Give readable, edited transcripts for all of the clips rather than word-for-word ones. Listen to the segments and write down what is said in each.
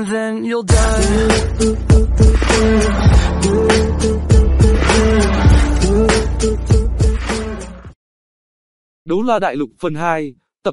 and then you'll die. Đấu La Đại Lục phần 2, tập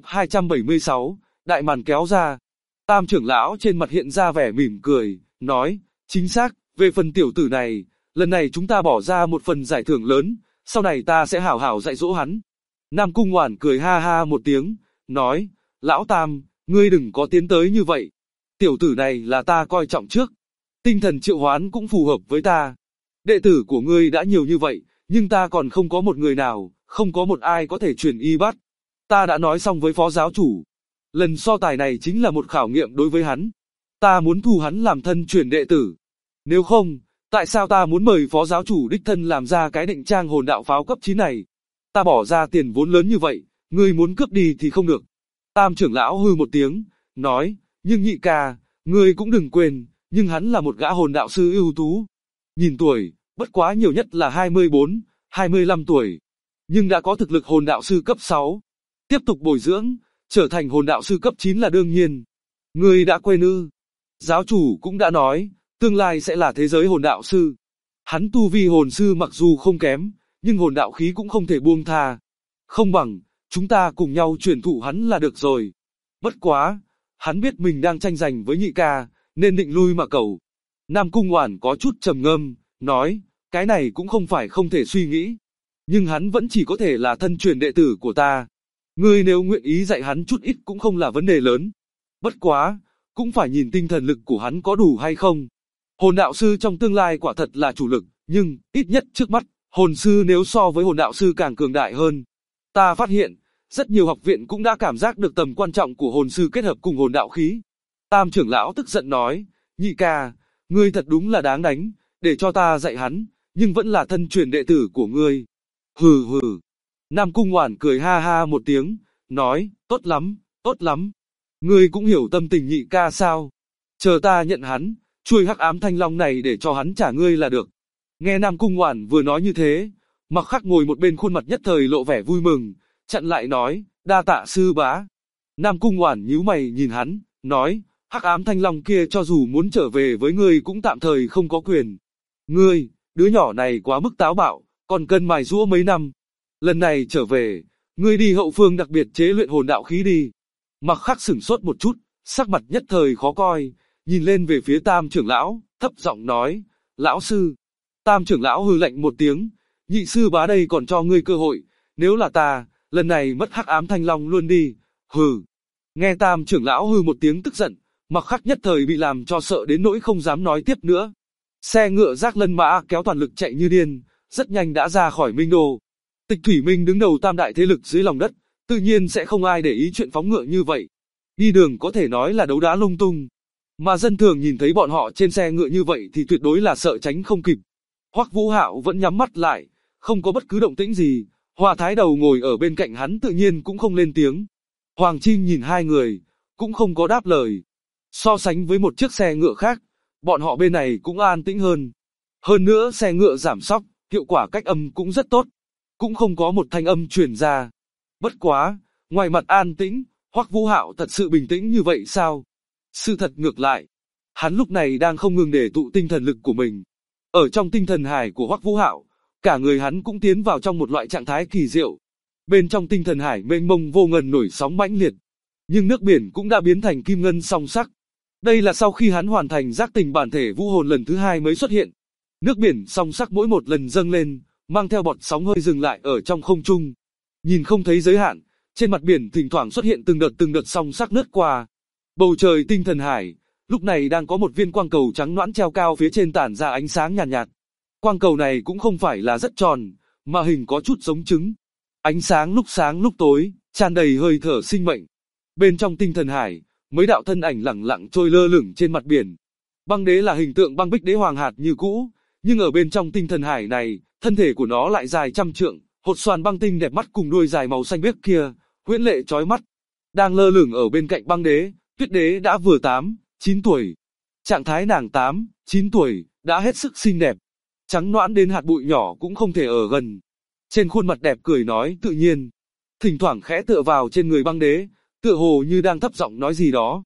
276, đại màn kéo ra. Tam trưởng lão trên mặt hiện ra vẻ mỉm cười, nói, chính xác, về phần tiểu tử này, lần này chúng ta bỏ ra một phần giải thưởng lớn, sau này ta sẽ hảo hảo dạy dỗ hắn. Nam Cung Ngoản cười ha ha một tiếng, nói, lão Tam, ngươi đừng có tiến tới như vậy. Tiểu tử này là ta coi trọng trước. Tinh thần triệu hoán cũng phù hợp với ta. Đệ tử của ngươi đã nhiều như vậy, nhưng ta còn không có một người nào, không có một ai có thể truyền y bát. Ta đã nói xong với phó giáo chủ. Lần so tài này chính là một khảo nghiệm đối với hắn. Ta muốn thu hắn làm thân truyền đệ tử. Nếu không, tại sao ta muốn mời phó giáo chủ đích thân làm ra cái định trang hồn đạo pháo cấp 9 này? Ta bỏ ra tiền vốn lớn như vậy, ngươi muốn cướp đi thì không được. Tam trưởng lão hư một tiếng, nói, nhưng nhị ca, ngươi cũng đừng quên, nhưng hắn là một gã hồn đạo sư ưu tú. Nhìn tuổi, bất quá nhiều nhất là 24, 25 tuổi. Nhưng đã có thực lực hồn đạo sư cấp 6. Tiếp tục bồi dưỡng, trở thành hồn đạo sư cấp 9 là đương nhiên. Ngươi đã quên ư? Giáo chủ cũng đã nói, tương lai sẽ là thế giới hồn đạo sư. Hắn tu vi hồn sư mặc dù không kém, nhưng hồn đạo khí cũng không thể buông tha. Không bằng, chúng ta cùng nhau truyền thụ hắn là được rồi. Bất quá, hắn biết mình đang tranh giành với nhị ca, nên định lui mà cầu. Nam Cung Ngoản có chút trầm ngâm, nói, cái này cũng không phải không thể suy nghĩ. Nhưng hắn vẫn chỉ có thể là thân truyền đệ tử của ta. Ngươi nếu nguyện ý dạy hắn chút ít cũng không là vấn đề lớn. Bất quá, cũng phải nhìn tinh thần lực của hắn có đủ hay không. Hồn đạo sư trong tương lai quả thật là chủ lực, nhưng, ít nhất trước mắt, hồn sư nếu so với hồn đạo sư càng cường đại hơn. Ta phát hiện, rất nhiều học viện cũng đã cảm giác được tầm quan trọng của hồn sư kết hợp cùng hồn đạo khí. Tam trưởng lão tức giận nói, nhị ca, ngươi thật đúng là đáng đánh, để cho ta dạy hắn, nhưng vẫn là thân truyền đệ tử của ngươi. Hừ hừ. Nam Cung Ngoản cười ha ha một tiếng, nói, tốt lắm, tốt lắm. Ngươi cũng hiểu tâm tình nhị ca sao? Chờ ta nhận hắn, chuôi hắc ám thanh long này để cho hắn trả ngươi là được. Nghe Nam Cung Ngoản vừa nói như thế, Mặc Khắc ngồi một bên khuôn mặt nhất thời lộ vẻ vui mừng, chặn lại nói, đa tạ sư bá. Nam Cung Ngoản nhíu mày nhìn hắn, nói, hắc ám thanh long kia cho dù muốn trở về với ngươi cũng tạm thời không có quyền. Ngươi, đứa nhỏ này quá mức táo bạo, còn cần mài giũa mấy năm. Lần này trở về, ngươi đi hậu phương đặc biệt chế luyện hồn đạo khí đi. Mặc Khắc sửng sốt một chút, sắc mặt nhất thời khó coi, nhìn lên về phía Tam trưởng lão, thấp giọng nói, lão sư. Tam trưởng lão hừ lạnh một tiếng, nhị sư bá đây còn cho ngươi cơ hội, nếu là ta, lần này mất hắc ám thanh long luôn đi, hừ. Nghe Tam trưởng lão hừ một tiếng tức giận, Mặc Khắc nhất thời bị làm cho sợ đến nỗi không dám nói tiếp nữa. Xe ngựa Giác Lân Mã kéo toàn lực chạy như điên, rất nhanh đã ra khỏi Minh Đô. Tịch Thủy Minh đứng đầu tam đại thế lực dưới lòng đất, tự nhiên sẽ không ai để ý chuyện phóng ngựa như vậy. Đi đường có thể nói là đấu đá lung tung. Mà dân thường nhìn thấy bọn họ trên xe ngựa như vậy thì tuyệt đối là sợ tránh không kịp. Hoắc Vũ Hạo vẫn nhắm mắt lại, không có bất cứ động tĩnh gì. Hoa Thái Đầu ngồi ở bên cạnh hắn tự nhiên cũng không lên tiếng. Hoàng Trinh nhìn hai người, cũng không có đáp lời. So sánh với một chiếc xe ngựa khác, bọn họ bên này cũng an tĩnh hơn. Hơn nữa xe ngựa giảm xóc, hiệu quả cách âm cũng rất tốt. Cũng không có một thanh âm truyền ra. Bất quá, ngoài mặt an tĩnh, Hoắc Vũ Hạo thật sự bình tĩnh như vậy sao? Sự thật ngược lại, hắn lúc này đang không ngừng để tụ tinh thần lực của mình. Ở trong tinh thần hải của Hoắc Vũ Hạo, cả người hắn cũng tiến vào trong một loại trạng thái kỳ diệu. Bên trong tinh thần hải mênh mông vô ngần nổi sóng mãnh liệt, nhưng nước biển cũng đã biến thành kim ngân song sắc. Đây là sau khi hắn hoàn thành giác tình bản thể vũ hồn lần thứ 2 mới xuất hiện. Nước biển song sắc mỗi một lần dâng lên, mang theo bọt sóng hơi dừng lại ở trong không trung. Nhìn không thấy giới hạn, trên mặt biển thỉnh thoảng xuất hiện từng đợt song sắc lướt qua. Bầu trời tinh thần hải, lúc này đang có một viên quang cầu trắng nõn treo cao phía trên tản ra ánh sáng nhàn nhạt. Quang cầu này cũng không phải là rất tròn, mà hình có chút giống trứng. Ánh sáng lúc tối, tràn đầy hơi thở sinh mệnh. Bên trong tinh thần hải, mấy đạo thân ảnh lẳng lặng trôi lơ lửng trên mặt biển. Băng đế là hình tượng băng bích đế hoàng hạt như cũ, nhưng ở bên trong tinh thần hải này, thân thể của nó lại dài trăm trượng, hột xoàn băng tinh đẹp mắt cùng đuôi dài màu xanh biếc kia, huyễn lệ chói mắt. Đang lơ lửng ở bên cạnh băng đế, Tuyết đế đã vừa 8, 9 tuổi. Trạng thái nàng 8, 9 tuổi, đã hết sức xinh đẹp. Trắng nõn đến hạt bụi nhỏ cũng không thể ở gần. Trên khuôn mặt đẹp cười nói tự nhiên. Thỉnh thoảng khẽ tựa vào trên người băng đế, tựa hồ như đang thấp giọng nói gì đó.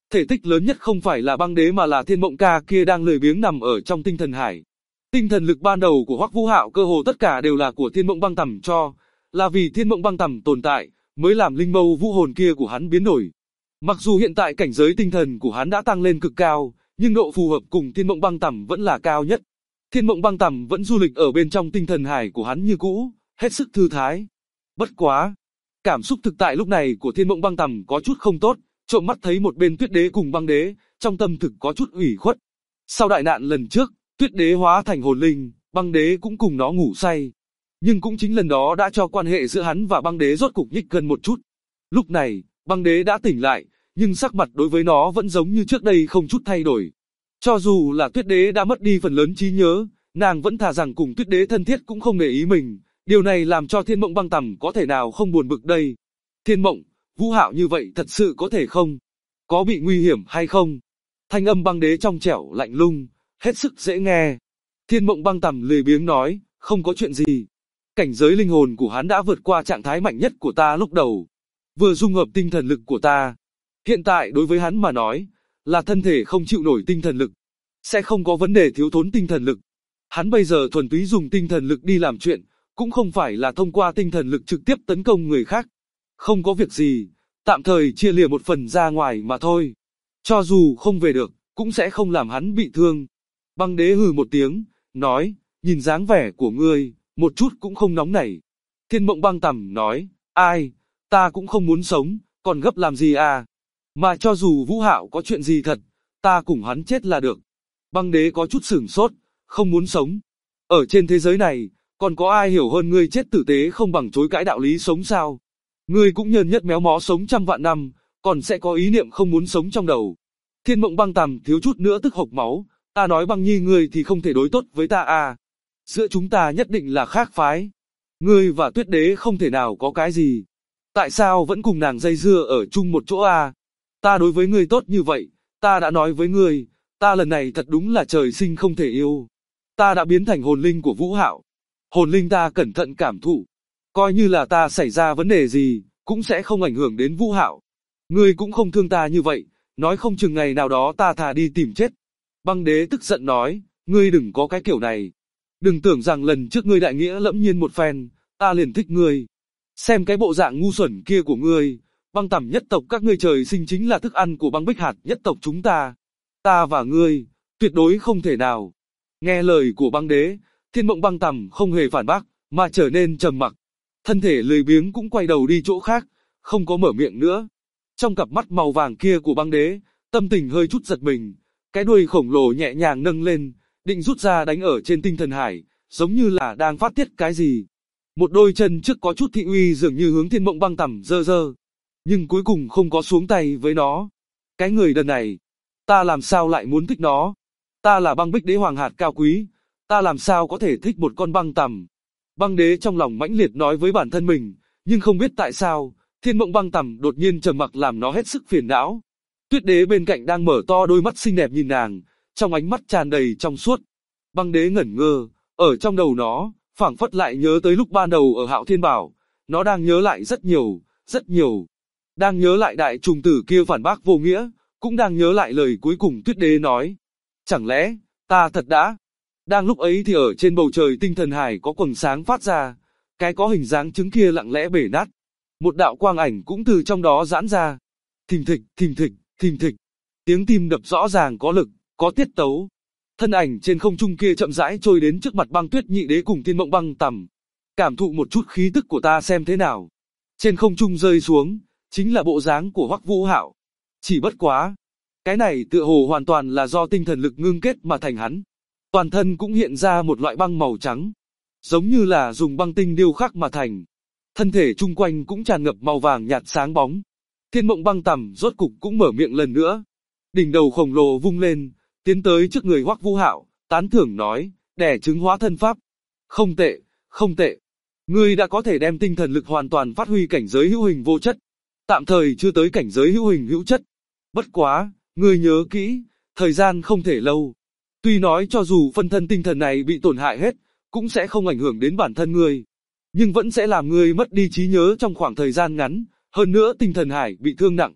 Thể tích lớn nhất không phải là băng đế mà là Thiên Mộng Ca kia đang lười biếng nằm ở trong tinh thần hải. Tinh thần lực ban đầu của Hoắc Vũ Hạo cơ hồ tất cả đều là của Thiên Mộng Băng Tầm cho, là vì Thiên Mộng Băng Tầm tồn tại, mới làm linh mâu vũ hồn kia của hắn biến đổi. Mặc dù hiện tại cảnh giới tinh thần của hắn đã tăng lên cực cao, nhưng độ phù hợp cùng Thiên Mộng Băng Tầm vẫn là cao nhất. Thiên Mộng Băng Tầm vẫn du lịch ở bên trong tinh thần hải của hắn như cũ, hết sức thư thái. Bất quá, cảm xúc thực tại lúc này của Thiên Mộng Băng Tầm có chút không tốt, trộm mắt thấy một bên Tuyết Đế cùng Băng Đế, trong tâm thực có chút ủy khuất. Sau đại nạn lần trước, Tuyết Đế hóa thành hồn linh, Băng Đế cũng cùng nó ngủ say. Nhưng cũng chính lần đó đã cho quan hệ giữa hắn và Băng Đế rốt cục nhích gần một chút. Lúc này, Băng Đế đã tỉnh lại, nhưng sắc mặt đối với nó vẫn giống như trước đây không chút thay đổi. Cho dù là Tuyết Đế đã mất đi phần lớn trí nhớ, nàng vẫn thà rằng cùng Tuyết Đế thân thiết cũng không để ý mình. Điều này làm cho Thiên Mộng Băng Tầm có thể nào không buồn bực đây. Thiên Mộng, Vũ Hạo như vậy thật sự có thể không? Có bị nguy hiểm hay không? Thanh âm Băng Đế trong trẻo lạnh lùng, hết sức dễ nghe. Thiên Mộng Băng Tầm lười biếng nói, không có chuyện gì. Cảnh giới linh hồn của hắn đã vượt qua trạng thái mạnh nhất của ta lúc đầu, vừa dung hợp tinh thần lực của ta. Hiện tại đối với hắn mà nói, là thân thể không chịu nổi tinh thần lực, sẽ không có vấn đề thiếu thốn tinh thần lực. Hắn bây giờ thuần túy dùng tinh thần lực đi làm chuyện, cũng không phải là thông qua tinh thần lực trực tiếp tấn công người khác. Không có việc gì, tạm thời chia lìa một phần ra ngoài mà thôi. Cho dù không về được, cũng sẽ không làm hắn bị thương. Băng Đế hừ một tiếng, nói, nhìn dáng vẻ của ngươi, một chút cũng không nóng nảy. Thiên Mộng Băng Tầm nói, ai, ta cũng không muốn sống, còn gấp làm gì à? Mà cho dù Vũ Hạo có chuyện gì thật, ta cùng hắn chết là được. Băng Đế có chút sửng sốt, không muốn sống. Ở trên thế giới này, còn có ai hiểu hơn ngươi chết tử tế không bằng chối cãi đạo lý sống sao? Ngươi cũng nhơn nhất méo mó sống trăm vạn năm, còn sẽ có ý niệm không muốn sống trong đầu. Thiên Mộng Băng Tầm thiếu chút nữa tức hộc máu, ta nói Băng Nhi ngươi thì không thể đối tốt với ta à? Giữa chúng ta nhất định là khác phái. Ngươi và Tuyết Đế không thể nào có cái gì. Tại sao vẫn cùng nàng dây dưa ở chung một chỗ à? Ta đối với ngươi tốt như vậy, ta đã nói với ngươi, ta lần này thật đúng là trời sinh không thể yêu. Ta đã biến thành hồn linh của Vũ Hạo. Hồn linh ta cẩn thận cảm thụ. Coi như là ta xảy ra vấn đề gì, cũng sẽ không ảnh hưởng đến Vũ Hạo. Ngươi cũng không thương ta như vậy, nói không chừng ngày nào đó ta thà đi tìm chết. Băng Đế tức giận nói, ngươi đừng có cái kiểu này. Đừng tưởng rằng lần trước ngươi đại nghĩa lẫm nhiên một phen, ta liền thích ngươi. Xem cái bộ dạng ngu xuẩn kia của ngươi, Băng Tầm nhất tộc các ngươi trời sinh chính là thức ăn của Băng Bích Hạt nhất tộc chúng ta. Ta và ngươi, tuyệt đối không thể nào. Nghe lời của Băng Đế, Thiên Mộng Băng Tầm không hề phản bác, mà trở nên trầm mặc. Thân thể lười biếng cũng quay đầu đi chỗ khác, không có mở miệng nữa. Trong cặp mắt màu vàng kia của Băng Đế, tâm tình hơi chút giật mình, cái đuôi khổng lồ nhẹ nhàng nâng lên, định rút ra đánh ở trên tinh thần hải, giống như là đang phát tiết cái gì. Một đôi chân trước có chút thị uy dường như hướng Thiên Mộng Băng Tầm giơ giơ, nhưng cuối cùng không có xuống tay với nó. Cái người đần này, ta làm sao lại muốn thích nó? Ta là Băng Bích Đế hoàng hạt cao quý, ta làm sao có thể thích một con băng tầm? Băng Đế trong lòng mãnh liệt nói với bản thân mình, nhưng không biết tại sao, Thiên Mộng Băng Tầm đột nhiên trầm mặc làm nó hết sức phiền não. Tuyết Đế bên cạnh đang mở to đôi mắt xinh đẹp nhìn nàng, trong ánh mắt tràn đầy trong suốt. Băng Đế ngẩn ngơ, ở trong đầu nó, phảng phất lại nhớ tới lúc ban đầu ở Hạo Thiên Bảo, nó đang nhớ lại rất nhiều, rất nhiều. Đang nhớ lại đại trùng tử kia phản bác vô nghĩa, cũng đang nhớ lại lời cuối cùng Tuyết Đế nói. Chẳng lẽ, ta thật đã... Đang lúc ấy thì ở trên bầu trời tinh thần hải có quầng sáng phát ra, cái có hình dáng trứng kia lặng lẽ bể nát. Một đạo quang ảnh cũng từ trong đó giãn ra. Thình thịch, thình thịch, thình thịch. Tiếng tim đập rõ ràng có lực, có tiết tấu. Thân ảnh trên không trung kia chậm rãi trôi đến trước mặt Băng Tuyết Nhị Đế cùng Thiên Mộng Băng Tầm. Cảm thụ một chút khí tức của ta xem thế nào. Trên không trung rơi xuống, chính là bộ dáng của Hoắc Vũ Hạo. Chỉ bất quá, cái này tựa hồ hoàn toàn là do tinh thần lực ngưng kết mà thành hắn. Toàn thân cũng hiện ra một loại băng màu trắng, giống như là dùng băng tinh điêu khắc mà thành. Thân thể chung quanh cũng tràn ngập màu vàng nhạt sáng bóng. Thiên Mộng Băng Tầm rốt cục cũng mở miệng lần nữa. Đỉnh đầu khổng lồ vung lên, tiến tới trước người Hoắc Vũ Hạo, tán thưởng nói, đẻ trứng hóa thân pháp. Không tệ, không tệ. Ngươi đã có thể đem tinh thần lực hoàn toàn phát huy cảnh giới hữu hình vô chất. Tạm thời chưa tới cảnh giới hữu hình hữu chất. Bất quá, ngươi nhớ kỹ, thời gian không thể lâu. Tuy nói cho dù phân thân tinh thần này bị tổn hại hết, cũng sẽ không ảnh hưởng đến bản thân ngươi, nhưng vẫn sẽ làm ngươi mất đi trí nhớ trong khoảng thời gian ngắn, hơn nữa tinh thần hải bị thương nặng.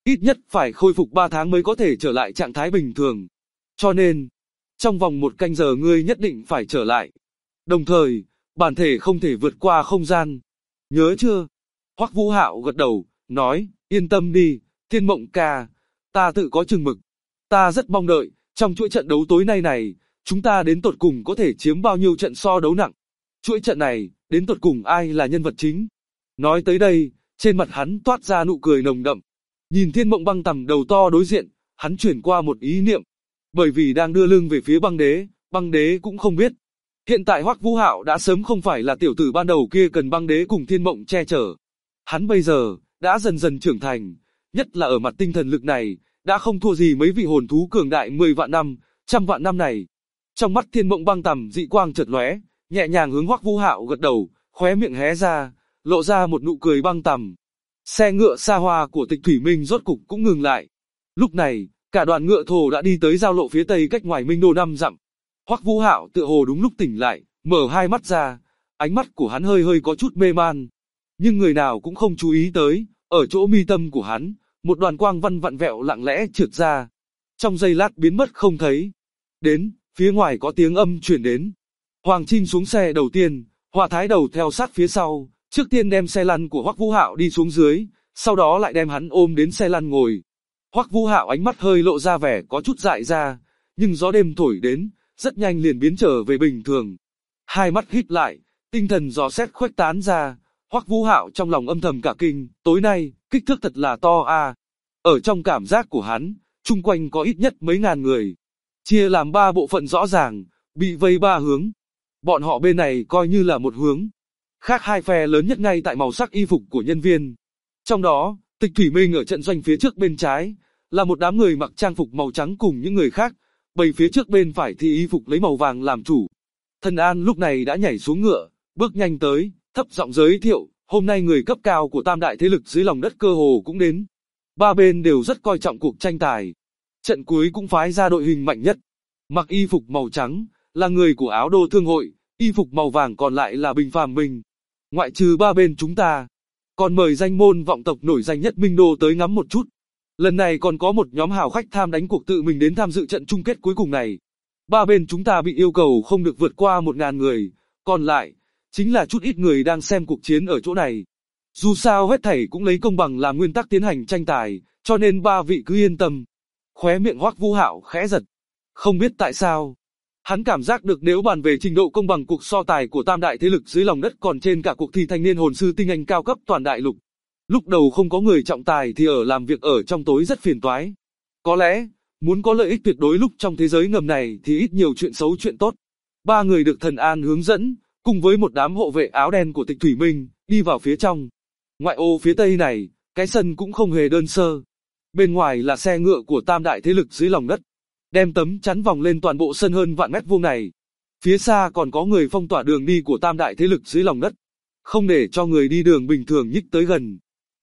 ít nhất phải khôi phục 3 tháng mới có thể trở lại trạng thái bình thường. Cho nên, trong vòng 1 canh giờ ngươi nhất định phải trở lại. Đồng thời, bản thể không thể vượt qua không gian. Nhớ chưa? Hoắc Vũ Hạo gật đầu, nói, yên tâm đi, Thiên Mộng ca, ta tự có chừng mực. Ta rất mong đợi, trong chuỗi trận đấu tối nay này, chúng ta đến tột cùng có thể chiếm bao nhiêu trận so đấu nặng. Chuỗi trận này, đến tột cùng ai là nhân vật chính? Nói tới đây, trên mặt hắn toát ra nụ cười nồng đậm. Nhìn Thiên Mộng Băng Tầm đầu to đối diện, hắn chuyển qua một ý niệm. Bởi vì đang đưa lưng về phía băng đế cũng không biết. Hiện tại Hoắc Vũ Hạo đã sớm không phải là tiểu tử ban đầu kia cần băng đế cùng Thiên Mộng che chở. Hắn bây giờ, đã dần dần trưởng thành, nhất là ở mặt tinh thần lực này, đã không thua gì mấy vị hồn thú cường đại 10 vạn năm, trăm vạn năm này. Trong mắt Thiên Mộng Băng Tầm dị quang chợt lóe, nhẹ nhàng hướng Hoắc Vũ Hạo gật đầu, khóe miệng hé ra, lộ ra một nụ cười băng tầm. Xe ngựa xa hoa của Tịch Thủy Minh rốt cục cũng ngừng lại. Lúc này, cả đoàn ngựa thồ đã đi tới giao lộ phía tây cách ngoài Minh Đô 5 dặm. Hoắc Vũ Hạo tựa hồ đúng lúc tỉnh lại, mở hai mắt ra, ánh mắt của hắn hơi có chút mê man. Nhưng người nào cũng không chú ý tới, ở chỗ mi tâm của hắn, một đoàn quang văn vặn vẹo lặng lẽ trượt ra. Trong giây lát biến mất không thấy. Đến, phía ngoài có tiếng âm truyền đến. Hoàng Trinh xuống xe đầu tiên, Hoa Thái Đầu theo sát phía sau, trước tiên đem xe lăn của Hoắc Vũ Hạo đi xuống dưới, sau đó lại đem hắn ôm đến xe lăn ngồi. Hoắc Vũ Hạo ánh mắt hơi lộ ra vẻ có chút dại ra, nhưng gió đêm thổi đến, rất nhanh liền biến trở về bình thường. Hai mắt híp lại, tinh thần dò xét khuếch tán ra, Hoắc Vũ Hạo trong lòng âm thầm cả kinh, tối nay, kích thước thật là to a. Ở trong cảm giác của hắn, chung quanh có ít nhất mấy ngàn người, chia làm 3 bộ phận rõ ràng, bị vây 3 hướng. Bọn họ bên này coi như là một hướng, khác 2 phe lớn nhất ngay tại màu sắc y phục của nhân viên. Trong đó, Tịch Thủy Minh ở trận doanh phía trước bên trái, là một đám người mặc trang phục màu trắng cùng những người khác, bầy phía trước bên phải thì y phục lấy màu vàng làm chủ. Thần An lúc này đã nhảy xuống ngựa, bước nhanh tới, thấp giọng giới thiệu, hôm nay người cấp cao của tam đại thế lực dưới lòng đất cơ hồ cũng đến. 3 bên đều rất coi trọng cuộc tranh tài. Trận cuối cũng phái ra đội hình mạnh nhất. Mặc y phục màu trắng, là người của Áo Đô Thương hội, y phục màu vàng còn lại là Bình Phàm Minh. Ngoại trừ 3 bên chúng ta, còn mời danh môn vọng tộc nổi danh nhất Minh Đô tới ngắm một chút. Lần này còn có một nhóm hào khách tham đánh cuộc tự mình đến tham dự trận chung kết cuối cùng này. 3 bên chúng ta bị yêu cầu không được vượt qua 1000 người, còn lại, chính là chút ít người đang xem cuộc chiến ở chỗ này. Dù sao hết thảy cũng lấy công bằng làm nguyên tắc tiến hành tranh tài, cho nên 3 vị cứ yên tâm. Khóe miệng Hoắc Vũ Hạo khẽ giật. Không biết tại sao, hắn cảm giác được nếu bàn về trình độ công bằng cuộc so tài của tam đại thế lực dưới lòng đất còn trên cả cuộc thi thanh niên hồn sư tinh anh cao cấp toàn đại lục. Lúc đầu không có người trọng tài thì ở làm việc ở trong tối rất phiền toái. Có lẽ, muốn có lợi ích tuyệt đối lúc trong thế giới ngầm này thì ít nhiều chuyện xấu chuyện tốt. 3 người được Thần An hướng dẫn, cùng với một đám hộ vệ áo đen của Tịch Thủy Minh, đi vào phía trong. Ngoại ô phía tây này, cái sân cũng không hề đơn sơ. Bên ngoài là xe ngựa của tam đại thế lực dưới lòng đất, đem tấm chắn vòng lên toàn bộ sân hơn vạn mét vuông này. Phía xa còn có người phong tỏa đường đi của tam đại thế lực dưới lòng đất, không để cho người đi đường bình thường nhích tới gần.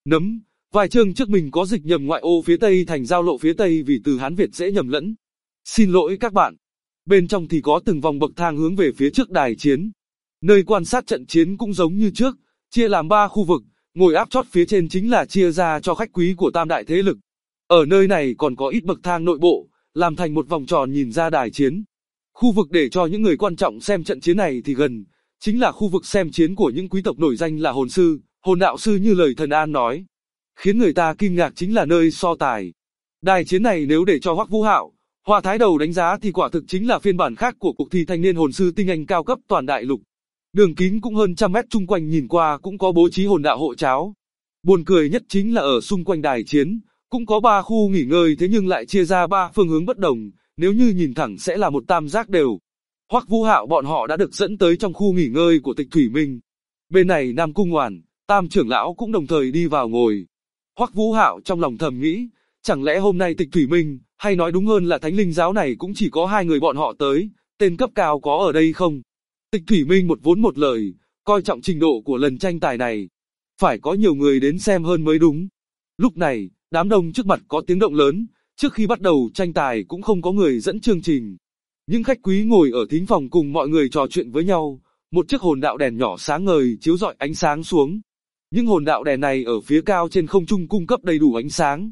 Vài chương trước mình có dịch nhầm ngoại ô phía tây thành giao lộ phía tây vì từ Hán Việt dễ nhầm lẫn. Xin lỗi các bạn. Bên trong thì có từng vòng bậc thang hướng về phía trước đài chiến. Nơi quan sát trận chiến cũng giống như trước, chia làm 3 khu vực, ngồi áp chót phía trên chính là chia ra cho khách quý của tam đại thế lực. Ở nơi này còn có ít bậc thang nội bộ, làm thành một vòng tròn nhìn ra đài chiến. Khu vực để cho những người quan trọng xem trận chiến này thì gần, chính là khu vực xem chiến của những quý tộc nổi danh là hồn sư, hồn đạo sư như lời Thần An nói. Khiến người ta kinh ngạc chính là nơi so tài. Đài chiến này nếu để cho Hoắc Vũ Hạo, Hoa Thái Đầu đánh giá thì quả thực chính là phiên bản khác của cuộc thi thanh niên hồn sư tinh anh cao cấp toàn đại lục. Đường kính cũng hơn 100 mét, chung quanh nhìn qua cũng có bố trí hồn đạo hộ cháo. Buồn cười nhất chính là ở xung quanh đài chiến, cũng có 3 khu nghỉ ngơi thế nhưng lại chia ra 3 phương hướng bất đồng, nếu như nhìn thẳng sẽ là một tam giác đều. Hoắc Vũ Hạo bọn họ đã được dẫn tới trong khu nghỉ ngơi của Tịch Thủy Minh. Bên này Nam Cung Hoàn, Tam trưởng lão cũng đồng thời đi vào ngồi. Hoắc Vũ Hạo trong lòng thầm nghĩ, chẳng lẽ hôm nay Tịch Thủy Minh, hay nói đúng hơn là Thánh Linh giáo này cũng chỉ có 2 người bọn họ tới, tên cấp cao có ở đây không? Tịch Thủy Minh một vốn một lời, coi trọng trình độ của lần tranh tài này. Phải có nhiều người đến xem hơn mới đúng. Lúc này, đám đông trước mặt có tiếng động lớn, trước khi bắt đầu tranh tài cũng không có người dẫn chương trình. Những khách quý ngồi ở thính phòng cùng mọi người trò chuyện với nhau, một chiếc hồn đạo đèn nhỏ sáng ngời chiếu rọi ánh sáng xuống. Những hồn đạo đèn này ở phía cao trên không trung cung cấp đầy đủ ánh sáng.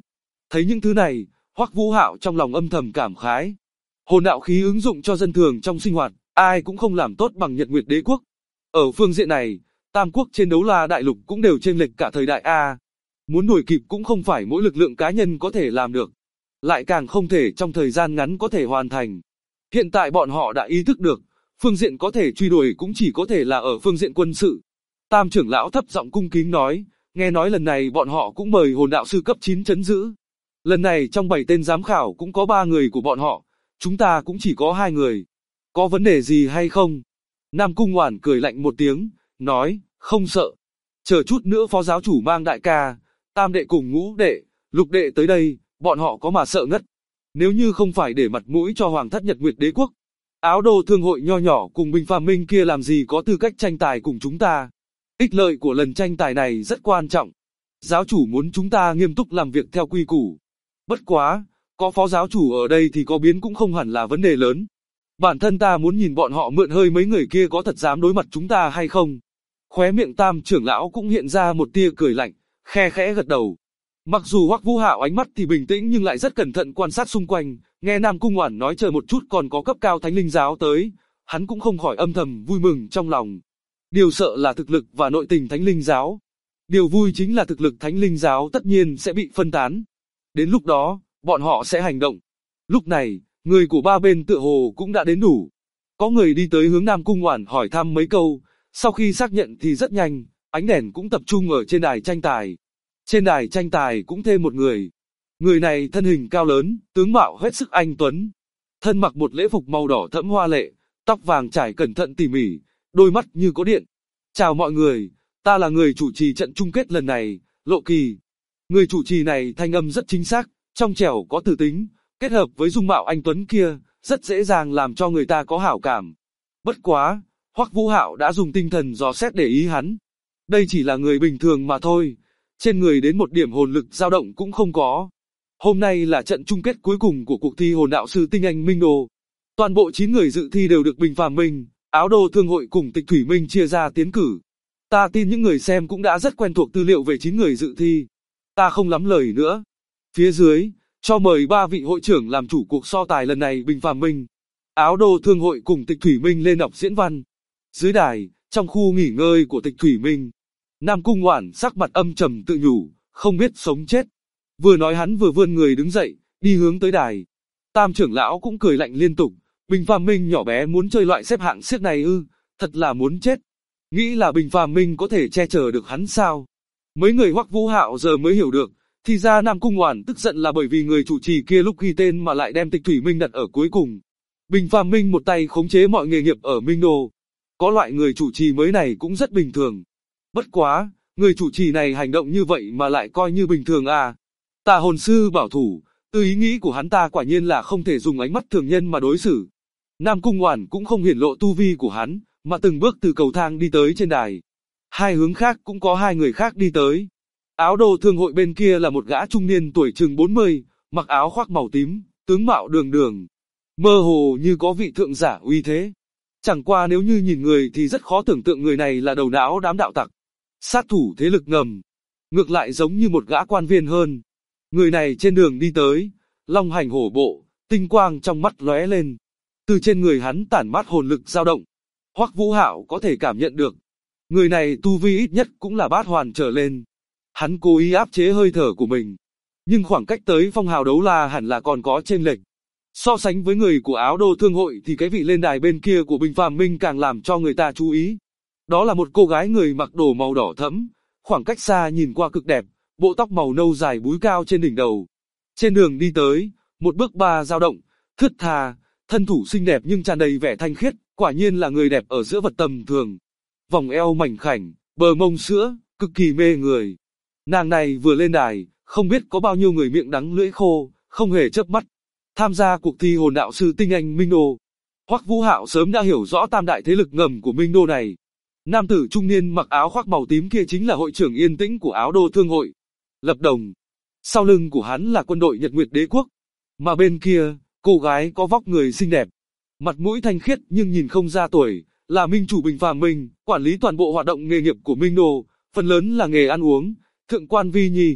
Thấy những thứ này, Hoắc Vũ Hạo trong lòng âm thầm cảm khái. Hồn đạo khí ứng dụng cho dân thường trong sinh hoạt, ai cũng không làm tốt bằng Nhật Nguyệt Đế quốc. Ở phương diện này, tam quốc trên Đấu La Đại Lục cũng đều chênh lệch cả thời đại a. Muốn đuổi kịp cũng không phải mỗi lực lượng cá nhân có thể làm được, lại càng không thể trong thời gian ngắn có thể hoàn thành. Hiện tại bọn họ đã ý thức được, phương diện có thể truy đuổi cũng chỉ có thể là ở phương diện quân sự. Tam trưởng lão thấp giọng cung kính nói, nghe nói lần này bọn họ cũng mời hồn đạo sư cấp 9 trấn giữ. Lần này trong 7 tên giám khảo cũng có 3 người của bọn họ, chúng ta cũng chỉ có 2 người. Có vấn đề gì hay không? Nam Cung Hoản cười lạnh một tiếng, nói, không sợ. Chờ chút nữa phó giáo chủ mang đại ca, tam đệ cùng ngũ đệ, lục đệ tới đây, bọn họ có mà sợ ngất. Nếu như không phải để mặt mũi cho Hoàng thất Nhật Nguyệt Đế quốc, Áo Đô thương hội nho nhỏ cùng Bình Phàm Minh kia làm gì có tư cách tranh tài cùng chúng ta. Ích lợi của lần tranh tài này rất quan trọng. Giáo chủ muốn chúng ta nghiêm túc làm việc theo quy củ. Bất quá, có phó giáo chủ ở đây thì có biến cũng không hẳn là vấn đề lớn. Bản thân ta muốn nhìn bọn họ mượn hơi mấy người kia có thật dám đối mặt chúng ta hay không. Khóe miệng Tam trưởng lão cũng hiện ra một tia cười lạnh, khe khẽ gật đầu. Mặc dù Hoắc Vũ Hạo ánh mắt thì bình tĩnh nhưng lại rất cẩn thận quan sát xung quanh, nghe Nam Cung Hoản nói chờ một chút còn có cấp cao Thánh Linh giáo tới, hắn cũng không khỏi âm thầm vui mừng trong lòng. Điều sợ là thực lực và nội tình Thánh Linh giáo. Điều vui chính là thực lực Thánh Linh giáo tất nhiên sẽ bị phân tán. Đến lúc đó, bọn họ sẽ hành động. Lúc này, người của ba bên tựa hồ cũng đã đến đủ. Có người đi tới hướng Nam Cung Hoản hỏi thăm mấy câu, sau khi xác nhận thì rất nhanh, ánh đèn cũng tập trung ở trên đài tranh tài. Trên đài tranh tài cũng thêm một người. Người này thân hình cao lớn, tướng mạo hết sức anh tuấn. Thân mặc một lễ phục màu đỏ thẫm hoa lệ, tóc vàng trải cẩn thận tỉ mỉ, đôi mắt như có điện. Chào mọi người, ta là người chủ trì trận chung kết lần này, Lộ Kỳ. Người chủ trì này thanh âm rất chính xác, trong trẻo có từ tính, kết hợp với dung mạo anh tuấn kia, rất dễ dàng làm cho người ta có hảo cảm. Bất quá, Hoắc Vũ Hạo đã dùng tinh thần dò xét để ý hắn. Đây chỉ là người bình thường mà thôi, trên người đến một điểm hồn lực dao động cũng không có. Hôm nay là trận chung kết cuối cùng của cuộc thi hồn đạo sư tinh anh Minh Đô. Toàn bộ 9 người dự thi đều được Bình Phàm Minh, Áo Đô thương hội cùng Tịch Thủy Minh chia ra tiến cử. Ta tin những người xem cũng đã rất quen thuộc tư liệu về 9 người dự thi. Ta không lắm lời nữa. Phía dưới, cho mời 3 vị hội trưởng làm chủ cuộc so tài lần này Bình Phàm Minh, Áo Đô thương hội cùng Tịch Thủy Minh lên đọc diễn văn. Dưới đài, trong khu nghỉ ngơi của Tịch Thủy Minh, Nam Cung Hoản sắc mặt âm trầm tự nhủ, không biết sống chết. Vừa nói hắn vừa vươn người đứng dậy, đi hướng tới đài. Tam trưởng lão cũng cười lạnh liên tục, Bình Phàm Minh nhỏ bé muốn chơi loại xếp hạng xiếc này ư, thật là muốn chết. Nghĩ là Bình Phàm Minh có thể che chở được hắn sao? Mấy người Hoắc Vũ Hạo giờ mới hiểu được, thì ra Nam Cung Hoản tức giận là bởi vì người chủ trì kia lúc ghi tên mà lại đem Tịch Thủy Minh đặt ở cuối cùng. Bình Phàm Minh một tay khống chế mọi nghề nghiệp ở Minh Đô. Có loại người chủ trì mới này cũng rất bình thường. Bất quá, người chủ trì này hành động như vậy mà lại coi như bình thường à. Tà hồn sư bảo thủ, từ ý nghĩ của hắn ta quả nhiên là không thể dùng ánh mắt thường nhân mà đối xử. Nam Cung Hoản cũng không hiển lộ tu vi của hắn, mà từng bước từ cầu thang đi tới trên đài. Hai hướng khác cũng có 2 người khác đi tới. Áo Đô thương hội bên kia là một gã trung niên tuổi chừng 40, mặc áo khoác màu tím, tướng mạo đường đường. Mơ hồ như có vị thượng giả uy thế. Chẳng qua nếu như nhìn người thì rất khó tưởng tượng người này là đầu não đám đạo tặc. Sát thủ thế lực ngầm. Ngược lại giống như một gã quan viên hơn. Người này trên đường đi tới, long hành hổ bộ, tinh quang trong mắt lóe lên. Từ trên người hắn tản mát hồn lực dao động. Hoắc Vũ Hạo có thể cảm nhận được. Người này tu vi ít nhất cũng là bát hoàn trở lên. Hắn cố ý áp chế hơi thở của mình. Nhưng khoảng cách tới phong hào đấu la hẳn là còn có chênh lệch. So sánh với người của Áo Đô thương hội thì cái vị lên đài bên kia của Bình Phàm Minh càng làm cho người ta chú ý. Đó là một cô gái người mặc đồ màu đỏ thẫm, khoảng cách xa nhìn qua cực đẹp, bộ tóc màu nâu dài búi cao trên đỉnh đầu. Trên đường đi tới, một bước ba dao động, thướt tha, thân thủ xinh đẹp nhưng tràn đầy vẻ thanh khiết, quả nhiên là người đẹp ở giữa vật tầm thường. Vòng eo mảnh khảnh, bờ mông sữa, cực kỳ mê người. Nàng này vừa lên đài, không biết có bao nhiêu người miệng đắng lưỡi khô, không hề chớp mắt. Tham gia cuộc thi hồn đạo sư tinh anh Minh Đô. Hoắc Vũ Hạo sớm đã hiểu rõ tam đại thế lực ngầm của Minh Đô này. Nam tử trung niên mặc áo khoác màu tím kia chính là hội trưởng yên tĩnh của Áo Đô thương hội. Lập Đồng. Sau lưng của hắn là quân đội Nhật Nguyệt Đế quốc. Mà bên kia, cô gái có vóc người xinh đẹp. Mặt mũi thanh khiết nhưng nhìn không ra tuổi, là minh chủ Bình Phàm Minh, quản lý toàn bộ hoạt động nghề nghiệp của Minh Đô, phần lớn là nghề ăn uống, thượng quan Vi Nhi.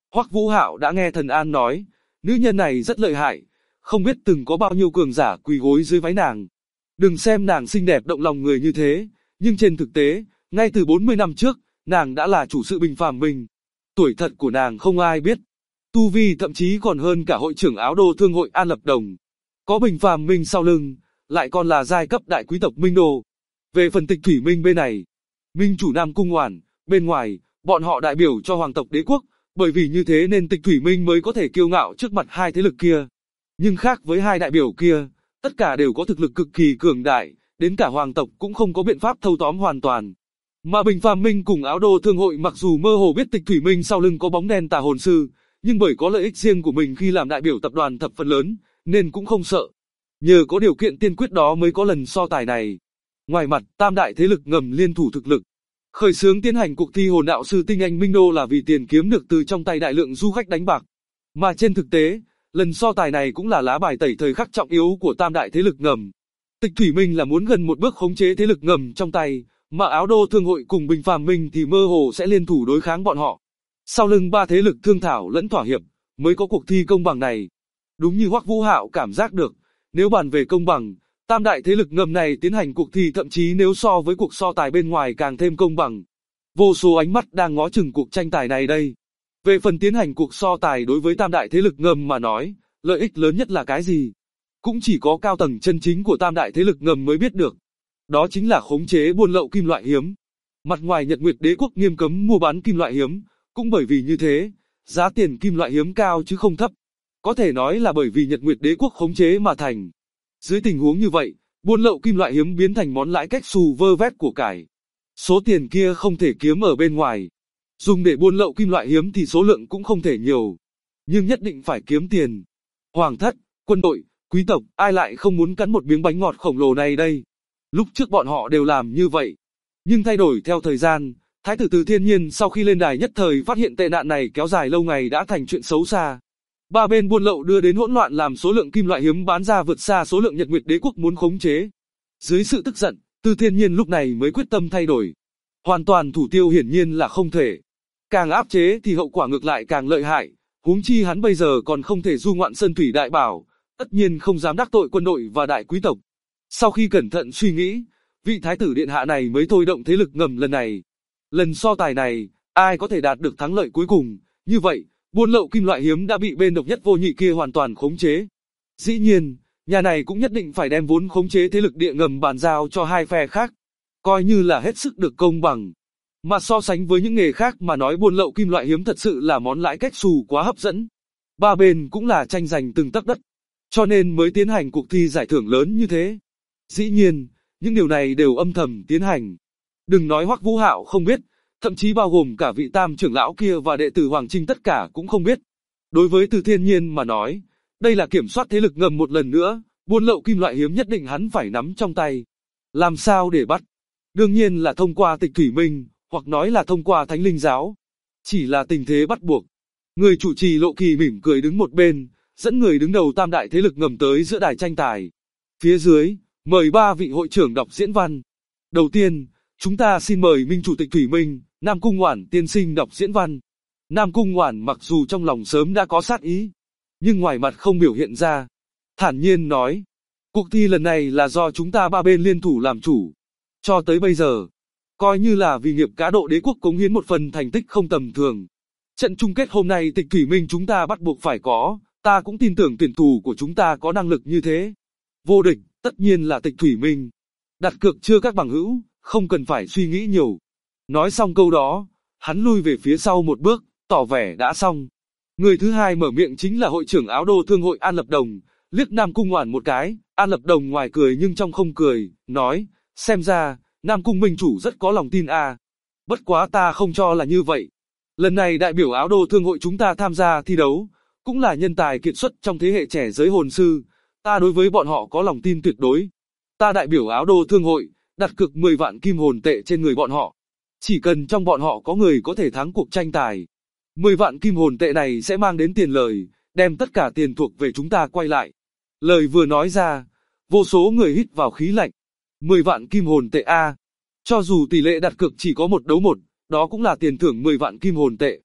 Hoắc Vũ Hạo đã nghe Thần An nói, nữ nhân này rất lợi hại, không biết từng có bao nhiêu cường giả quỳ gối dưới váy nàng. Đừng xem nàng xinh đẹp động lòng người như thế, nhưng trên thực tế, ngay từ 40 năm trước, nàng đã là chủ sự Bình Phàm Minh. Tuổi thật của nàng không ai biết. Tu vi thậm chí còn hơn cả hội trưởng Áo Đô Thương hội An Lập Đồng. Có Bình Phàm Minh sau lưng, lại còn là giai cấp đại quý tộc Minh Đô. Về phần Tịch Thủy Minh bên này, Minh chủ Nam Cung Oản, bên ngoài, bọn họ đại biểu cho hoàng tộc đế quốc, bởi vì như thế nên Tịch Thủy Minh mới có thể kiêu ngạo trước mặt hai thế lực kia. Nhưng khác với hai đại biểu kia, tất cả đều có thực lực cực kỳ cường đại, đến cả hoàng tộc cũng không có biện pháp thâu tóm hoàn toàn. Mà Bình Phàm Minh cùng Áo Đô Thương hội mặc dù mơ hồ biết Tịch Thủy Minh sau lưng có bóng đen tà hồn sư, nhưng bởi có lợi ích riêng của mình khi làm đại biểu tập đoàn thập phần lớn, nên cũng không sợ. Nhờ có điều kiện tiên quyết đó mới có lần so tài này. Ngoài mặt, tam đại thế lực ngầm liên thủ thực lực, khởi xướng tiến hành cuộc thi hồn đạo sư tinh anh Minh Đô là vì tiền kiếm được từ trong tay đại lượng du khách đánh bạc. Mà trên thực tế, lần so tài này cũng là lá bài tẩy thời khắc trọng yếu của tam đại thế lực ngầm. Tịch Thủy Minh là muốn gần một bước khống chế thế lực ngầm trong tay, mà Áo Đô Thương hội cùng Bình Phàm Minh thì mơ hồ sẽ liên thủ đối kháng bọn họ. Sau lưng ba thế lực thương thảo lẫn thỏa hiệp, mới có cuộc thi công bằng này. Đúng như Hoắc Vũ Hạo cảm giác được, nếu bàn về công bằng, tam đại thế lực ngầm này tiến hành cuộc thi thậm chí nếu so với cuộc so tài bên ngoài càng thêm công bằng. Vô số ánh mắt đang ngó chừng cuộc tranh tài này đây. Về phần tiến hành cuộc so tài đối với tam đại thế lực ngầm mà nói, lợi ích lớn nhất là cái gì? Cũng chỉ có cao tầng chân chính của tam đại thế lực ngầm mới biết được. Đó chính là khống chế buôn lậu kim loại hiếm. Mặt ngoài Nhật Nguyệt Đế quốc nghiêm cấm mua bán kim loại hiếm, cũng bởi vì như thế, giá tiền kim loại hiếm cao chứ không thấp. Có thể nói là bởi vì Nhật Nguyệt Đế quốc khống chế mà thành. Dưới tình huống như vậy, buôn lậu kim loại hiếm biến thành món lãi cách xù vơ vét của cải. Số tiền kia không thể kiếm ở bên ngoài. Dùng để buôn lậu kim loại hiếm thì số lượng cũng không thể nhiều. Nhưng nhất định phải kiếm tiền. Hoàng thất, quân đội, quý tộc, ai lại không muốn cắn một miếng bánh ngọt khổng lồ này đây? Lúc trước bọn họ đều làm như vậy. Nhưng thay đổi theo thời gian, Thái tử Từ Thiên Nhiên sau khi lên đài nhất thời phát hiện tệ nạn này kéo dài lâu ngày đã thành chuyện xấu xa. Ba bên buôn lậu đưa đến hỗn loạn làm số lượng kim loại hiếm bán ra vượt xa số lượng Nhật Nguyệt Đế quốc muốn khống chế. Dưới sự tức giận, Từ Thiên Nhiên lúc này mới quyết tâm thay đổi. Hoàn toàn thủ tiêu hiển nhiên là không thể. Càng áp chế thì hậu quả ngược lại càng lợi hại, huống chi hắn bây giờ còn không thể du ngoạn Sơn Thủy Đại Bảo, tất nhiên không dám đắc tội quân đội và đại quý tộc. Sau khi cẩn thận suy nghĩ, vị thái tử điện hạ này mới thôi động thế lực ngầm lần này. Lần so tài này, ai có thể đạt được thắng lợi cuối cùng, như vậy, buôn lậu kim loại hiếm đã bị bên độc nhất vô nhị kia hoàn toàn khống chế. Dĩ nhiên, nhà này cũng nhất định phải đem vốn khống chế thế lực địa ngầm bàn giao cho hai phe khác, coi như là hết sức được công bằng. Mà so sánh với những nghề khác mà nói buôn lậu kim loại hiếm thật sự là món lãi cách xù quá hấp dẫn. Ba bên cũng là tranh giành từng tấc đất, cho nên mới tiến hành cuộc thi giải thưởng lớn như thế. Dĩ nhiên, những điều này đều âm thầm tiến hành. Đừng nói Hoắc Vũ Hạo không biết, thậm chí bao gồm cả vị tam trưởng lão kia và đệ tử Hoàng Trinh tất cả cũng không biết. Đối với Từ Thiên Nhiên mà nói, đây là kiểm soát thế lực ngầm một lần nữa, buôn lậu kim loại hiếm nhất định hắn phải nắm trong tay. Làm sao để bắt? Đương nhiên là thông qua Tịch Thủy Minh, hoặc nói là thông qua Thánh Linh Giáo. Chỉ là tình thế bắt buộc. Người chủ trì Lộ Kỳ mỉm cười đứng một bên, dẫn người đứng đầu tam đại thế lực ngầm tới giữa đài tranh tài. Phía dưới, mời ba vị hội trưởng đọc diễn văn. Đầu tiên, chúng ta xin mời Minh chủ Tịch Thủy Minh, Nam Cung Oản tiên sinh đọc diễn văn. Nam Cung Oản mặc dù trong lòng sớm đã có sát ý, nhưng ngoài mặt không biểu hiện ra. Thản nhiên nói, cuộc thi lần này là do chúng ta ba bên liên thủ làm chủ. Cho tới bây giờ, coi như là vì nghiệp cá độ đế quốc cống hiến một phần thành tích không tầm thường. Trận chung kết hôm nay Tịch Thủy Minh chúng ta bắt buộc phải có, ta cũng tin tưởng tuyển thủ của chúng ta có năng lực như thế. Vô địch, tất nhiên là Tịch Thủy Minh. Đặt cược chưa các bằng hữu, không cần phải suy nghĩ nhiều. Nói xong câu đó, hắn lui về phía sau một bước, tỏ vẻ đã xong. Người thứ hai mở miệng chính là hội trưởng Áo Đô Thương hội An Lập Đồng, liếc Nam Cung Oản một cái, An Lập Đồng ngoài cười nhưng trong không cười, nói, xem ra, Nam Cung Minh chủ rất có lòng tin à. Bất quá ta không cho là như vậy. Lần này đại biểu Áo Đô Thương hội chúng ta tham gia thi đấu, cũng là nhân tài kiệt xuất trong thế hệ trẻ giới hồn sư, ta đối với bọn họ có lòng tin tuyệt đối. Ta đại biểu Áo Đô Thương hội, đặt cược 10 vạn kim hồn tệ trên người bọn họ. Chỉ cần trong bọn họ có người có thể thắng cuộc tranh tài, 10 vạn kim hồn tệ này sẽ mang đến tiền lời, đem tất cả tiền thuộc về chúng ta quay lại. Lời vừa nói ra, vô số người hít vào khí lạnh. 10 vạn kim hồn tệ a. Cho dù tỷ lệ đặt cược chỉ có 1 đấu 1, đó cũng là tiền thưởng 10 vạn kim hồn tệ.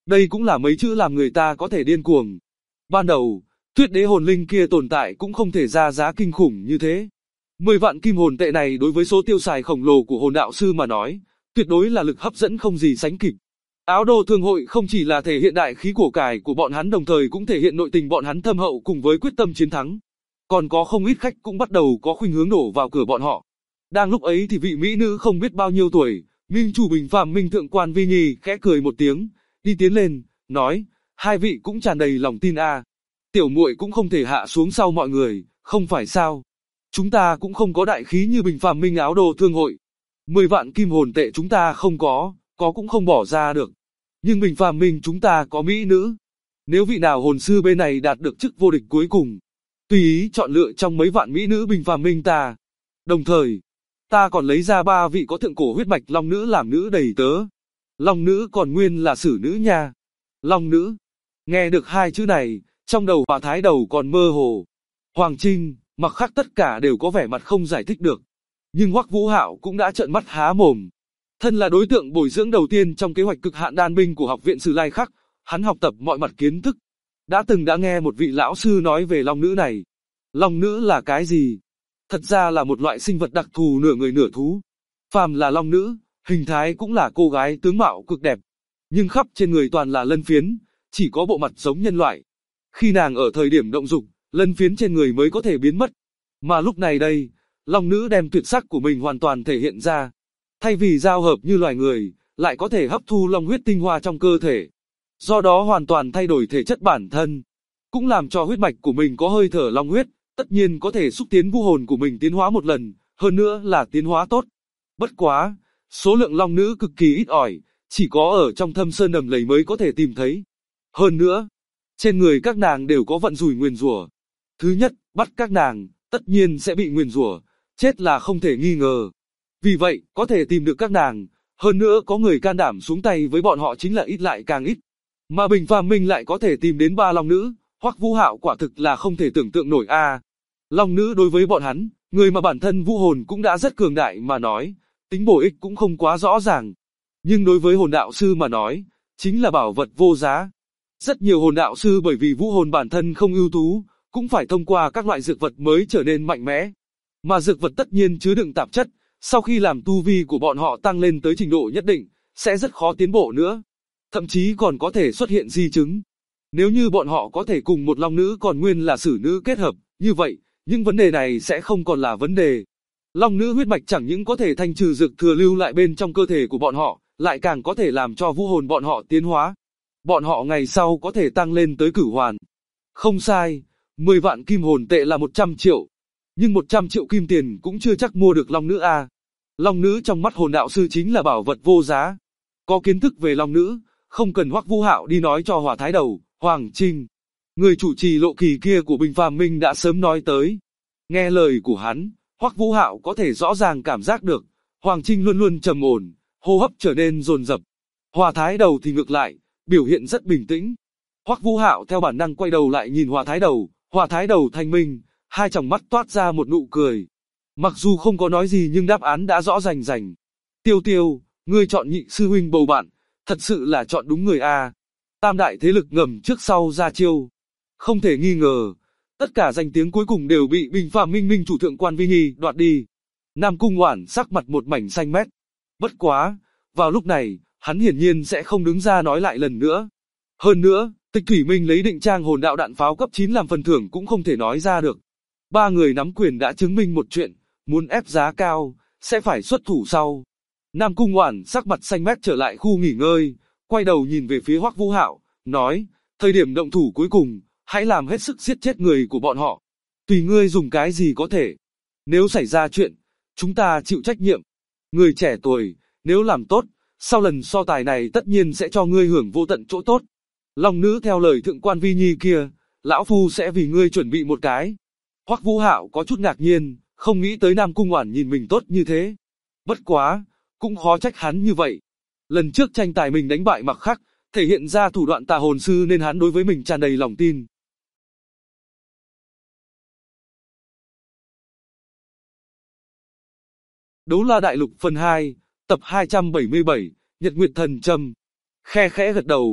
Đây cũng là mấy chữ làm người ta có thể điên cuồng. Ban đầu, Tuyết Đế hồn linh kia tồn tại cũng không thể ra giá kinh khủng như thế. 10 vạn kim hồn tệ này đối với số tiêu xài khổng lồ của hồn đạo sư mà nói, tuyệt đối là lực hấp dẫn không gì sánh kịp. Áo đồ thương hội không chỉ là thể hiện đại khí của cải của bọn hắn, đồng thời cũng thể hiện nội tình bọn hắn thâm hậu cùng với quyết tâm chiến thắng. Còn có không ít khách cũng bắt đầu có khuynh hướng đổ vào cửa bọn họ. Đang lúc ấy thì vị mỹ nữ không biết bao nhiêu tuổi, Minh chủ Bình Phàm Minh Thượng Quan Vi Nhi khẽ cười một tiếng, đi tiến lên, nói, hai vị cũng tràn đầy lòng tin a. Tiểu muội cũng không thể hạ xuống sau mọi người, không phải sao? Chúng ta cũng không có đại khí như Bình Phàm Minh áo đồ thương hội. 10 vạn kim hồn tệ chúng ta không có cũng không bỏ ra được. Nhưng Bình Phàm Minh chúng ta có mỹ nữ. Nếu vị nào hồn sư bên này đạt được chức vô địch cuối cùng, tùy ý chọn lựa trong mấy vạn mỹ nữ Bình Phàm Minh ta. Đồng thời, ta còn lấy ra 3 vị có thượng cổ huyết mạch long nữ làm nữ đầy tớ. Long nữ còn nguyên là sử nữ nha. Long nữ. Nghe được hai chữ này, trong đầu Hòa Thái Đầu còn mơ hồ. Hoàng Trinh, Mặc Khắc tất cả đều có vẻ mặt không giải thích được. Nhưng Hoắc Vũ Hạo cũng đã trợn mắt há mồm. Thân là đối tượng bồi dưỡng đầu tiên trong kế hoạch cực hạn đan binh của học viện Sử Lai Khắc, hắn học tập mọi mặt kiến thức. Đã nghe một vị lão sư nói về long nữ này. Long nữ là cái gì? Thật ra là một loại sinh vật đặc thù nửa người nửa thú. Phàm là long nữ, hình thái cũng là cô gái tướng mạo cực đẹp. Nhưng khắp trên người toàn là lân phiến, chỉ có bộ mặt giống nhân loại. Khi nàng ở thời điểm động dục, lân phiến trên người mới có thể biến mất. Mà lúc này đây, long nữ đem tuyệt sắc của mình hoàn toàn thể hiện ra. Thay vì giao hợp như loài người, lại có thể hấp thu long huyết tinh hoa trong cơ thể. Do đó hoàn toàn thay đổi thể chất bản thân. Cũng làm cho huyết mạch của mình có hơi thở long huyết, tất nhiên có thể xúc tiến vũ hồn của mình tiến hóa một lần, hơn nữa là tiến hóa tốt. Bất quá, số lượng long nữ cực kỳ ít ỏi, chỉ có ở trong thâm sơn đầm lầy mới có thể tìm thấy. Hơn nữa, trên người các nàng đều có vận rủi nguyền rủa. Thứ nhất, bắt các nàng, tất nhiên sẽ bị nguyền rủa, chết là không thể nghi ngờ. Vì vậy, có thể tìm được các nàng, hơn nữa có người can đảm xuống tay với bọn họ chính là ít lại càng ít. Mà Bình Phàm Minh lại có thể tìm đến 3 long nữ, Hoắc Vũ Hạo quả thực là không thể tưởng tượng nổi a. Long nữ đối với bọn hắn, người mà bản thân vũ hồn cũng đã rất cường đại mà nói, tính bổ ích cũng không quá rõ ràng. Nhưng đối với hồn đạo sư mà nói, chính là bảo vật vô giá. Rất nhiều hồn đạo sư bởi vì vũ hồn bản thân không ưu tú, cũng phải thông qua các loại dược vật mới trở nên mạnh mẽ. Mà dược vật tất nhiên chứa đựng tạp chất, sau khi làm tu vi của bọn họ tăng lên tới trình độ nhất định, sẽ rất khó tiến bộ nữa. Thậm chí còn có thể xuất hiện di chứng. Nếu như bọn họ có thể cùng một long nữ còn nguyên là sử nữ kết hợp, như vậy, những vấn đề này sẽ không còn là vấn đề. Long nữ huyết mạch chẳng những có thể thanh trừ dược thừa lưu lại bên trong cơ thể của bọn họ, lại càng có thể làm cho vũ hồn bọn họ tiến hóa. Bọn họ ngày sau có thể tăng lên tới cửu hoàn. Không sai, 10 vạn kim hồn tệ là 100 triệu. Nhưng 100 triệu kim tiền cũng chưa chắc mua được long nữ a. Long nữ trong mắt hồn đạo sư chính là bảo vật vô giá. Có kiến thức về long nữ, không cần Hoắc Vũ Hạo đi nói cho Hòa Thái Đầu, Hoàng Trinh. Người chủ trì lộ kỳ kia của Bình Phàm Minh đã sớm nói tới. Nghe lời của hắn, Hoắc Vũ Hạo có thể rõ ràng cảm giác được, Hoàng Trinh luôn luôn trầm ổn, hô hấp trở nên dồn dập. Hòa Thái Đầu thì ngược lại, biểu hiện rất bình tĩnh. Hoắc Vũ Hạo theo bản năng quay đầu lại nhìn Hòa Thái Đầu thanh minh, hai tròng mắt toát ra một nụ cười. Mặc dù không có nói gì nhưng đáp án đã rõ rành rành. Tiêu Tiêu, ngươi chọn nhị sư huynh bầu bạn, thật sự là chọn đúng người a. Tam đại thế lực ngầm trước sau ra chiêu. Không thể nghi ngờ, tất cả danh tiếng cuối cùng đều bị Bình Phàm Minh Minh chủ Thượng Quan Vi Nhi đoạt đi. Nam Cung Oản sắc mặt một mảnh xanh mét. Bất quá, vào lúc này, hắn hiển nhiên sẽ không đứng ra nói lại lần nữa. Hơn nữa, Tịch Thủy Minh lấy định trang hồn đạo đạn pháo cấp 9 làm phần thưởng cũng không thể nói ra được. Ba người nắm quyền đã chứng minh một chuyện, muốn ép giá cao, sẽ phải xuất thủ sau. Nam Cung Oản sắc mặt xanh mét trở lại khu nghỉ ngơi, quay đầu nhìn về phía Hoắc Vũ Hạo, nói, thời điểm động thủ cuối cùng, hãy làm hết sức giết chết người của bọn họ. Tùy ngươi dùng cái gì có thể. Nếu xảy ra chuyện, chúng ta chịu trách nhiệm. Người trẻ tuổi, nếu làm tốt, sau lần so tài này tất nhiên sẽ cho ngươi hưởng vô tận chỗ tốt. Long nữ theo lời Thượng Quan Vi Nhi kia, lão phu sẽ vì ngươi chuẩn bị một cái. Hoắc Vũ Hạo có chút ngạc nhiên, không nghĩ tới Nam Cung Oản nhìn mình tốt như thế. Bất quá, cũng khó trách hắn như vậy. Lần trước tranh tài mình đánh bại Mặc Khắc, thể hiện ra thủ đoạn tà hồn sư nên hắn đối với mình tràn đầy lòng tin. Đấu La Đại Lục phần 2, tập 277, Nhật Nguyệt Thần Châm. Khe khẽ gật đầu,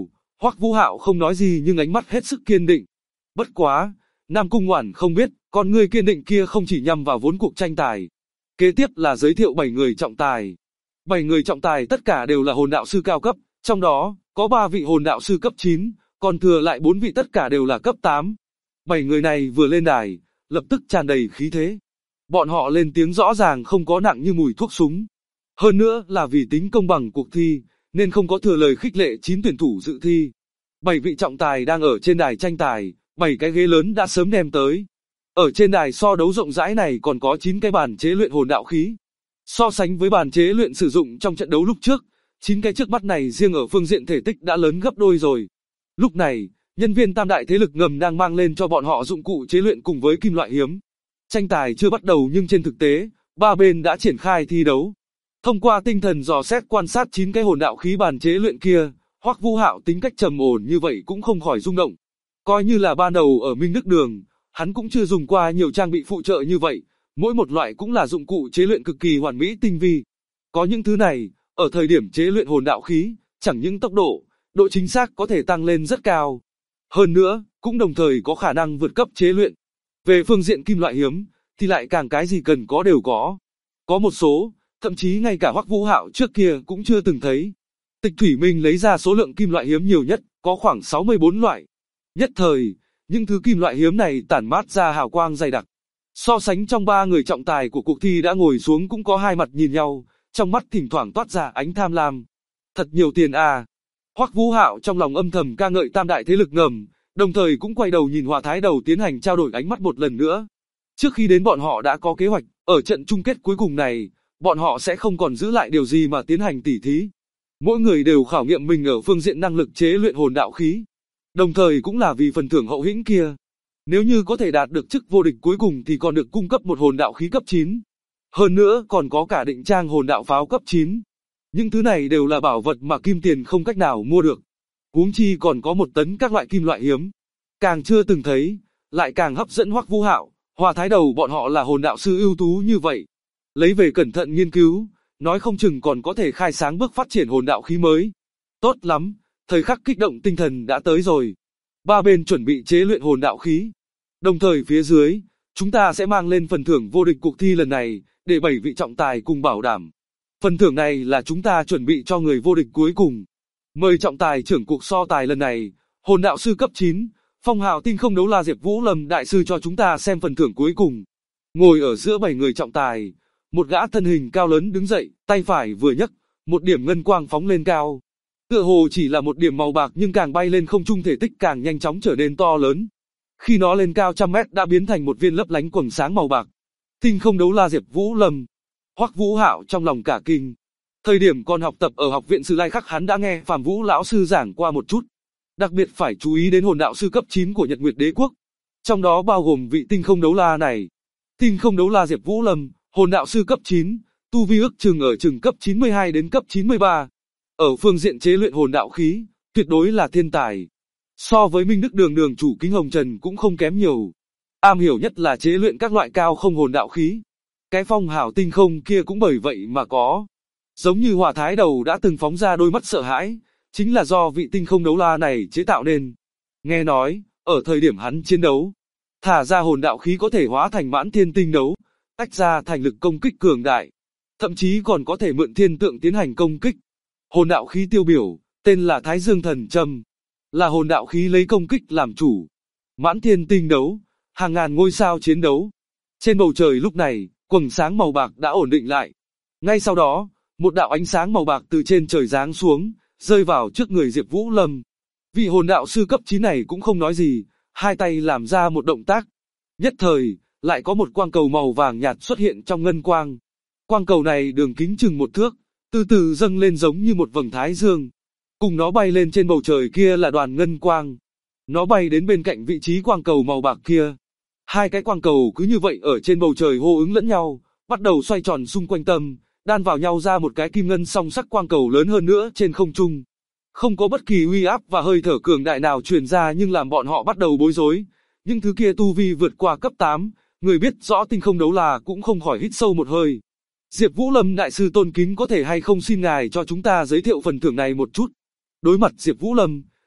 Hoắc Vũ Hạo không nói gì nhưng ánh mắt hết sức kiên định. Bất quá, Nam Cung Ngoản không biết, con người kiên định kia không chỉ nhằm vào vốn cuộc tranh tài. Kế tiếp là giới thiệu 7 người trọng tài. 7 người trọng tài tất cả đều là hồn đạo sư cao cấp, trong đó có 3 vị hồn đạo sư cấp 9, còn thừa lại 4 vị tất cả đều là cấp 8. 7 người này vừa lên đài, lập tức tràn đầy khí thế. Bọn họ lên tiếng rõ ràng không có nặng như mùi thuốc súng. Hơn nữa là vì tính công bằng cuộc thi, nên không có thừa lời khích lệ 9 tuyển thủ dự thi. 7 vị trọng tài đang ở trên đài tranh tài, 7 cái ghế lớn đã sớm đem tới. Ở trên đài so đấu rộng rãi này còn có 9 cái bàn chế luyện hồn đạo khí. So sánh với bàn chế luyện sử dụng trong trận đấu lúc trước, 9 cái trước mắt này riêng ở phương diện thể tích đã lớn gấp đôi rồi. Lúc này, nhân viên tam đại thế lực ngầm đang mang lên cho bọn họ dụng cụ chế luyện cùng với kim loại hiếm. Tranh tài chưa bắt đầu nhưng trên thực tế, ba bên đã triển khai thi đấu. Thông qua tinh thần dò xét quan sát 9 cái hồn đạo khí bàn chế luyện kia, Hoắc Vũ Hạo tính cách trầm ổn như vậy cũng không khỏi rung động. Coi như là ban đầu ở Minh Đức Đường, hắn cũng chưa dùng qua nhiều trang bị phụ trợ như vậy, mỗi một loại cũng là dụng cụ chế luyện cực kỳ hoàn mỹ tinh vi. Có những thứ này, ở thời điểm chế luyện hồn đạo khí, chẳng những tốc độ, độ chính xác có thể tăng lên rất cao. Hơn nữa, cũng đồng thời có khả năng vượt cấp chế luyện. Về phương diện kim loại hiếm, thì lại càng cái gì cần có đều có. Có một số, thậm chí ngay cả Hoắc Vũ Hạo trước kia cũng chưa từng thấy. Tịch Thủy Minh lấy ra số lượng kim loại hiếm nhiều nhất, có khoảng 64 loại. Nhất thời, những thứ kim loại hiếm này tản mát ra hào quang dày đặc. So sánh trong 3 người trọng tài của cuộc thi đã ngồi xuống cũng có hai mặt nhìn nhau, trong mắt thỉnh thoảng toát ra ánh tham lam. Thật nhiều tiền à. Hoắc Vũ Hạo trong lòng âm thầm ca ngợi tam đại thế lực ngầm, đồng thời cũng quay đầu nhìn Hỏa Thái Đầu tiến hành trao đổi ánh mắt một lần nữa. Trước khi đến bọn họ đã có kế hoạch, ở trận chung kết cuối cùng này, bọn họ sẽ không còn giữ lại điều gì mà tiến hành tỉ thí. Mỗi người đều khảo nghiệm mình ở phương diện năng lực chế luyện hồn đạo khí. Đồng thời cũng là vì phần thưởng hậu hĩnh kia. Nếu như có thể đạt được chức vô địch cuối cùng thì còn được cung cấp một hồn đạo khí cấp 9. Hơn nữa còn có cả định trang hồn đạo pháo cấp 9. Những thứ này đều là bảo vật mà kim tiền không cách nào mua được. Huống chi còn có 1 tấn các loại kim loại hiếm. Càng chưa từng thấy, lại càng hấp dẫn Hoắc Vũ Hạo, Hỏa Thái Đầu bọn họ là hồn đạo sư ưu tú như vậy. Lấy về cẩn thận nghiên cứu, nói không chừng còn có thể khai sáng bước phát triển hồn đạo khí mới. Tốt lắm, thời khắc kích động tinh thần đã tới rồi. Ba bên chuẩn bị chế luyện hồn đạo khí. Đồng thời phía dưới, chúng ta sẽ mang lên phần thưởng vô địch cuộc thi lần này, để 7 vị trọng tài cùng bảo đảm. Phần thưởng này là chúng ta chuẩn bị cho người vô địch cuối cùng. Mời trọng tài trưởng cuộc so tài lần này, hồn đạo sư cấp 9, phong hào tinh không đấu la Diệp Vũ Lâm đại sư cho chúng ta xem phần thưởng cuối cùng. Ngồi ở giữa 7 người trọng tài, một gã thân hình cao lớn đứng dậy, tay phải vừa nhấc, một điểm ngân quang phóng lên cao. Tựa hồ chỉ là một điểm màu bạc nhưng càng bay lên không trung thể tích càng nhanh chóng trở nên to lớn. Khi nó lên cao trăm mét đã biến thành một viên lấp lánh quầng sáng màu bạc. Tinh không đấu la Diệp Vũ Lâm. Hoắc Vũ Hạo trong lòng cả kinh. Thời điểm còn học tập ở học viện Sử Lai Khắc hắn đã nghe Phạm Vũ lão sư giảng qua một chút. Đặc biệt phải chú ý đến hồn đạo sư cấp 9 của Nhật Nguyệt Đế quốc. Trong đó bao gồm vị tinh không đấu la này. Tinh không đấu la Diệp Vũ Lâm, hồn đạo sư cấp 9, tu vi ước chừng ở chừng cấp 92 đến cấp 93. Ở phương diện chế luyện hồn đạo khí, tuyệt đối là thiên tài. So với Minh Đức Đường đường chủ Kính Hồng Trần cũng không kém nhiều. Am hiểu nhất là chế luyện các loại cao không hồn đạo khí. Cái phong hào tinh không kia cũng bởi vậy mà có. Giống như Hỏa Thái Đầu đã từng phóng ra đôi mắt sợ hãi, chính là do vị tinh không đấu la này chế tạo nên. Nghe nói, ở thời điểm hắn chiến đấu, thả ra hồn đạo khí có thể hóa thành mãn thiên tinh đấu, tách ra thành lực công kích cường đại. Thậm chí còn có thể mượn thiên tượng tiến hành công kích. Hồn đạo khí tiêu biểu, tên là Thái Dương Thần Châm, là hồn đạo khí lấy công kích làm chủ. Mãn thiên tinh đấu, hàng ngàn ngôi sao chiến đấu. Trên bầu trời lúc này, quầng sáng màu bạc đã ổn định lại. Ngay sau đó, một đạo ánh sáng màu bạc từ trên trời giáng xuống, rơi vào trước người Diệp Vũ Lâm. Vị hồn đạo sư cấp 9 này cũng không nói gì, hai tay làm ra một động tác. Nhất thời, lại có một quang cầu màu vàng nhạt xuất hiện trong ngân quang. Quang cầu này đường kính chừng 1 thước, từ từ dâng lên giống như một vầng thái dương. Cùng nó bay lên trên bầu trời kia là đoàn ngân quang. Nó bay đến bên cạnh vị trí quang cầu màu bạc kia. Hai cái quang cầu cứ như vậy ở trên bầu trời hô ứng lẫn nhau, bắt đầu xoay tròn xung quanh tâm, đan vào nhau ra một cái kim ngân song sắc quang cầu lớn hơn nữa trên không trung. Không có bất kỳ uy áp và hơi thở cường đại nào truyền ra nhưng làm bọn họ bắt đầu bối rối. Những thứ kia tu vi vượt qua cấp 8, người biết rõ tinh không đấu la cũng không khỏi hít sâu một hơi. Diệp Vũ Lâm đại sư tôn kính có thể hay không xin ngài cho chúng ta giới thiệu phần thưởng này một chút. Đối mặt Diệp Vũ Lâm,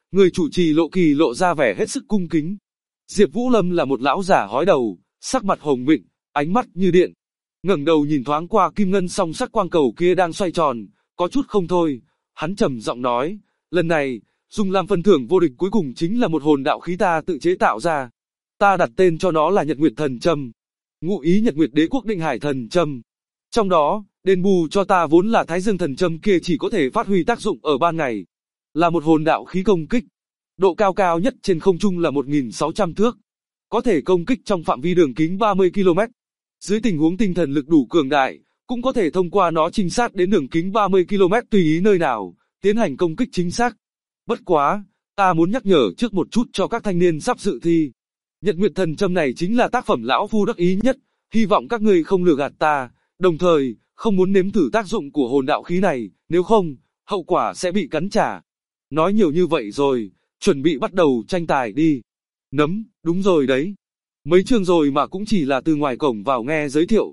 người chủ trì Lộ Kỳ lộ ra vẻ hết sức cung kính. Diệp Vũ Lâm là một lão giả hói đầu, sắc mặt hồng mịn, ánh mắt như điện. Ngẩng đầu nhìn thoáng qua kim ngân song sắc quang cầu kia đang xoay tròn, có chút không thôi, hắn trầm giọng nói, lần này, dùng làm phần thưởng vô địch cuối cùng chính là một hồn đạo khí ta tự chế tạo ra. Ta đặt tên cho nó là Nhật Nguyệt Thần Châm. Ngụ ý Nhật Nguyệt Đế Quốc Định Hải Thần Châm. Trong đó, đền bù cho ta vốn là Thái Dương Thần Châm kia chỉ có thể phát huy tác dụng ở ban ngày. Là một hồn đạo khí công kích. Độ cao cao nhất trên không trung là 1.600 thước. Có thể công kích trong phạm vi đường kính 30 km. Dưới tình huống tinh thần lực đủ cường đại, cũng có thể thông qua nó trinh sát đến đường kính 30 km tùy ý nơi nào, tiến hành công kích chính xác. Bất quá, ta muốn nhắc nhở trước một chút cho các thanh niên sắp dự thi. Nhật Nguyệt Thần Châm này chính là tác phẩm lão phu đắc ý nhất, hy vọng các ngươi không lừa gạt ta, đồng thời, không muốn nếm thử tác dụng của hồn đạo khí này, nếu không, hậu quả sẽ bị cắn trả. Nói nhiều như vậy rồi, chuẩn bị bắt đầu tranh tài đi. Nấm, đúng rồi đấy. Mấy chương rồi mà cũng chỉ là từ ngoài cổng vào nghe giới thiệu.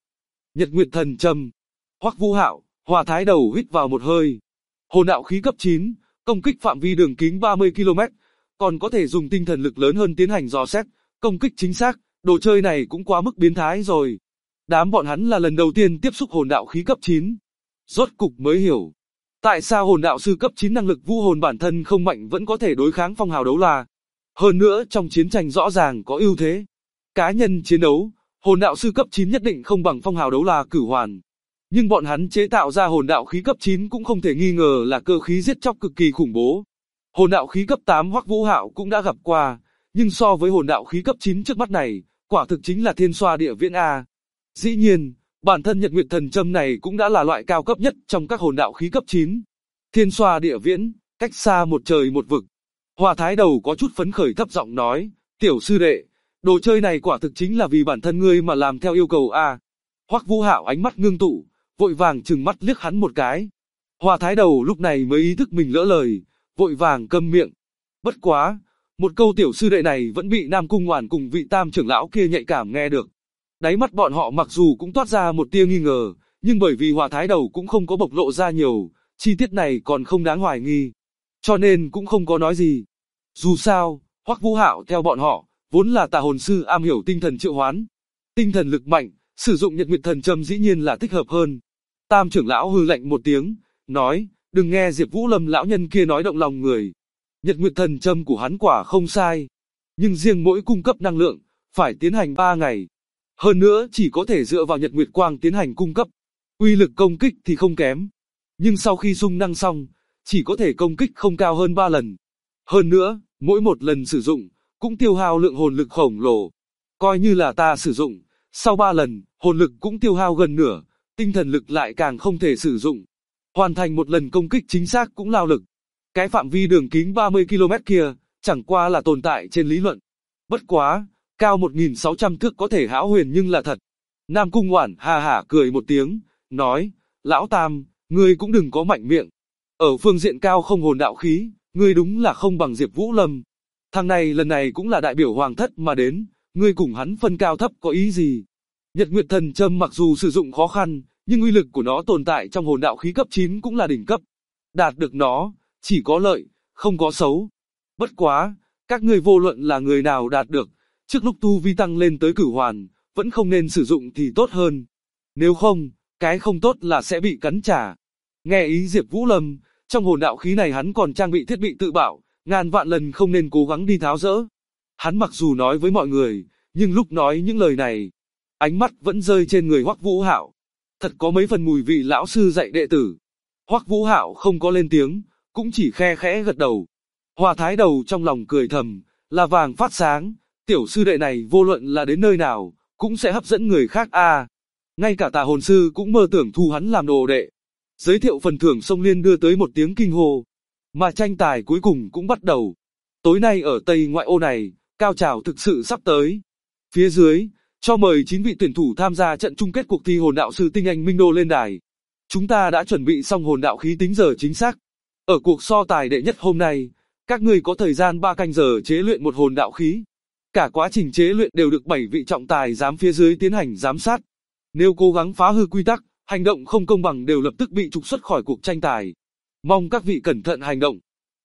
Nhật Nguyệt Thần Châm. Hoắc Vũ Hạo, Hòa Thái Đầu hít vào một hơi. Hồn đạo khí cấp 9, công kích phạm vi đường kính 30 km, còn có thể dùng tinh thần lực lớn hơn tiến hành dò xét, công kích chính xác, đồ chơi này cũng quá mức biến thái rồi. Đám bọn hắn là lần đầu tiên tiếp xúc hồn đạo khí cấp 9. Rốt cục mới hiểu. Tại sao hồn đạo sư cấp 9 năng lực vũ hồn bản thân không mạnh vẫn có thể đối kháng phong hào đấu la. Hơn nữa trong chiến tranh rõ ràng có ưu thế. Cá nhân chiến đấu, hồn đạo sư cấp 9 nhất định không bằng phong hào đấu la Cửu Hoàn. Nhưng bọn hắn chế tạo ra hồn đạo khí cấp 9 cũng không thể nghi ngờ là cơ khí giết chóc cực kỳ khủng bố. Hồn đạo khí cấp 8 Hoắc Vũ Hạo cũng đã gặp qua, nhưng so với hồn đạo khí cấp 9 trước mắt này, quả thực chính là thiên xoa địa viễn a. Dĩ nhiên, bản thân Nhật Nguyệt Thần Châm này cũng đã là loại cao cấp nhất trong các hồn đạo khí cấp 9. Thiên xoa địa viễn, cách xa một trời một vực. Hòa Thái Đầu có chút phấn khởi thấp giọng nói, tiểu sư đệ, đồ chơi này quả thực chính là vì bản thân ngươi mà làm theo yêu cầu a. Hoắc Vũ Hạo ánh mắt ngưng tụ, vội vàng trừng mắt liếc hắn một cái. Hòa Thái Đầu lúc này mới ý thức mình lỡ lời, vội vàng câm miệng. Bất quá, một câu tiểu sư đệ này vẫn bị Nam Cung Ngoản cùng vị tam trưởng lão kia nhạy cảm nghe được. Đáy mắt bọn họ mặc dù cũng toát ra một tia nghi ngờ, nhưng bởi vì Hòa Thái Đầu cũng không có bộc lộ ra nhiều, chi tiết này còn không đáng hoài nghi, cho nên cũng không có nói gì. Dù sao, Hoắc Vũ Hạo theo bọn họ, vốn là tà hồn sư am hiểu tinh thần triệu hoán. Tinh thần lực mạnh, sử dụng Nhật Nguyệt Thần Châm dĩ nhiên là thích hợp hơn. Tam trưởng lão hừ lạnh một tiếng, nói, đừng nghe Diệp Vũ Lâm lão nhân kia nói động lòng người. Nhật Nguyệt Thần Châm của hắn quả không sai, nhưng riêng mỗi cung cấp năng lượng, phải tiến hành 3 ngày. Hơn nữa chỉ có thể dựa vào Nhật Nguyệt Quang tiến hành cung cấp. Uy lực công kích thì không kém, nhưng sau khi xung năng xong, chỉ có thể công kích không cao hơn 3 lần. Hơn nữa, mỗi một lần sử dụng, cũng tiêu hao lượng hồn lực khổng lồ. Coi như là ta sử dụng, sau 3 lần, hồn lực cũng tiêu hao gần nửa, tinh thần lực lại càng không thể sử dụng. Hoàn thành một lần công kích chính xác cũng lao lực. Cái phạm vi đường kính 30 km kia, chẳng qua là tồn tại trên lý luận. Bất quá, cao 1.600 thước có thể hão huyền nhưng là thật. Nam Cung Ngoản ha hả cười một tiếng, nói, lão Tam, ngươi cũng đừng có mạnh miệng. Ở phương diện cao không hồn đạo khí, ngươi đúng là không bằng Diệp Vũ Lâm. Thằng này lần này cũng là đại biểu hoàng thất mà đến, ngươi cùng hắn phân cao thấp có ý gì? Nhật Nguyệt Thần Châm mặc dù sử dụng khó khăn, nhưng uy lực của nó tồn tại trong hồn đạo khí cấp 9 cũng là đỉnh cấp. Đạt được nó, chỉ có lợi, không có xấu. Bất quá, các ngươi vô luận là người nào đạt được, trước lúc tu vi tăng lên tới Cửu Hoàn, vẫn không nên sử dụng thì tốt hơn. Nếu không, cái không tốt là sẽ bị cắn trả. Nghe ý Diệp Vũ Lâm, trong hồn đạo khí này hắn còn trang bị thiết bị tự bảo, ngàn vạn lần không nên cố gắng đi tháo dỡ. Hắn mặc dù nói với mọi người, nhưng lúc nói những lời này, ánh mắt vẫn rơi trên người Hoắc Vũ Hạo. Thật có mấy phần mùi vị lão sư dạy đệ tử. Hoắc Vũ Hạo không có lên tiếng, cũng chỉ khe khẽ gật đầu. Hòa Thái Đầu trong lòng cười thầm, là vàng phát sáng, tiểu sư đệ này vô luận là đến nơi nào, cũng sẽ hấp dẫn người khác a. Ngay cả tà hồn sư cũng mơ tưởng thu hắn làm đồ đệ. Giới thiệu phần thưởng Sông Liên đưa tới một tiếng kinh hô, mà tranh tài cuối cùng cũng bắt đầu. Tối nay ở Tây Ngoại ô này, cao trào thực sự sắp tới. Phía dưới, cho mời 9 vị tuyển thủ tham gia trận chung kết cuộc thi hồn đạo sư tinh anh Minh Đô lên đài. Chúng ta đã chuẩn bị xong hồn đạo khí tính giờ chính xác. Ở cuộc so tài đệ nhất hôm nay, các ngươi có thời gian 3 canh giờ chế luyện một hồn đạo khí. Cả quá trình chế luyện đều được 7 vị trọng tài giám phía dưới tiến hành giám sát. Nếu cố gắng phá hư quy tắc, hành động không công bằng đều lập tức bị trục xuất khỏi cuộc tranh tài. Mong các vị cẩn thận hành động.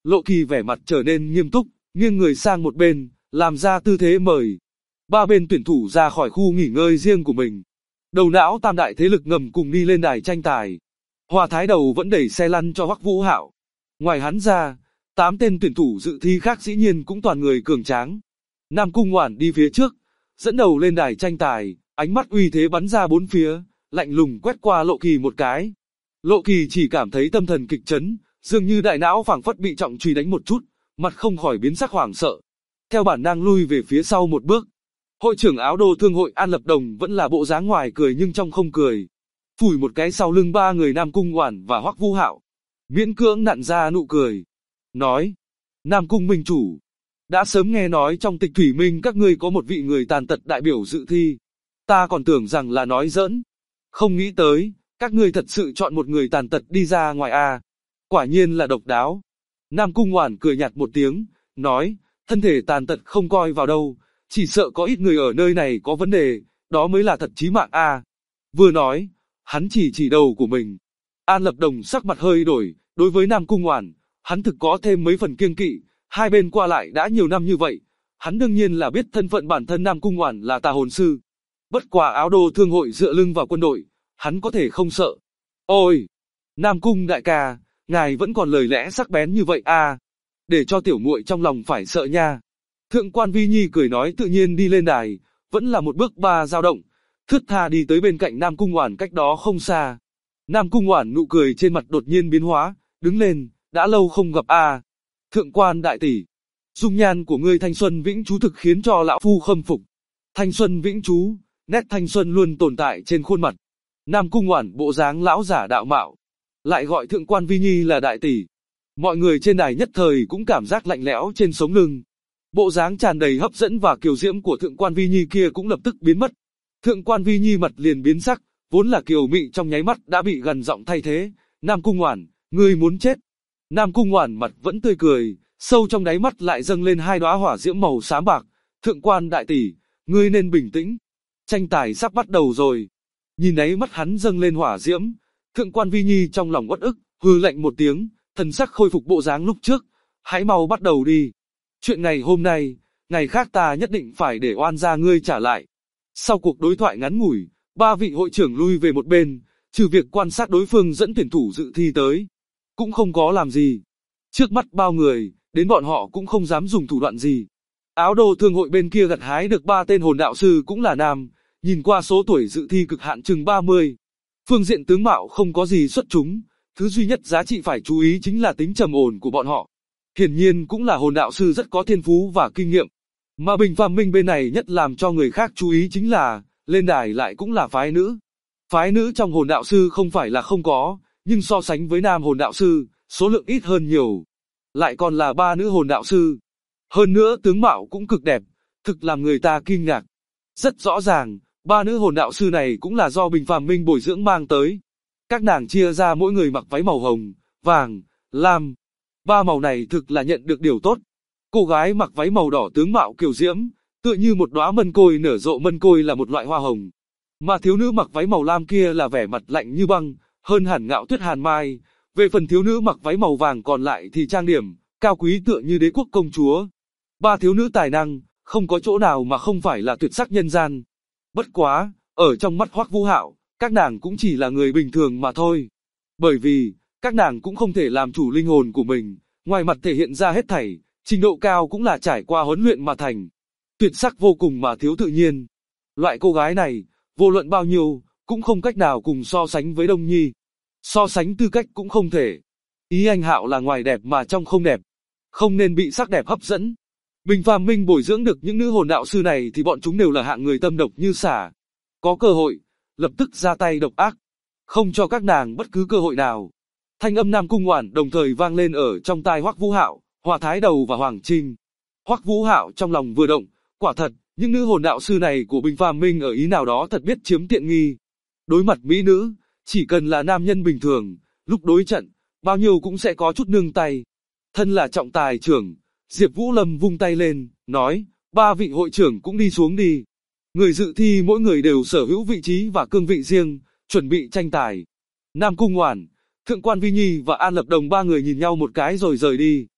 Lộ Kỳ vẻ mặt trở nên nghiêm túc, nghiêng người sang một bên, làm ra tư thế mời. Ba bên tuyển thủ ra khỏi khu nghỉ ngơi riêng của mình. Đầu não tam đại thế lực ngầm cùng đi lên đài tranh tài. Hòa Thái Đầu vẫn đẩy xe lăn cho Hoắc Vũ Hạo. Ngoài hắn ra, 8 tên tuyển thủ dự thi khác dĩ nhiên cũng toàn người cường tráng. Nam Cung Ngoản đi phía trước, dẫn đầu lên đài tranh tài, ánh mắt uy thế bắn ra bốn phía, lạnh lùng quét qua Lộ Kỳ một cái. Lộ Kỳ chỉ cảm thấy tâm thần kịch chấn, dường như đại não phảng phất bị trọng truy đánh một chút, mặt không khỏi biến sắc hoảng sợ. Theo bản năng lui về phía sau một bước. Hội trưởng áo đô thương hội An Lập Đồng vẫn là bộ dáng ngoài cười nhưng trong không cười. Phủi một cái sau lưng ba người Nam Cung Ngoản và Hoắc Vũ Hạo. Miễn cưỡng nặn ra nụ cười. Nói, Nam Cung minh chủ. Đã sớm nghe nói trong tịch thủy minh các ngươi có một vị người tàn tật đại biểu dự thi. Ta còn tưởng rằng là nói giỡn. Không nghĩ tới, các ngươi thật sự chọn một người tàn tật đi ra ngoài a. Quả nhiên là độc đáo. Nam Cung Ngoản cười nhạt một tiếng, nói, thân thể tàn tật không coi vào đâu, chỉ sợ có ít người ở nơi này có vấn đề, đó mới là thật chí mạng a. Vừa nói, hắn chỉ đầu của mình. An Lập Đồng sắc mặt hơi đổi, đối với Nam Cung Ngoản, hắn thực có thêm mấy phần kiêng kỵ, hai bên qua lại đã nhiều năm như vậy, hắn đương nhiên là biết thân phận bản thân Nam Cung Ngoản là tà hồn sư. Bất quả áo đô thương hội dựa lưng vào quân đội, hắn có thể không sợ. Ôi, Nam Cung đại ca, ngài vẫn còn lời lẽ sắc bén như vậy à, để cho tiểu muội trong lòng phải sợ nha. Thượng quan Vi Nhi cười nói tự nhiên đi lên đài, vẫn là một bước ba dao động, thướt tha đi tới bên cạnh Nam Cung Ngoản cách đó không xa. Nam Cung Ngoản nụ cười trên mặt đột nhiên biến hóa, đứng lên, đã lâu không gặp à. Thượng quan đại tỷ, dung nhan của ngươi thanh xuân vĩnh chú thực khiến cho lão phu khâm phục. Thanh xuân vĩnh chú, nét thanh xuân luôn tồn tại trên khuôn mặt. Nam Cung Ngoản bộ dáng lão giả đạo mạo, lại gọi thượng quan Vi Nhi là đại tỷ. Mọi người trên đài nhất thời cũng cảm giác lạnh lẽo trên sống lưng. Bộ dáng tràn đầy hấp dẫn và kiều diễm của thượng quan Vi Nhi kia cũng lập tức biến mất. Thượng quan Vi Nhi mặt liền biến sắc, vốn là kiều mị trong nháy mắt đã bị gần giọng thay thế. Nam Cung Ngoản, ngươi muốn chết. Nam Cung Ngoản mặt vẫn tươi cười, sâu trong đáy mắt lại dâng lên hai đóa hỏa diễm màu xám bạc. Thượng quan đại tỷ, ngươi nên bình tĩnh. Tranh tài sắp bắt đầu rồi. Nhìn đáy mắt hắn dâng lên hỏa diễm, thượng quan Vi Nhi trong lòng uất ức, hừ lạnh một tiếng, thần sắc khôi phục bộ dáng lúc trước. Hãy mau bắt đầu đi. Chuyện ngày hôm nay, ngày khác ta nhất định phải để oan gia ngươi trả lại. Sau cuộc đối thoại ngắn ngủi, ba vị hội trưởng lui về một bên, trừ việc quan sát đối phương dẫn tuyển thủ dự thi tới, cũng không có làm gì. Trước mắt bao người, đến bọn họ cũng không dám dùng thủ đoạn gì. Áo đô thương hội bên kia gặt hái được 3 tên hồn đạo sư cũng là nam, nhìn qua số tuổi dự thi cực hạn chừng 30. Phương diện tướng mạo không có gì xuất chúng, thứ duy nhất giá trị phải chú ý chính là tính trầm ổn của bọn họ. Hiển nhiên cũng là hồn đạo sư rất có thiên phú và kinh nghiệm. Mà Bình Phàm Minh bên này nhất làm cho người khác chú ý chính là, lên đài lại cũng là phái nữ. Phái nữ trong hồn đạo sư không phải là không có, nhưng so sánh với nam hồn đạo sư, số lượng ít hơn nhiều. Lại còn là 3 nữ hồn đạo sư. Hơn nữa tướng mạo cũng cực đẹp, thực làm người ta kinh ngạc. Rất rõ ràng, 3 nữ hồn đạo sư này cũng là do Bình Phàm Minh bồi dưỡng mang tới. Các nàng chia ra mỗi người mặc váy màu hồng, vàng, lam. 3 màu này thực là nhận được điều tốt. Cô gái mặc váy màu đỏ tướng mạo kiều diễm, tựa như một đóa mân côi nở rộ, mân côi là một loại hoa hồng. Mà thiếu nữ mặc váy màu lam kia là vẻ mặt lạnh như băng, hơn hẳn Ngạo Tuyết Hàn Mai. Về phần thiếu nữ mặc váy màu vàng còn lại thì trang điểm, cao quý tựa như đế quốc công chúa. 3 thiếu nữ tài năng, không có chỗ nào mà không phải là tuyệt sắc nhân gian. Bất quá, ở trong mắt Hoắc Vũ Hạo, các nàng cũng chỉ là người bình thường mà thôi. Bởi vì, các nàng cũng không thể làm chủ linh hồn của mình, ngoài mặt thể hiện ra hết thảy, trình độ cao cũng là trải qua huấn luyện mà thành. Tuyệt sắc vô cùng mà thiếu tự nhiên. Loại cô gái này, vô luận bao nhiêu, cũng không cách nào cùng so sánh với Đông Nhi. So sánh tư cách cũng không thể. Ý anh Hạo là ngoài đẹp mà trong không đẹp. Không nên bị sắc đẹp hấp dẫn. Bình Phàm Minh bồi dưỡng được những nữ hồn đạo sư này thì bọn chúng đều là hạng người tâm độc như xả. Có cơ hội, lập tức ra tay độc ác. Không cho các nàng bất cứ cơ hội nào. Thanh âm Nam Cung Ngoản đồng thời vang lên ở trong tai Hoắc Vũ Hạo, Hòa Thái Đầu và Hoàng Trinh. Hoắc Vũ Hạo trong lòng vừa động, quả thật, những nữ hồn đạo sư này của Bình Phàm Minh ở ý nào đó thật biết chiếm tiện nghi. Đối mặt mỹ nữ, chỉ cần là nam nhân bình thường, lúc đối trận, bao nhiêu cũng sẽ có chút nương tay. Thân là trọng tài trưởng, Diệp Vũ Lâm vung tay lên, nói, 3 vị hội trưởng cũng đi xuống đi. Người dự thi mỗi người đều sở hữu vị trí và cương vị riêng, chuẩn bị tranh tài. Nam Cung Ngoản, Thượng quan Vi Nhi và An Lập Đồng 3 người nhìn nhau một cái rồi rời đi.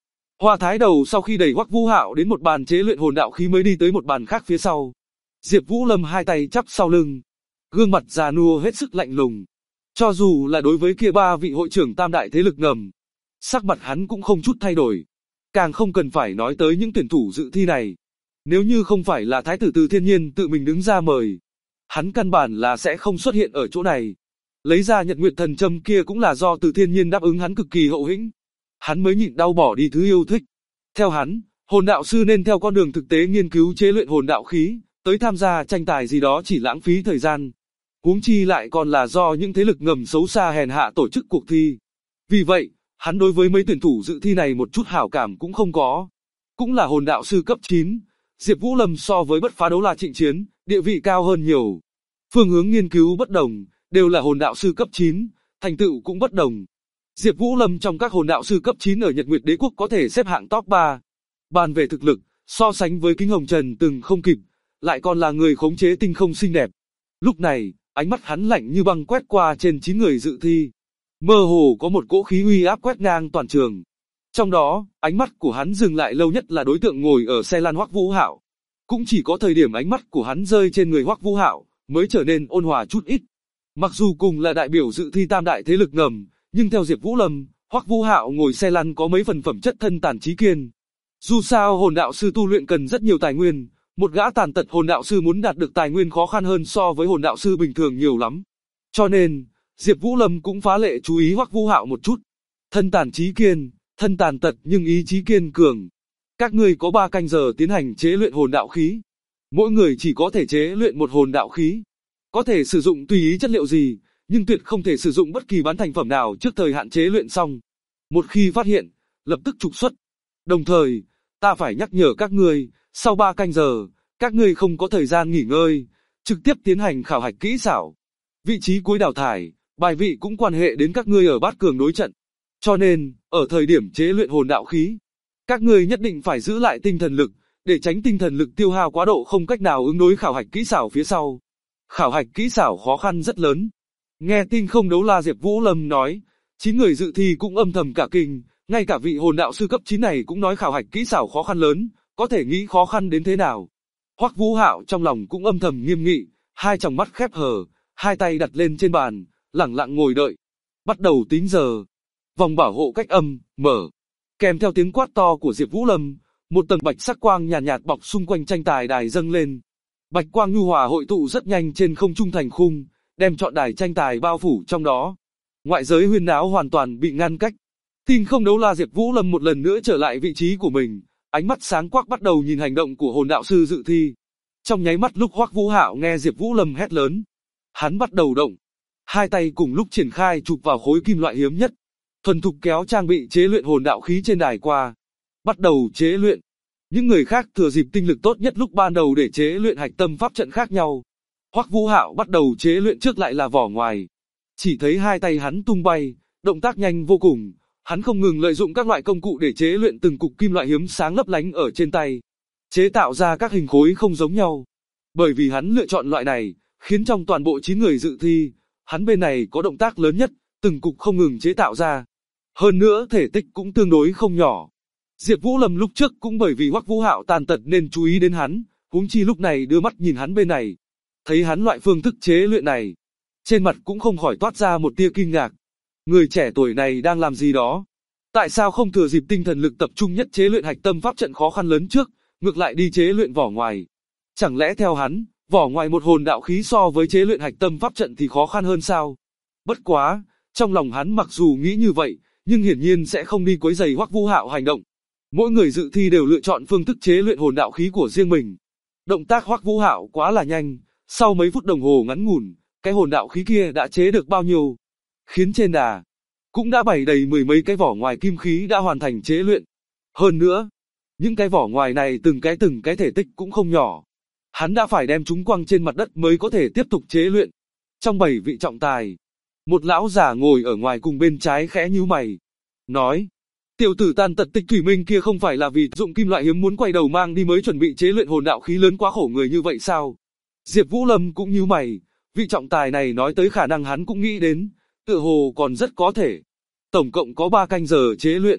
Hoa Thái Đầu sau khi đẩy Hoắc Vũ Hạo đến một bàn chế luyện hồn đạo khí mới đi tới một bàn khác phía sau. Diệp Vũ Lâm hai tay chắp sau lưng, gương mặt già nua hết sức lạnh lùng. Cho dù là đối với kia ba vị hội trưởng tam đại thế lực ngầm, sắc mặt hắn cũng không chút thay đổi. Càng không cần phải nói tới những tuyển thủ dự thi này. Nếu như không phải là Thái tử Từ Thiên Nhiên tự mình đứng ra mời, hắn căn bản là sẽ không xuất hiện ở chỗ này. Lấy ra Nhật Nguyệt Thần Châm kia cũng là do Từ Thiên Nhiên đáp ứng hắn cực kỳ hậu hĩnh, hắn mới nhịn đau bỏ đi thứ yêu thích. Theo hắn, hồn đạo sư nên theo con đường thực tế nghiên cứu chế luyện hồn đạo khí, tới tham gia tranh tài gì đó chỉ lãng phí thời gian. Huống chi lại còn là do những thế lực ngầm xấu xa hèn hạ tổ chức cuộc thi. Vì vậy, hắn đối với mấy tuyển thủ dự thi này một chút hảo cảm cũng không có. Cũng là hồn đạo sư cấp 9, Diệp Vũ Lâm so với Bất Phá Đấu La Trịnh Chiến, địa vị cao hơn nhiều. Phương hướng nghiên cứu bất đồng, đều là hồn đạo sư cấp 9, thành tựu cũng bất đồng. Diệp Vũ Lâm trong các hồn đạo sư cấp 9 ở Nhật Nguyệt Đế quốc có thể xếp hạng top 3. Bàn về thực lực, so sánh với Kính Hồng Trần từng không kịp, lại còn là người khống chế tinh không xinh đẹp. Lúc này, ánh mắt hắn lạnh như băng quét qua trên 9 người dự thi. Mơ hồ có một cỗ khí uy áp quét ngang toàn trường. Trong đó, ánh mắt của hắn dừng lại lâu nhất là đối tượng ngồi ở xe lăn Hoắc Vũ Hạo. Cũng chỉ có thời điểm ánh mắt của hắn rơi trên người Hoắc Vũ Hạo, mới trở nên ôn hòa chút ít. Mặc dù cùng là đại biểu dự thi tam đại thế lực ngầm, nhưng theo Diệp Vũ Lâm, Hoắc Vũ Hạo ngồi xe lăn có mấy phần phẩm chất thân tàn trí kiên. Dù sao hồn đạo sư tu luyện cần rất nhiều tài nguyên, một gã tàn tật hồn đạo sư muốn đạt được tài nguyên khó khăn hơn so với hồn đạo sư bình thường nhiều lắm. Cho nên, Diệp Vũ Lâm cũng phá lệ chú ý Hoắc Vũ Hạo một chút. Thân tàn trí kiên, thân tàn tật nhưng ý chí kiên cường. Các ngươi có 3 canh giờ tiến hành chế luyện hồn đạo khí. Mỗi người chỉ có thể chế luyện một hồn đạo khí. Có thể sử dụng tùy ý chất liệu gì, nhưng tuyệt không thể sử dụng bất kỳ bán thành phẩm nào trước thời hạn chế luyện xong. Một khi phát hiện, lập tức trục xuất. Đồng thời, ta phải nhắc nhở các ngươi, sau 3 canh giờ, các ngươi không có thời gian nghỉ ngơi, trực tiếp tiến hành khảo hạch kỹ xảo. Vị trí cuối đào thải, bài vị cũng quan hệ đến các ngươi ở bát cường đối trận. Cho nên, ở thời điểm chế luyện hồn đạo khí, các ngươi nhất định phải giữ lại tinh thần lực, để tránh tinh thần lực tiêu hao quá độ không cách nào ứng đối khảo hạch kỹ xảo phía sau. Khảo hạch kỹ xảo khó khăn rất lớn. Nghe Tinh Không Đấu La Diệp Vũ Lâm nói, 9 người dự thi cũng âm thầm cả kinh, ngay cả vị hồn đạo sư cấp 9 này cũng nói khảo hạch kỹ xảo khó khăn lớn, có thể nghĩ khó khăn đến thế nào. Hoắc Vũ Hạo trong lòng cũng âm thầm nghiêm nghị, hai tròng mắt khép hờ, hai tay đặt lên trên bàn, lẳng lặng ngồi đợi. Bắt đầu tính giờ. Vòng bảo hộ cách âm, mở. Kèm theo tiếng quát to của Diệp Vũ Lâm, một tầng bạch sắc quang nhàn nhạt bọc xung quanh tranh tài đài dâng lên. Bạch quang nhu hòa hội tụ rất nhanh trên không trung thành khung, đem trọn đài tranh tài bao phủ trong đó. Ngoại giới huyên náo hoàn toàn bị ngăn cách. Tinh Không Đấu La Diệp Vũ Lâm một lần nữa trở lại vị trí của mình, ánh mắt sáng quắc bắt đầu nhìn hành động của hồn đạo sư dự thi. Trong nháy mắt lúc Hoắc Vũ Hạo nghe Diệp Vũ Lâm hét lớn, hắn bắt đầu động. Hai tay cùng lúc triển khai chụp vào khối kim loại hiếm nhất, thuần thục kéo trang bị chế luyện hồn đạo khí trên đài qua. Bắt đầu chế luyện. Những người khác thừa dịp tinh lực tốt nhất lúc ban đầu để chế luyện hạch tâm pháp trận khác nhau. Hoắc Vũ Hạo bắt đầu chế luyện trước lại là vỏ ngoài. Chỉ thấy hai tay hắn tung bay, động tác nhanh vô cùng, hắn không ngừng lợi dụng các loại công cụ để chế luyện từng cục kim loại hiếm sáng lấp lánh ở trên tay, chế tạo ra các hình khối không giống nhau. Bởi vì hắn lựa chọn loại này, khiến trong toàn bộ 9 người dự thi, hắn bên này có động tác lớn nhất, từng cục không ngừng chế tạo ra. Hơn nữa thể tích cũng tương đối không nhỏ. Diệp Vũ Lâm lúc trước cũng bởi vì Hoắc Vũ Hạo tàn tật nên chú ý đến hắn, huống chi lúc này đưa mắt nhìn hắn bên này, thấy hắn loại phương thức chế luyện này, trên mặt cũng không khỏi toát ra một tia kinh ngạc. Người trẻ tuổi này đang làm gì đó? Tại sao không thừa dịp tinh thần lực tập trung nhất chế luyện hạch tâm pháp trận khó khăn lớn trước, ngược lại đi chế luyện vỏ ngoài? Chẳng lẽ theo hắn, vỏ ngoài một hồn đạo khí so với chế luyện hạch tâm pháp trận thì khó khăn hơn sao? Bất quá, trong lòng hắn mặc dù nghĩ như vậy, nhưng hiển nhiên sẽ không đi quấy rầy Hoắc Vũ Hạo hành động. Mỗi người dự thi đều lựa chọn phương thức chế luyện hồn đạo khí của riêng mình. Động tác Hoắc Vũ Hạo quá là nhanh, sau mấy phút đồng hồ ngắn ngủn, cái hồn đạo khí kia đã chế được bao nhiêu? Khiến trên đà cũng đã bày đầy mười mấy cái vỏ ngoài kim khí đã hoàn thành chế luyện. Hơn nữa, những cái vỏ ngoài này từng cái thể tích cũng không nhỏ. Hắn đã phải đem chúng quăng trên mặt đất mới có thể tiếp tục chế luyện. Trong 7 vị trọng tài, một lão già ngồi ở ngoài cùng bên trái khẽ nhíu mày, nói: "Tiểu tử tàn tật Tịch Thủy Minh kia không phải là vì dụng kim loại hiếm muốn quay đầu mang đi mới chuẩn bị chế luyện hồn đạo khí lớn quá khổ người như vậy sao?" Diệp Vũ Lâm cũng nhíu mày, vị trọng tài này nói tới khả năng hắn cũng nghĩ đến, tựa hồ còn rất có thể. Tổng cộng có 3 canh giờ chế luyện.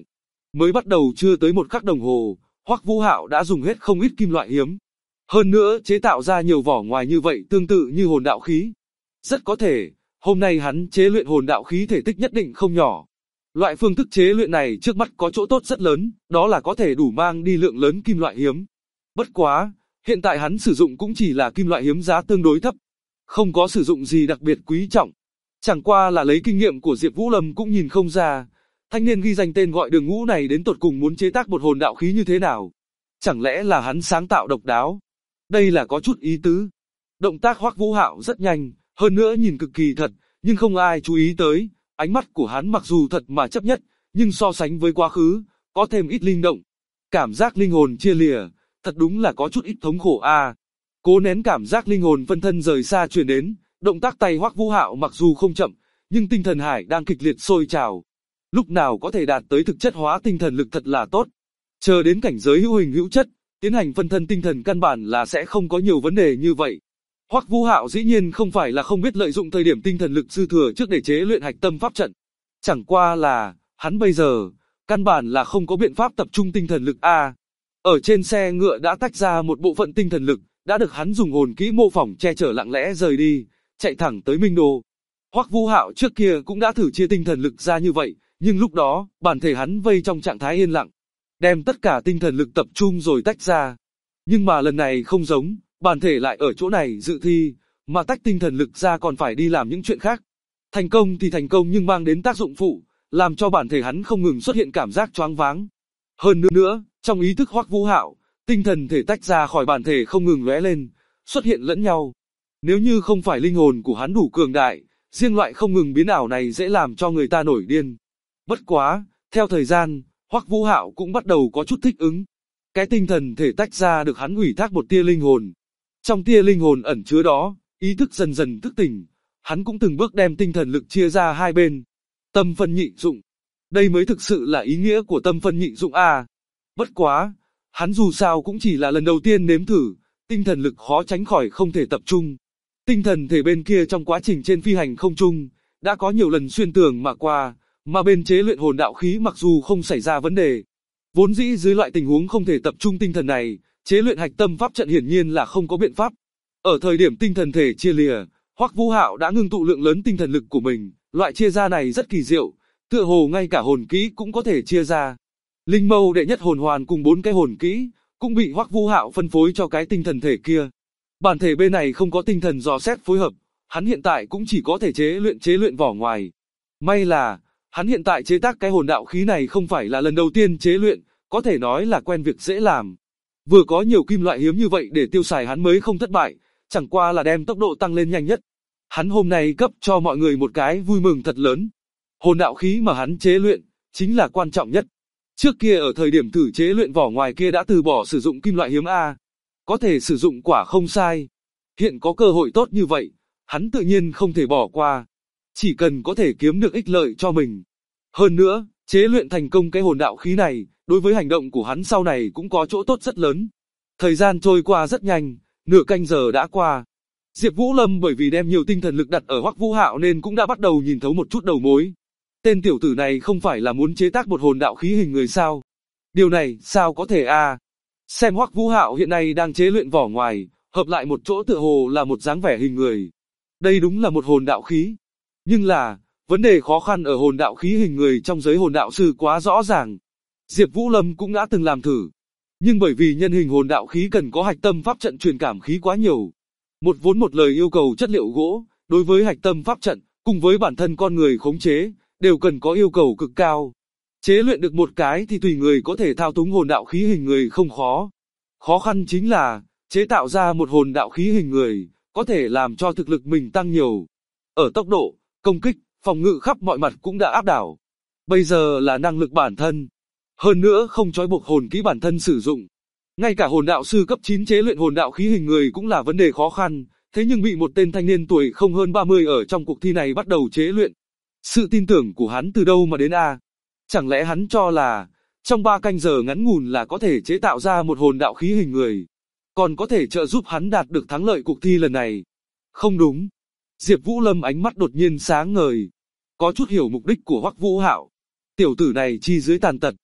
Mới bắt đầu chưa tới một khắc đồng hồ, Hoắc Vũ Hạo đã dùng hết không ít kim loại hiếm. Hơn nữa chế tạo ra nhiều vỏ ngoài như vậy tương tự như hồn đạo khí. Rất có thể, hôm nay hắn chế luyện hồn đạo khí thể tích nhất định không nhỏ. Loại phương thức chế luyện này trước mắt có chỗ tốt rất lớn, đó là có thể đủ mang đi lượng lớn kim loại hiếm. Bất quá, hiện tại hắn sử dụng cũng chỉ là kim loại hiếm giá tương đối thấp, không có sử dụng gì đặc biệt quý trọng. Chẳng qua là lấy kinh nghiệm của Diệp Vũ Lâm cũng nhìn không ra, thanh niên ghi danh tên gọi Đường Ngũ này đến tột cùng muốn chế tác một hồn đạo khí như thế nào. Chẳng lẽ là hắn sáng tạo độc đáo? Đây là có chút ý tứ. Động tác Hoắc Vũ Hạo rất nhanh, hơn nữa nhìn cực kỳ thật, nhưng không ai chú ý tới. Ánh mắt của hắn mặc dù thật mà chấp nhất, nhưng so sánh với quá khứ, có thêm ít linh động. Cảm giác linh hồn chia lìa, thật đúng là có chút ít thống khổ a. Cố nén cảm giác linh hồn phân thân rời xa truyền đến, động tác tay Hoắc Vũ Hạo mặc dù không chậm, nhưng tinh thần hải đang kịch liệt sôi trào. Lúc nào có thể đạt tới thực chất hóa tinh thần lực thật là tốt. Chờ đến cảnh giới hữu hình hữu chất, tiến hành phân thân tinh thần căn bản là sẽ không có nhiều vấn đề như vậy. Hoắc Vũ Hạo dĩ nhiên không phải là không biết lợi dụng thời điểm tinh thần lực dư thừa trước để chế luyện hạch tâm pháp trận. Chẳng qua là, hắn bây giờ, căn bản là không có biện pháp tập trung tinh thần lực a. Ở trên xe ngựa đã tách ra một bộ phận tinh thần lực, đã được hắn dùng hồn kỹ mô phỏng che chở lặng lẽ rời đi, chạy thẳng tới Minh Đô. Hoắc Vũ Hạo trước kia cũng đã thử chia tinh thần lực ra như vậy, nhưng lúc đó, bản thể hắn vây trong trạng thái yên lặng, đem tất cả tinh thần lực tập trung rồi tách ra. Nhưng mà lần này không giống, bản thể lại ở chỗ này dự thi, mà tách tinh thần lực ra còn phải đi làm những chuyện khác. Thành công thì thành công nhưng mang đến tác dụng phụ, làm cho bản thể hắn không ngừng xuất hiện cảm giác choáng váng. Hơn nữa, trong ý thức Hoắc Vũ Hạo, tinh thần thể tách ra khỏi bản thể không ngừng lóe lên, xuất hiện lẫn nhau. Nếu như không phải linh hồn của hắn đủ cường đại, riêng loại không ngừng biến ảo này dễ làm cho người ta nổi điên. Bất quá, theo thời gian, Hoắc Vũ Hạo cũng bắt đầu có chút thích ứng. Cái tinh thần thể tách ra được hắn ủy thác một tia linh hồn. Trong tia linh hồn ẩn chứa đó, ý thức dần dần thức tỉnh, hắn cũng từng bước đem tinh thần lực chia ra hai bên. Tâm phân nhị dụng. Đây mới thực sự là ý nghĩa của tâm phân nhị dụng a. Bất quá, hắn dù sao cũng chỉ là lần đầu tiên nếm thử, tinh thần lực khó tránh khỏi không thể tập trung. Tinh thần thể bên kia trong quá trình trên phi hành không trung, đã có nhiều lần xuyên tường mà qua, mà bên chế luyện hồn đạo khí mặc dù không xảy ra vấn đề. Vốn dĩ dưới loại tình huống không thể tập trung tinh thần này, chế luyện hạch tâm pháp trận hiển nhiên là không có biện pháp. Ở thời điểm tinh thần thể chia lìa, Hoắc Vũ Hạo đã ngưng tụ lượng lớn tinh thần lực của mình, loại chia ra này rất kỳ diệu, tựa hồ ngay cả hồn kỹ cũng có thể chia ra. Linh mâu đệ nhất hồn hoàn cùng 4 cái hồn kỹ, cũng bị Hoắc Vũ Hạo phân phối cho cái tinh thần thể kia. Bản thể bên này không có tinh thần dò xét phối hợp, hắn hiện tại cũng chỉ có thể chế luyện vỏ ngoài. May là, hắn hiện tại chế tác cái hồn đạo khí này không phải là lần đầu tiên chế luyện, có thể nói là quen việc dễ làm. Vừa có nhiều kim loại hiếm như vậy để tiêu xài hắn mới không thất bại, chẳng qua là đem tốc độ tăng lên nhanh nhất. Hắn hôm nay cấp cho mọi người một cái vui mừng thật lớn. Hồn đạo khí mà hắn chế luyện, chính là quan trọng nhất. Trước kia ở thời điểm thử chế luyện vỏ ngoài kia đã từ bỏ sử dụng kim loại hiếm A. Có thể sử dụng quả không sai. Hiện có cơ hội tốt như vậy, hắn tự nhiên không thể bỏ qua. Chỉ cần có thể kiếm được ích lợi cho mình. Hơn nữa, chế luyện thành công cái hồn đạo khí này, đối với hành động của hắn sau này cũng có chỗ tốt rất lớn. Thời gian trôi qua rất nhanh, nửa canh giờ đã qua. Diệp Vũ Lâm bởi vì đem nhiều tinh thần lực đặt ở Hoắc Vũ Hạo nên cũng đã bắt đầu nhìn thấu một chút đầu mối. Tên tiểu tử này không phải là muốn chế tác một hồn đạo khí hình người sao? Điều này, sao có thể a? Xem Hoắc Vũ Hạo hiện nay đang chế luyện vỏ ngoài, hợp lại một chỗ tựa hồ là một dáng vẻ hình người. Đây đúng là một hồn đạo khí. Nhưng là, vấn đề khó khăn ở hồn đạo khí hình người trong giới hồn đạo sư quá rõ ràng. Diệp Vũ Lâm cũng đã từng làm thử. Nhưng bởi vì nhân hình hồn đạo khí cần có hạch tâm pháp trận truyền cảm khí quá nhiều. Vốn một lời yêu cầu chất liệu gỗ, đối với hạch tâm pháp trận, cùng với bản thân con người khống chế, đều cần có yêu cầu cực cao. Chế luyện được một cái thì tùy người có thể thao túng hồn đạo khí hình người không khó. Khó khăn chính là, chế tạo ra một hồn đạo khí hình người, có thể làm cho thực lực mình tăng nhiều. Ở tốc độ, công kích, phòng ngự khắp mọi mặt cũng đã áp đảo. Bây giờ là năng lực bản thân. Hơn nữa không trói buộc hồn kỹ bản thân sử dụng. Ngay cả hồn đạo sư cấp 9 chế luyện hồn đạo khí hình người cũng là vấn đề khó khăn, thế nhưng bị một tên thanh niên tuổi không hơn 30 ở trong cuộc thi này bắt đầu chế luyện. Sự tin tưởng của hắn từ đâu mà đến a? Chẳng lẽ hắn cho là, trong 3 canh giờ ngắn ngủn là có thể chế tạo ra một hồn đạo khí hình người, còn có thể trợ giúp hắn đạt được thắng lợi cuộc thi lần này? Không đúng. Diệp Vũ Lâm ánh mắt đột nhiên sáng ngời, có chút hiểu mục đích của Hoắc Vũ Hạo. Tiểu tử này chi dưới tàn tật.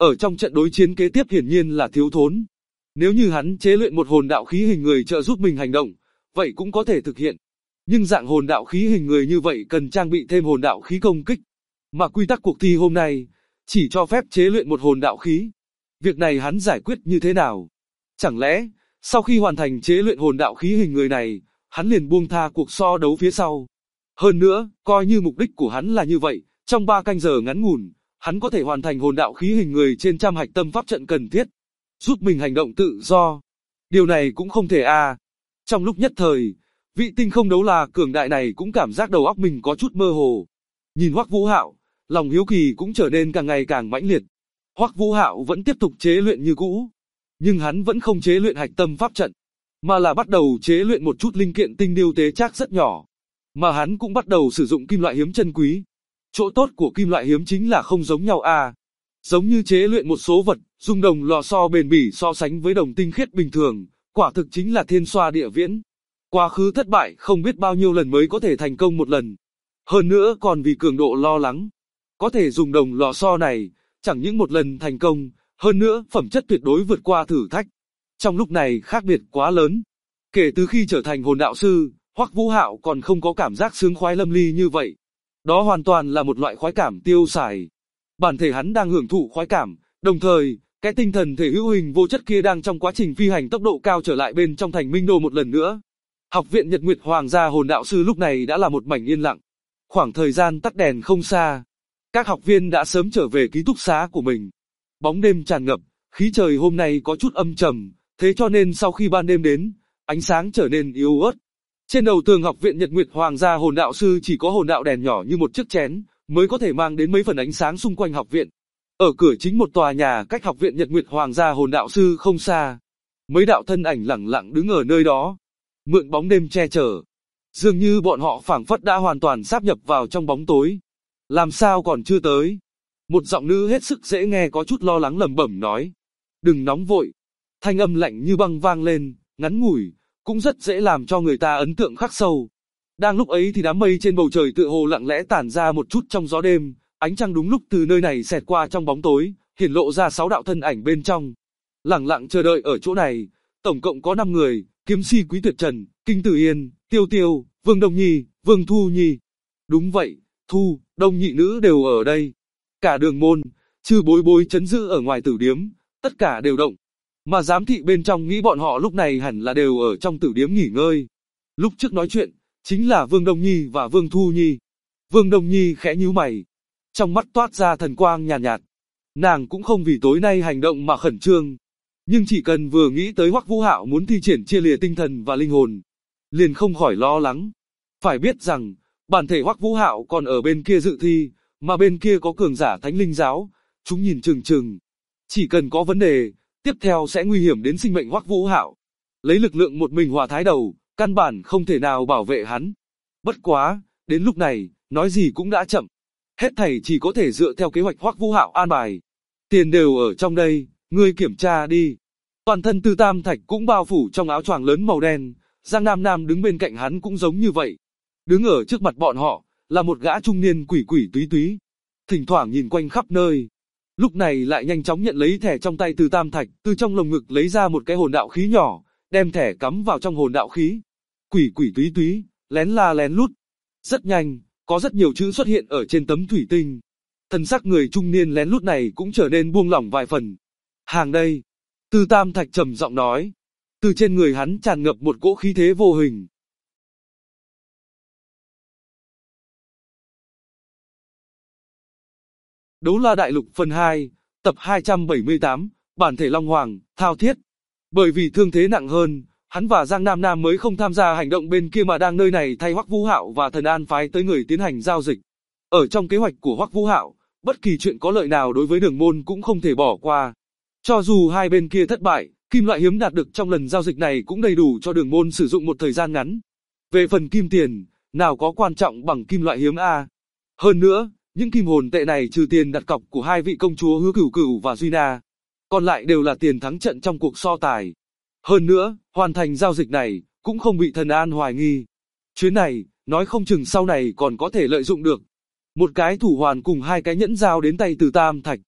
Ở trong trận đối chiến kế tiếp hiển nhiên là thiếu thốn. Nếu như hắn chế luyện một hồn đạo khí hình người trợ giúp mình hành động, vậy cũng có thể thực hiện. Nhưng dạng hồn đạo khí hình người như vậy cần trang bị thêm hồn đạo khí công kích. Mà quy tắc cuộc thi hôm nay chỉ cho phép chế luyện một hồn đạo khí. Việc này hắn giải quyết như thế nào? Chẳng lẽ, sau khi hoàn thành chế luyện hồn đạo khí hình người này, hắn liền buông tha cuộc so đấu phía sau? Hơn nữa, coi như mục đích của hắn là như vậy, trong 3 canh giờ ngắn ngủn, hắn có thể hoàn thành hồn đạo khí hình người trên trăm hạch tâm pháp trận cần thiết, giúp mình hành động tự do. Điều này cũng không thể à. Trong lúc nhất thời, vị tinh không đấu la cường đại này cũng cảm giác đầu óc mình có chút mơ hồ. Nhìn Hoắc Vũ Hạo, lòng hiếu kỳ cũng trở nên càng ngày càng mãnh liệt. Hoắc Vũ Hạo vẫn tiếp tục chế luyện như cũ, nhưng hắn vẫn không chế luyện hạch tâm pháp trận, mà là bắt đầu chế luyện một chút linh kiện tinh điêu tế trác rất nhỏ. Mà hắn cũng bắt đầu sử dụng kim loại hiếm chân quý. Chỗ tốt của kim loại hiếm chính là không giống nhau à. Giống như chế luyện một số vật, dùng đồng lò xo bền bỉ so sánh với đồng tinh khiết bình thường, quả thực chính là thiên xoa địa viễn. Quá khứ thất bại không biết bao nhiêu lần mới có thể thành công một lần. Hơn nữa còn vì cường độ lo lắng. Có thể dùng đồng lò xo này, chẳng những một lần thành công, hơn nữa phẩm chất tuyệt đối vượt qua thử thách. Trong lúc này khác biệt quá lớn. Kể từ khi trở thành hồn đạo sư, Hoắc Vũ Hạo còn không có cảm giác sướng khoái lâm ly như vậy. Đó hoàn toàn là một loại khoái cảm tiêu xài. Bản thể hắn đang hưởng thụ khoái cảm, đồng thời, cái tinh thần thể hữu hình vô chất kia đang trong quá trình phi hành tốc độ cao trở lại bên trong thành Minh Đô một lần nữa. Học viện Nhật Nguyệt Hoàng gia hồn đạo sư lúc này đã là một mảnh yên lặng. Khoảng thời gian tắt đèn không xa, các học viên đã sớm trở về ký túc xá của mình. Bóng đêm tràn ngập, khí trời hôm nay có chút âm trầm, thế cho nên sau khi ban đêm đến, ánh sáng trở nên yếu ớt. Trên đầu tường học viện Nhật Nguyệt Hoàng gia hồn đạo sư chỉ có hồn đạo đèn nhỏ như một chiếc chén, mới có thể mang đến mấy phần ánh sáng xung quanh học viện. Ở cửa chính một tòa nhà cách học viện Nhật Nguyệt Hoàng gia hồn đạo sư không xa, mấy đạo thân ảnh lẳng lặng đứng ở nơi đó, mượn bóng đêm che chở. Dường như bọn họ phảng phất đã hoàn toàn sáp nhập vào trong bóng tối. Làm sao còn chưa tới? Một giọng nữ hết sức dễ nghe có chút lo lắng lẩm bẩm nói. Đừng nóng vội. Thanh âm lạnh như băng vang lên, ngắn ngủi, cũng rất dễ làm cho người ta ấn tượng khắc sâu. Đang lúc ấy thì đám mây trên bầu trời tựa hồ lặng lẽ tản ra một chút trong gió đêm, ánh trăng đúng lúc từ nơi này xẹt qua trong bóng tối, hiển lộ ra 6 đạo thân ảnh bên trong. Lặng lặng chờ đợi ở chỗ này, tổng cộng có 5 người, Kiếm Si Quý Tuyệt Trần, Kinh Tử Yên, Tiêu Tiêu, Vương Đông Nhi, Vương Thu Nhi. Đúng vậy, Thu, Đông nhị nữ đều ở đây. Cả đường môn, trừ Bối Bối trấn giữ ở ngoài tử điếm, tất cả đều động. Mà giám thị bên trong nghĩ bọn họ lúc này hẳn là đều ở trong tử điếm nghỉ ngơi. Lúc trước nói chuyện, chính là Vương Đông Nhi và Vương Thu Nhi. Vương Đông Nhi khẽ nhíu mày, trong mắt toát ra thần quang nhàn nhạt. Nàng cũng không vì tối nay hành động mà khẩn trương, nhưng chỉ cần vừa nghĩ tới Hoắc Vũ Hạo muốn thi triển chia lìa tinh thần và linh hồn, liền không khỏi lo lắng. Phải biết rằng, bản thể Hoắc Vũ Hạo còn ở bên kia dự thi, mà bên kia có cường giả Thánh Linh giáo, chúng nhìn chừng chừng. Chỉ cần có vấn đề, tiếp theo sẽ nguy hiểm đến sinh mệnh Hoắc Vũ Hạo. Lấy lực lượng một mình hòa thái đầu, căn bản không thể nào bảo vệ hắn. Bất quá, đến lúc này, nói gì cũng đã chậm. Hết thảy chỉ có thể dựa theo kế hoạch Hoắc Vũ Hạo an bài. Tiền đều ở trong đây, ngươi kiểm tra đi. Toàn thân Tư Tam Thạch cũng bao phủ trong áo choàng lớn màu đen, Giang Nam Nam đứng bên cạnh hắn cũng giống như vậy. Đứng ở trước mặt bọn họ, là một gã trung niên quỷ quỷ túy túy. Thỉnh thoảng nhìn quanh khắp nơi. Lúc này lại nhanh chóng nhận lấy thẻ trong tay Tư Tam Thạch, từ trong lồng ngực lấy ra một cái hồn đạo khí nhỏ, đem thẻ cắm vào trong hồn đạo khí. Quỷ quỷ túy túy, lén la lén lút. Rất nhanh, có rất nhiều chữ xuất hiện ở trên tấm thủy tinh. Thần sắc người trung niên lén lút này cũng trở nên buông lỏng vài phần. Hàng đây. Tư Tam Thạch trầm giọng nói. Từ trên người hắn tràn ngập một cỗ khí thế vô hình. Đấu La Đại Lục phần 2, tập 278, bản thể Long Hoàng, thao thiết. Bởi vì thương thế nặng hơn, hắn và Giang Nam Nam mới không tham gia hành động bên kia mà đang nơi này thay Hoắc Vũ Hạo và Thần An phái tới người tiến hành giao dịch. Ở trong kế hoạch của Hoắc Vũ Hạo, bất kỳ chuyện có lợi nào đối với Đường Môn cũng không thể bỏ qua. Cho dù hai bên kia thất bại, kim loại hiếm đạt được trong lần giao dịch này cũng đầy đủ cho Đường Môn sử dụng một thời gian ngắn. Về phần kim tiền, nào có quan trọng bằng kim loại hiếm a. Hơn nữa, những kim hồn tệ này trừ tiền đặt cọc của hai vị công chúa Hứa Cửu Cửu và Duy Na, còn lại đều là tiền thắng trận trong cuộc so tài. Hơn nữa, hoàn thành giao dịch này, cũng không bị Thần An hoài nghi. Chuyến này, nói không chừng sau này còn có thể lợi dụng được. Một cái thủ hoàn cùng hai cái nhẫn giao đến tay Từ Tam Thạch.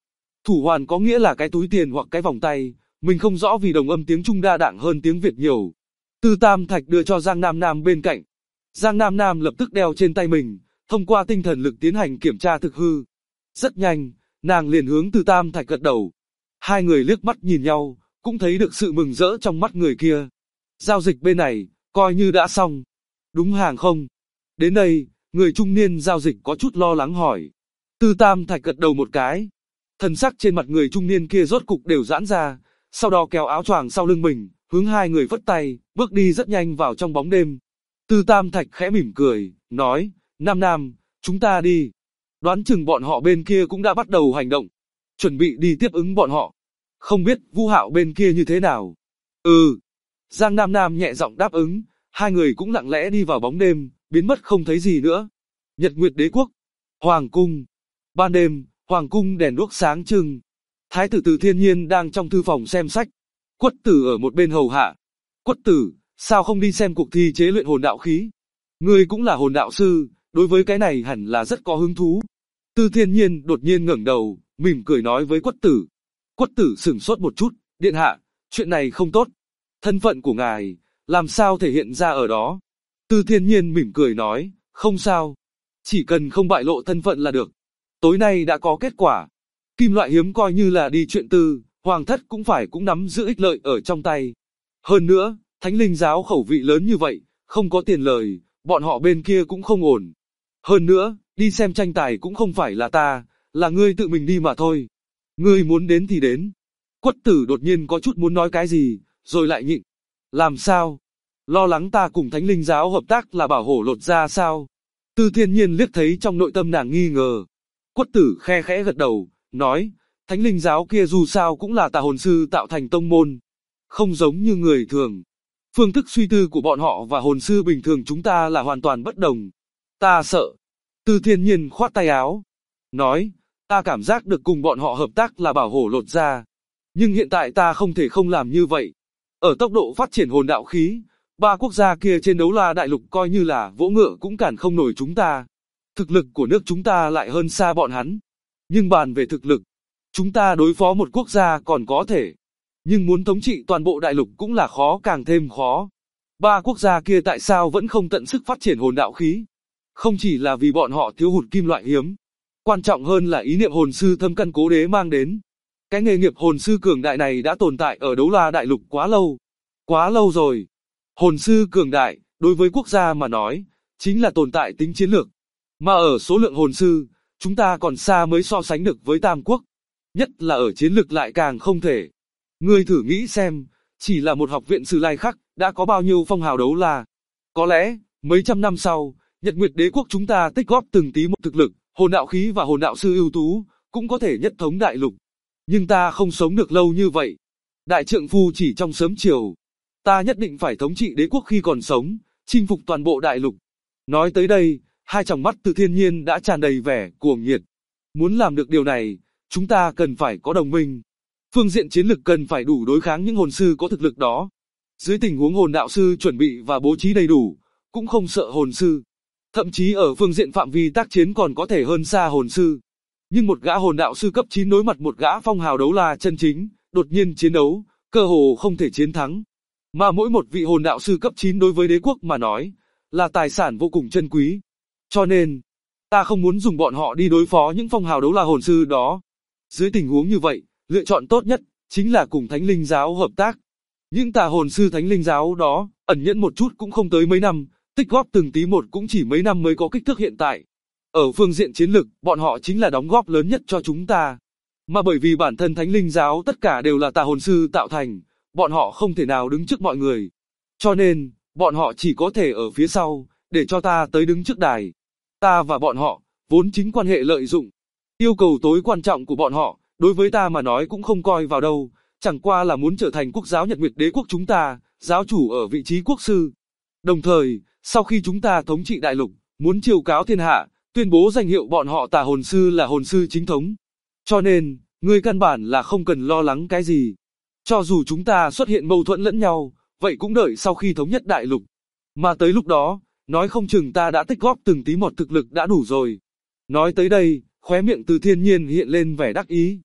Thủ hoàn có nghĩa là cái túi tiền hoặc cái vòng tay, mình không rõ vì đồng âm tiếng Trung đa đẳng hơn tiếng Việt nhiều. Tư Tam Thạch đưa cho Giang Nam Nam bên cạnh. Giang Nam Nam lập tức đeo trên tay mình, thông qua tinh thần lực tiến hành kiểm tra thực hư. Rất nhanh, nàng liền hướng Tư Tam Thạch gật đầu. Hai người liếc mắt nhìn nhau, cũng thấy được sự mừng rỡ trong mắt người kia. Giao dịch bên này, coi như đã xong. Đúng hàng không? Đến đây, người trung niên giao dịch có chút lo lắng hỏi. Tư Tam Thạch gật đầu một cái. Thần sắc trên mặt người trung niên kia rốt cục đều giãn ra, sau đó kéo áo choàng sau lưng mình, hướng hai người phất tay, bước đi rất nhanh vào trong bóng đêm. Tư Tam Thạch khẽ mỉm cười, nói, Nam Nam, chúng ta đi. Đoán chừng bọn họ bên kia cũng đã bắt đầu hành động, chuẩn bị đi tiếp ứng bọn họ. Không biết Vu Hạo bên kia như thế nào? Ừ. Giang Nam Nam nhẹ giọng đáp ứng, hai người cũng lặng lẽ đi vào bóng đêm, biến mất không thấy gì nữa. Nhật Nguyệt Đế Quốc, Hoàng Cung. Ban đêm, Hoàng Cung đèn đuốc sáng trưng. Thái tử Từ Thiên Nhiên đang trong thư phòng xem sách. Quất Tử ở một bên hầu hạ. Quất Tử, sao không đi xem cuộc thi chế luyện hồn đạo khí? Ngươi cũng là hồn đạo sư, đối với cái này hẳn là rất có hứng thú. Từ Thiên Nhiên đột nhiên ngẩng đầu, mỉm cười nói với Quất Tử. Quất Tử sửng sốt một chút, điện hạ, chuyện này không tốt. Thân phận của ngài, làm sao thể hiện ra ở đó? Từ Thiên Nhiên mỉm cười nói, không sao. Chỉ cần không bại lộ thân phận là được. Tối nay đã có kết quả. Kim loại hiếm coi như là đi chuyện tư, hoàng thất cũng nắm giữ ích lợi ở trong tay. Hơn nữa, Thánh Linh giáo khẩu vị lớn như vậy, không có tiền lời, bọn họ bên kia cũng không ổn. Hơn nữa, đi xem tranh tài cũng không phải là ta, là ngươi tự mình đi mà thôi. Ngươi muốn đến thì đến. Quất Tử đột nhiên có chút muốn nói cái gì, rồi lại nhịn. Làm sao? Lo lắng ta cùng Thánh Linh giáo hợp tác là bảo hổ lột ra sao? Tư Thiên Nhiên liếc thấy trong nội tâm nàng nghi ngờ. Quất Tử khe khẽ gật đầu, nói, Thánh Linh giáo kia dù sao cũng là tà hồn sư tạo thành tông môn. Không giống như người thường. Phương thức suy tư của bọn họ và hồn sư bình thường chúng ta là hoàn toàn bất đồng. Ta sợ. Tư Thiên Nhiên khoát tay áo. Nói, ta cảm giác được cùng bọn họ hợp tác là bảo hổ lột ra. Nhưng hiện tại ta không thể không làm như vậy. Ở tốc độ phát triển hồn đạo khí, ba quốc gia kia trên đấu la đại lục coi như là vỗ ngựa cũng cản không nổi chúng ta. Thực lực của nước chúng ta lại hơn xa bọn hắn. Nhưng bàn về thực lực, chúng ta đối phó một quốc gia còn có thể. Nhưng muốn thống trị toàn bộ đại lục cũng là khó càng thêm khó. Ba quốc gia kia tại sao vẫn không tận sức phát triển hồn đạo khí? Không chỉ là vì bọn họ thiếu hụt kim loại hiếm. Quan trọng hơn là ý niệm hồn sư thâm căn cố đế mang đến. Cái nghề nghiệp hồn sư cường đại này đã tồn tại ở đấu la đại lục quá lâu. Quá lâu rồi. Hồn sư cường đại, đối với quốc gia mà nói, chính là tồn tại tính chiến lược. Mà ở số lượng hồn sư, chúng ta còn xa mới so sánh được với Tam Quốc. Nhất là ở chiến lược lại càng không thể. Ngươi thử nghĩ xem, chỉ là một học viện Sử Lai Khắc, đã có bao nhiêu phong hào đấu la. Có lẽ, mấy trăm năm sau, Nhật Nguyệt Đế Quốc chúng ta tích góp từng tí một thực lực, hồn đạo khí và hồn đạo sư ưu tú, cũng có thể nhất thống đại lục. Nhưng ta không sống được lâu như vậy. Đại trượng phu chỉ trong sớm chiều. Ta nhất định phải thống trị đế quốc khi còn sống, chinh phục toàn bộ đại lục. Nói tới đây, hai tròng mắt Từ Thiên Nhiên đã tràn đầy vẻ cuồng nhiệt. Muốn làm được điều này, chúng ta cần phải có đồng minh. Phương diện chiến lực cần phải đủ đối kháng những hồn sư có thực lực đó. Dưới tình huống hồn đạo sư chuẩn bị và bố trí đầy đủ, cũng không sợ hồn sư. Thậm chí ở phương diện phạm vi tác chiến còn có thể hơn xa hồn sư. Nhưng một gã hồn đạo sư cấp 9 đối mặt một gã phong hào đấu la chân chính, đột nhiên chiến đấu, cơ hồ không thể chiến thắng. Mà mỗi một vị hồn đạo sư cấp 9 đối với đế quốc mà nói, là tài sản vô cùng chân quý. Cho nên, ta không muốn dùng bọn họ đi đối phó những phong hào đấu la hồn sư đó. Dưới tình huống như vậy, lựa chọn tốt nhất, chính là cùng Thánh Linh giáo hợp tác. Những tà hồn sư Thánh Linh giáo đó, ẩn nhẫn một chút cũng không tới mấy năm, tích góp từng tí một cũng chỉ mấy năm mới có kích thước hiện tại. Ở phương diện chiến lực, bọn họ chính là đóng góp lớn nhất cho chúng ta. Mà bởi vì bản thân Thánh Linh giáo tất cả đều là tà hồn sư tạo thành, bọn họ không thể nào đứng trước mọi người. Cho nên, bọn họ chỉ có thể ở phía sau, để cho ta tới đứng trước đài. Ta và bọn họ, vốn chính quan hệ lợi dụng. Yêu cầu tối quan trọng của bọn họ, đối với ta mà nói cũng không coi vào đâu, chẳng qua là muốn trở thành quốc giáo Nhật Nguyệt Đế Quốc chúng ta, giáo chủ ở vị trí quốc sư. Đồng thời, sau khi chúng ta thống trị đại lục, muốn chiêu cáo thiên hạ, tuyên bố danh hiệu bọn họ tà hồn sư là hồn sư chính thống. Cho nên, ngươi căn bản là không cần lo lắng cái gì. Cho dù chúng ta xuất hiện mâu thuẫn lẫn nhau, vậy cũng đợi sau khi thống nhất đại lục. Mà tới lúc đó, nói không chừng ta đã tích góp từng tí một thực lực đã đủ rồi. Nói tới đây, khóe miệng Từ Thiên Nhiên hiện lên vẻ đắc ý.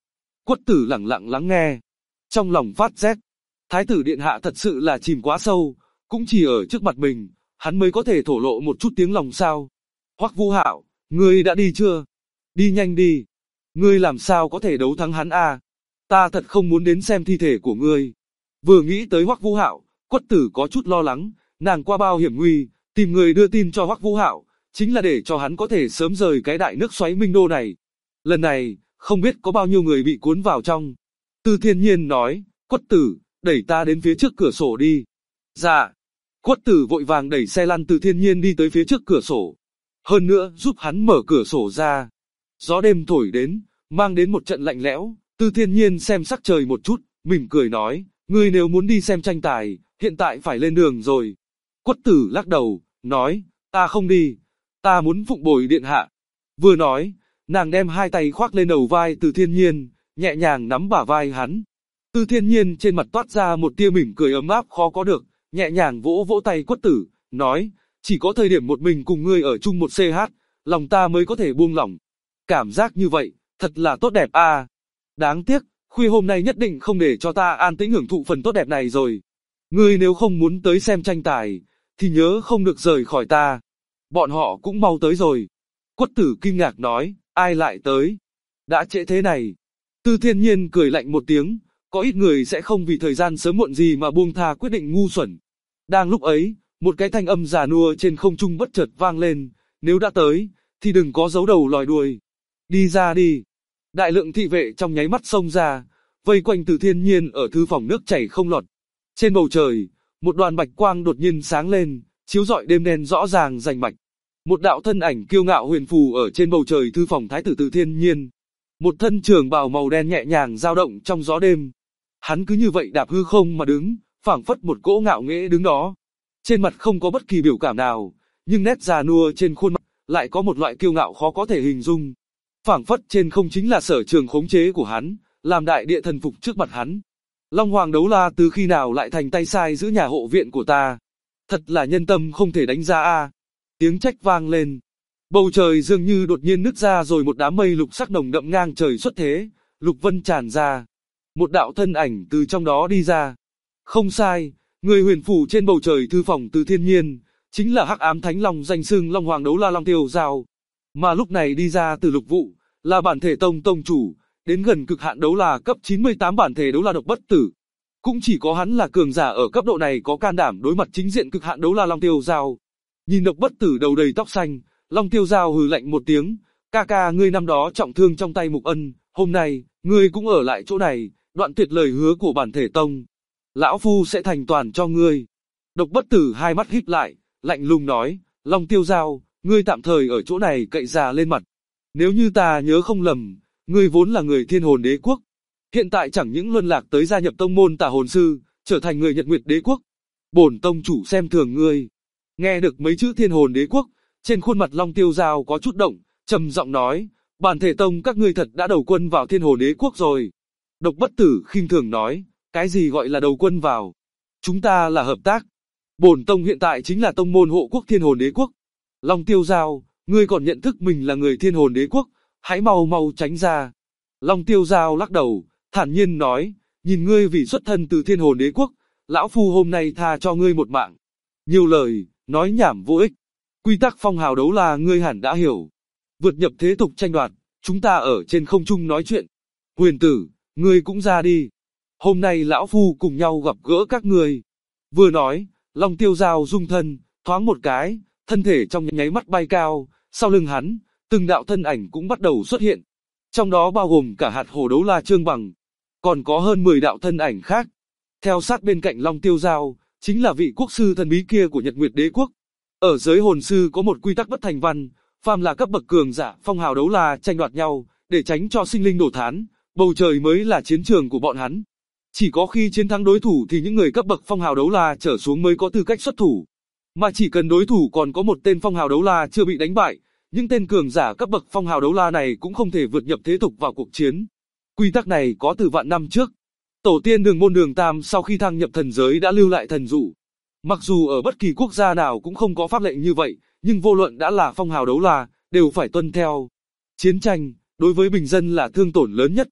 Quất Tử lẳng lặng lắng nghe, trong lòng phát rét. Thái tử điện hạ thật sự là chìm quá sâu, cũng chỉ ở trước mặt mình, hắn mới có thể thổ lộ một chút tiếng lòng sao. Hoắc Vũ Hạo, ngươi đã đi chưa? Đi nhanh đi. Ngươi làm sao có thể đấu thắng hắn a? Ta thật không muốn đến xem thi thể của ngươi. Vừa nghĩ tới Hoắc Vũ Hạo, Quất Tử có chút lo lắng, nàng qua bao hiểm nguy, tìm người đưa tin cho Hoắc Vũ Hạo, chính là để cho hắn có thể sớm rời cái đại nước xoáy Minh Đô này. Lần này, không biết có bao nhiêu người bị cuốn vào trong. Từ Thiên Nhiên nói, Quất Tử, đẩy ta đến phía trước cửa sổ đi. Dạ. Quất Tử vội vàng đẩy xe lăn Từ Thiên Nhiên đi tới phía trước cửa sổ. Hơn nữa, giúp hắn mở cửa sổ ra. Gió đêm thổi đến, mang đến một trận lạnh lẽo. Từ Thiên Nhiên xem sắc trời một chút, mỉm cười nói, ngươi nếu muốn đi xem tranh tài, hiện tại phải lên đường rồi. Quất Tử lắc đầu, nói, ta không đi, ta muốn phụng bồi điện hạ. Vừa nói, nàng đem hai tay khoác lên đầu vai Từ Thiên Nhiên, nhẹ nhàng nắm bả vai hắn. Từ Thiên Nhiên trên mặt toát ra một tia mỉm cười ấm áp khó có được, nhẹ nhàng vỗ vỗ tay Quất Tử, nói, chỉ có thời điểm một mình cùng ngươi ở chung một CH, lòng ta mới có thể buông lỏng. Cảm giác như vậy, thật là tốt đẹp a. Đáng tiếc, khuya hôm nay nhất định không để cho ta an tĩnh hưởng thụ phần tốt đẹp này rồi. Ngươi nếu không muốn tới xem tranh tài, thì nhớ không được rời khỏi ta. Bọn họ cũng mau tới rồi. Quất Tử kinh ngạc nói, ai lại tới? Đã trễ thế này. Từ Thiên Nhiên cười lạnh một tiếng, có ít người sẽ không vì thời gian sớm muộn gì mà buông tha quyết định ngu xuẩn. Đang lúc ấy, một cái thanh âm già nua trên không trung bất chợt vang lên, nếu đã tới, thì đừng có giấu đầu lòi đuôi. Đi ra đi. Đại lượng thị vệ trong nháy mắt xông ra, vây quanh Từ Thiên Nhiên ở thư phòng nước chảy không lọt. Trên bầu trời, một đoàn bạch quang đột nhiên sáng lên, chiếu rọi đêm đen rõ ràng rành mạch. Một đạo thân ảnh kiêu ngạo huyền phù ở trên bầu trời thư phòng thái tử Từ Thiên Nhiên. Một thân trường bào màu đen nhẹ nhàng dao động trong gió đêm. Hắn cứ như vậy đạp hư không mà đứng, phảng phất một cỗ ngạo nghễ đứng đó. Trên mặt không có bất kỳ biểu cảm nào, nhưng nét già nua trên khuôn mặt lại có một loại kiêu ngạo khó có thể hình dung. Phảng phất trên không chính là sở trường khống chế của hắn, làm đại địa thần phục trước mặt hắn. Long Hoàng Đấu La từ khi nào lại thành tay sai giữ nhà hộ viện của ta? Thật là nhân tâm không thể đánh giá a. Tiếng trách vang lên. Bầu trời dường như đột nhiên nứt ra rồi một đám mây lục sắc nồng đậm ngang trời xuất thế, lục vân tràn ra. Một đạo thân ảnh từ trong đó đi ra. Không sai, người huyền phủ trên bầu trời thư phòng Từ Thiên Nhiên, chính là Hắc Ám Thánh Long danh xưng Long Hoàng Đấu La Long Tiêu Giao. Mà lúc này đi ra từ lục vụ, là bản thể tông tông chủ, đến gần cực hạn đấu la cấp 98 bản thể đấu la Độc Bất Tử. Cũng chỉ có hắn là cường giả ở cấp độ này có can đảm đối mặt chính diện cực hạn đấu la Long Tiêu Giao. Nhìn Độc Bất Tử đầu đầy tóc xanh, Long Tiêu Giao hừ lạnh một tiếng, ca ca ngươi năm đó trọng thương trong tay Mục Ân, hôm nay, ngươi cũng ở lại chỗ này, đoạn tuyệt lời hứa của bản thể tông. Lão Phu sẽ thành toàn cho ngươi. Độc Bất Tử hai mắt híp lại, lạnh lùng nói, Long Tiêu Giao, ngươi tạm thời ở chỗ này cậy già lên mặt. Nếu như ta nhớ không lầm, ngươi vốn là người Thiên Hồn Đế Quốc. Hiện tại chẳng những luân lạc tới gia nhập tông môn Tả Hồn Sư, trở thành người Nhật Nguyệt Đế Quốc. Bổn tông chủ xem thường ngươi. Nghe được mấy chữ Thiên Hồn Đế Quốc, trên khuôn mặt Long Tiêu Giao có chút động, trầm giọng nói, bản thể tông các ngươi thật đã đầu quân vào Thiên Hồn Đế Quốc rồi. Độc Bất Tử khinh thường nói, cái gì gọi là đầu quân vào? Chúng ta là hợp tác. Bổn tông hiện tại chính là tông môn hộ quốc Thiên Hồn Đế Quốc. Long Tiêu Giao, ngươi còn nhận thức mình là người Thiên Hồn Đế Quốc, hãy mau mau tránh ra. Long Tiêu Giao lắc đầu, thản nhiên nói, nhìn ngươi vì xuất thân từ Thiên Hồn Đế Quốc, lão phu hôm nay tha cho ngươi một mạng. Nhiều lời, nói nhảm vô ích. Quy tắc phong hào đấu la ngươi hẳn đã hiểu. Vượt nhập thế tục tranh đoạt, chúng ta ở trên không trung nói chuyện. Huyền tử, ngươi cũng ra đi. Hôm nay lão phu cùng nhau gặp gỡ các ngươi. Vừa nói, Long Tiêu Giao rung thân, thoáng một cái, thân thể trong nháy mắt bay cao, sau lưng hắn, từng đạo thân ảnh cũng bắt đầu xuất hiện. Trong đó bao gồm cả hạt hổ đấu la Trương Bằng, còn có hơn 10 đạo thân ảnh khác. Theo sát bên cạnh Long Tiêu Giao, chính là vị quốc sư thần bí kia của Nhật Nguyệt Đế Quốc. Ở giới hồn sư có một quy tắc bất thành văn, phàm là cấp bậc cường giả phong hào đấu la tranh đoạt nhau, để tránh cho sinh linh đổ thán, bầu trời mới là chiến trường của bọn hắn. Chỉ có khi chiến thắng đối thủ thì những người cấp bậc phong hào đấu la trở xuống mới có tư cách xuất thủ. Mà chỉ cần đối thủ còn có một tên phong hào đấu la chưa bị đánh bại, những tên cường giả cấp bậc phong hào đấu la này cũng không thể vượt nhập thế tục vào cuộc chiến. Quy tắc này có từ vạn năm trước. Tổ tiên Đường Môn Đường Tam sau khi thăng nhập thần giới đã lưu lại thần dụ. Mặc dù ở bất kỳ quốc gia nào cũng không có pháp lệnh như vậy, nhưng vô luận đã là phong hào đấu la, đều phải tuân theo. Chiến tranh, đối với bình dân là thương tổn lớn nhất.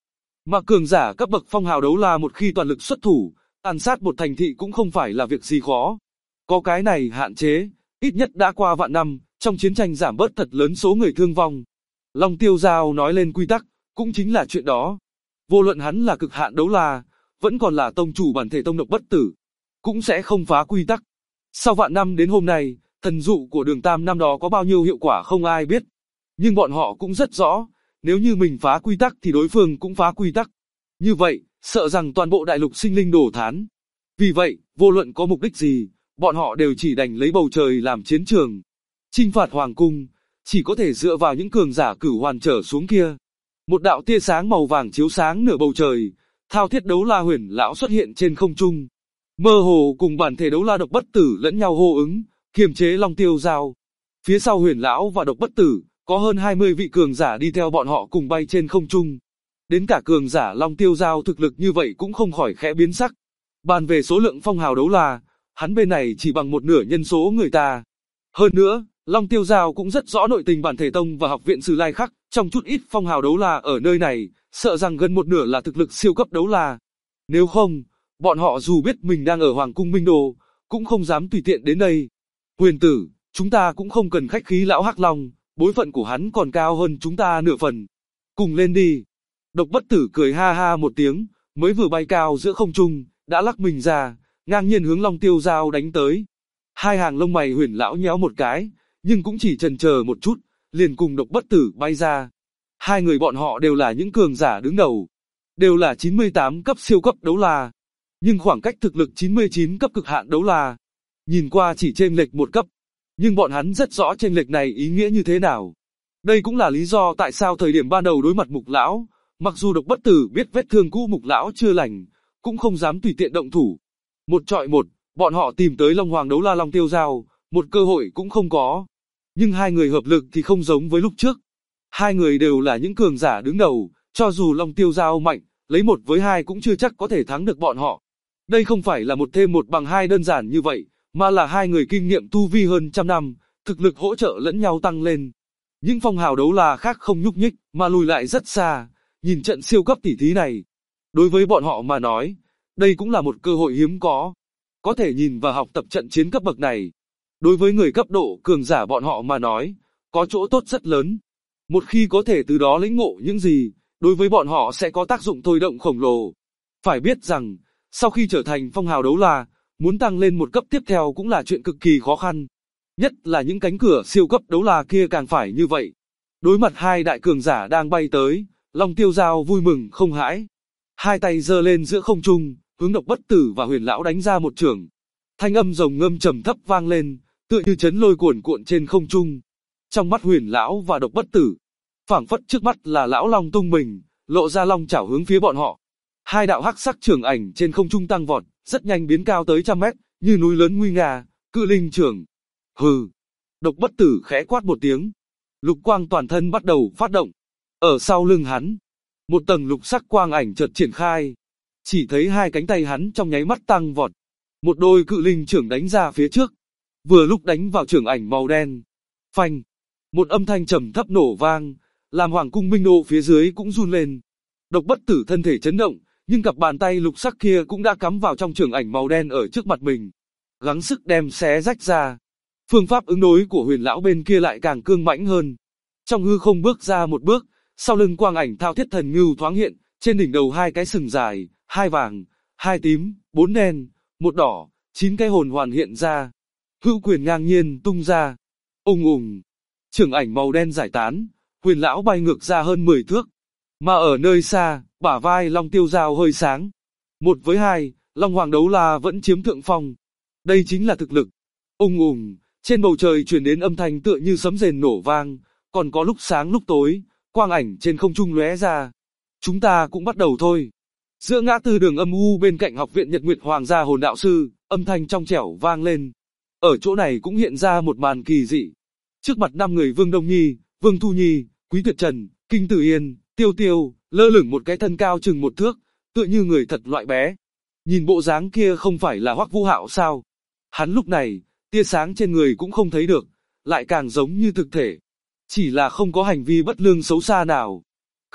Mà cường giả cấp bậc phong hào đấu la một khi toàn lực xuất thủ, tàn sát một thành thị cũng không phải là việc gì khó. Có cái này hạn chế, ít nhất đã qua vạn năm, trong chiến tranh giảm bớt thật lớn số người thương vong. Long Tiêu Giao nói lên quy tắc, cũng chính là chuyện đó. Vô luận hắn là cực hạn đấu la, vẫn còn là tông chủ bản thể tông độc bất tử, cũng sẽ không phá quy tắc. Sau vạn năm đến hôm nay, thần dụ của Đường Tam năm đó có bao nhiêu hiệu quả không ai biết. Nhưng bọn họ cũng rất rõ, nếu như mình phá quy tắc thì đối phương cũng phá quy tắc. Như vậy, sợ rằng toàn bộ đại lục sinh linh đổ thán. Vì vậy, vô luận có mục đích gì, bọn họ đều chỉ đành lấy bầu trời làm chiến trường. Chinh phạt hoàng cung, chỉ có thể dựa vào những cường giả cửu hoàn trở xuống kia. Một đạo tia sáng màu vàng chiếu sáng nửa bầu trời, thao thiết đấu la huyền lão xuất hiện trên không trung. Mơ hồ cùng bản thể đấu la độc bất tử lẫn nhau hô ứng, kiềm chế Long Tiêu Giao. Phía sau huyền lão và độc bất tử, có hơn 20 vị cường giả đi theo bọn họ cùng bay trên không trung. Đến cả cường giả Long Tiêu Giao thực lực như vậy cũng không khỏi khẽ biến sắc. Bàn về số lượng phong hào đấu la, hắn bên này chỉ bằng một nửa nhân số người ta. Hơn nữa, Long Tiêu Giao cũng rất rõ nội tình bản thể tông và học viện Sử Lai Khắc, trong chút ít phong hào đấu la ở nơi này, sợ rằng gần một nửa là thực lực siêu cấp đấu la. Nếu không, bọn họ dù biết mình đang ở Hoàng cung Minh Đô, cũng không dám tùy tiện đến đây. Huyền tử, chúng ta cũng không cần khách khí lão Hắc Long, bối phận của hắn còn cao hơn chúng ta nửa phần. Cùng lên đi. Độc bất tử cười ha ha một tiếng, mới vừa bay cao giữa không trung, đã lắc mình ra, ngang nhiên hướng Long Tiêu Giao đánh tới. Hai hàng lông mày huyền lão nhéo một cái, nhưng cũng chỉ chần chờ một chút, liền cùng độc bất tử bay ra. Hai người bọn họ đều là những cường giả đứng đầu, đều là 98 cấp siêu cấp đấu la, nhưng khoảng cách thực lực 99 cấp cực hạn đấu la, nhìn qua chỉ chênh lệch một cấp, nhưng bọn hắn rất rõ chênh lệch này ý nghĩa như thế nào. Đây cũng là lý do tại sao thời điểm ban đầu đối mặt Mục lão, mặc dù độc bất tử biết vết thương cũ Mục lão chưa lành, cũng không dám tùy tiện động thủ. Một trọi một, bọn họ tìm tới Long Hoàng đấu la Long Tiêu Giao, một cơ hội cũng không có. Nhưng hai người hợp lực thì không giống với lúc trước. Hai người đều là những cường giả đứng đầu, cho dù Long Tiêu Giao mạnh, lấy 1 với 2 cũng chưa chắc có thể thắng được bọn họ. Đây không phải là 1 thêm 1 bằng 2 đơn giản như vậy, mà là hai người kinh nghiệm tu vi hơn trăm năm, thực lực hỗ trợ lẫn nhau tăng lên. Những phong hào đấu la khác không nhúc nhích, mà lùi lại rất xa, nhìn trận siêu cấp tỷ thí này. Đối với bọn họ mà nói, đây cũng là một cơ hội hiếm có thể nhìn và học tập trận chiến cấp bậc này. Đối với người cấp độ cường giả bọn họ mà nói, có chỗ tốt rất lớn. Một khi có thể từ đó lĩnh ngộ những gì, đối với bọn họ sẽ có tác dụng thôi động khổng lồ. Phải biết rằng, sau khi trở thành phong hào đấu la, muốn tăng lên một cấp tiếp theo cũng là chuyện cực kỳ khó khăn. Nhất là những cánh cửa siêu cấp đấu la kia càng phải như vậy. Đối mặt hai đại cường giả đang bay tới, Long Tiêu Giao vui mừng không hãi. Hai tay giơ lên giữa không trung, hướng độc bất tử và huyền lão đánh ra một chưởng. Thanh âm rồng ngâm trầm thấp vang lên, tựa như chấn lôi cuồn cuộn trên không trung. Trong mắt huyền lão và độc bất tử, phảng phất trước mắt là lão long tung mình, lộ ra long chảo hướng phía bọn họ. Hai đạo hắc sắc chưởng ảnh trên không trung tăng vọt, rất nhanh biến cao tới trăm mét, như núi lớn nguy nga, cự linh chưởng. Hừ. Độc bất tử khẽ quát một tiếng. Lục quang toàn thân bắt đầu phát động. Ở sau lưng hắn, một tầng lục sắc quang ảnh chợt triển khai. Chỉ thấy hai cánh tay hắn trong nháy mắt tăng vọt. Một đôi cự linh chưởng đánh ra phía trước. Vừa lúc đánh vào chưởng ảnh màu đen. Phanh. Một âm thanh trầm thấp nổ vang, làm hoàng cung Minh Đô phía dưới cũng run lên. Độc bất tử thân thể chấn động, nhưng cặp bàn tay lục sắc kia cũng đã cắm vào trong chưởng ảnh màu đen ở trước mặt mình. Gắng sức đem xé rách ra. Phương pháp ứng đối của huyền lão bên kia lại càng cương mãnh hơn. Trong hư không bước ra một bước, sau lưng quang ảnh thao thiết thần ngưu thoáng hiện, trên đỉnh đầu hai cái sừng dài, hai vàng, hai tím, 4 đen, 1 đỏ, 9 cái hồn hoàn hiện ra. Hữu quyền ngang nhiên tung ra. Ùng ùng. Chưởng ảnh màu đen giải tán, huyền lão bay ngược ra hơn 10 thước. Mà ở nơi xa, bả vai Long Tiêu Giao hơi sáng. 1 với 2, Long Hoàng đấu la vẫn chiếm thượng phong. Đây chính là thực lực. Ùng ùng. Trên bầu trời truyền đến âm thanh tựa như sấm rền nổ vang, còn có lúc sáng lúc tối, quang ảnh trên không trung lóe ra. Chúng ta cũng bắt đầu thôi. Giữa ngã tư đường âm u bên cạnh học viện Nhật Nguyệt Hoàng gia hồn đạo sư, âm thanh trong trẻo vang lên. Ở chỗ này cũng hiện ra một màn kỳ dị. Trước mặt 5 người Vương Đông Nhi, Vương Thu Nhi, Quý Tuyệt Trần, Kinh Tử Yên, Tiêu Tiêu, lơ lửng một cái thân cao chừng 1 thước, tựa như người thật loại bé. Nhìn bộ dáng kia không phải là Hoắc Vũ Hạo sao? Hắn lúc này, tia sáng trên người cũng không thấy được, lại càng giống như thực thể. Chỉ là không có hành vi bất lương xấu xa nào.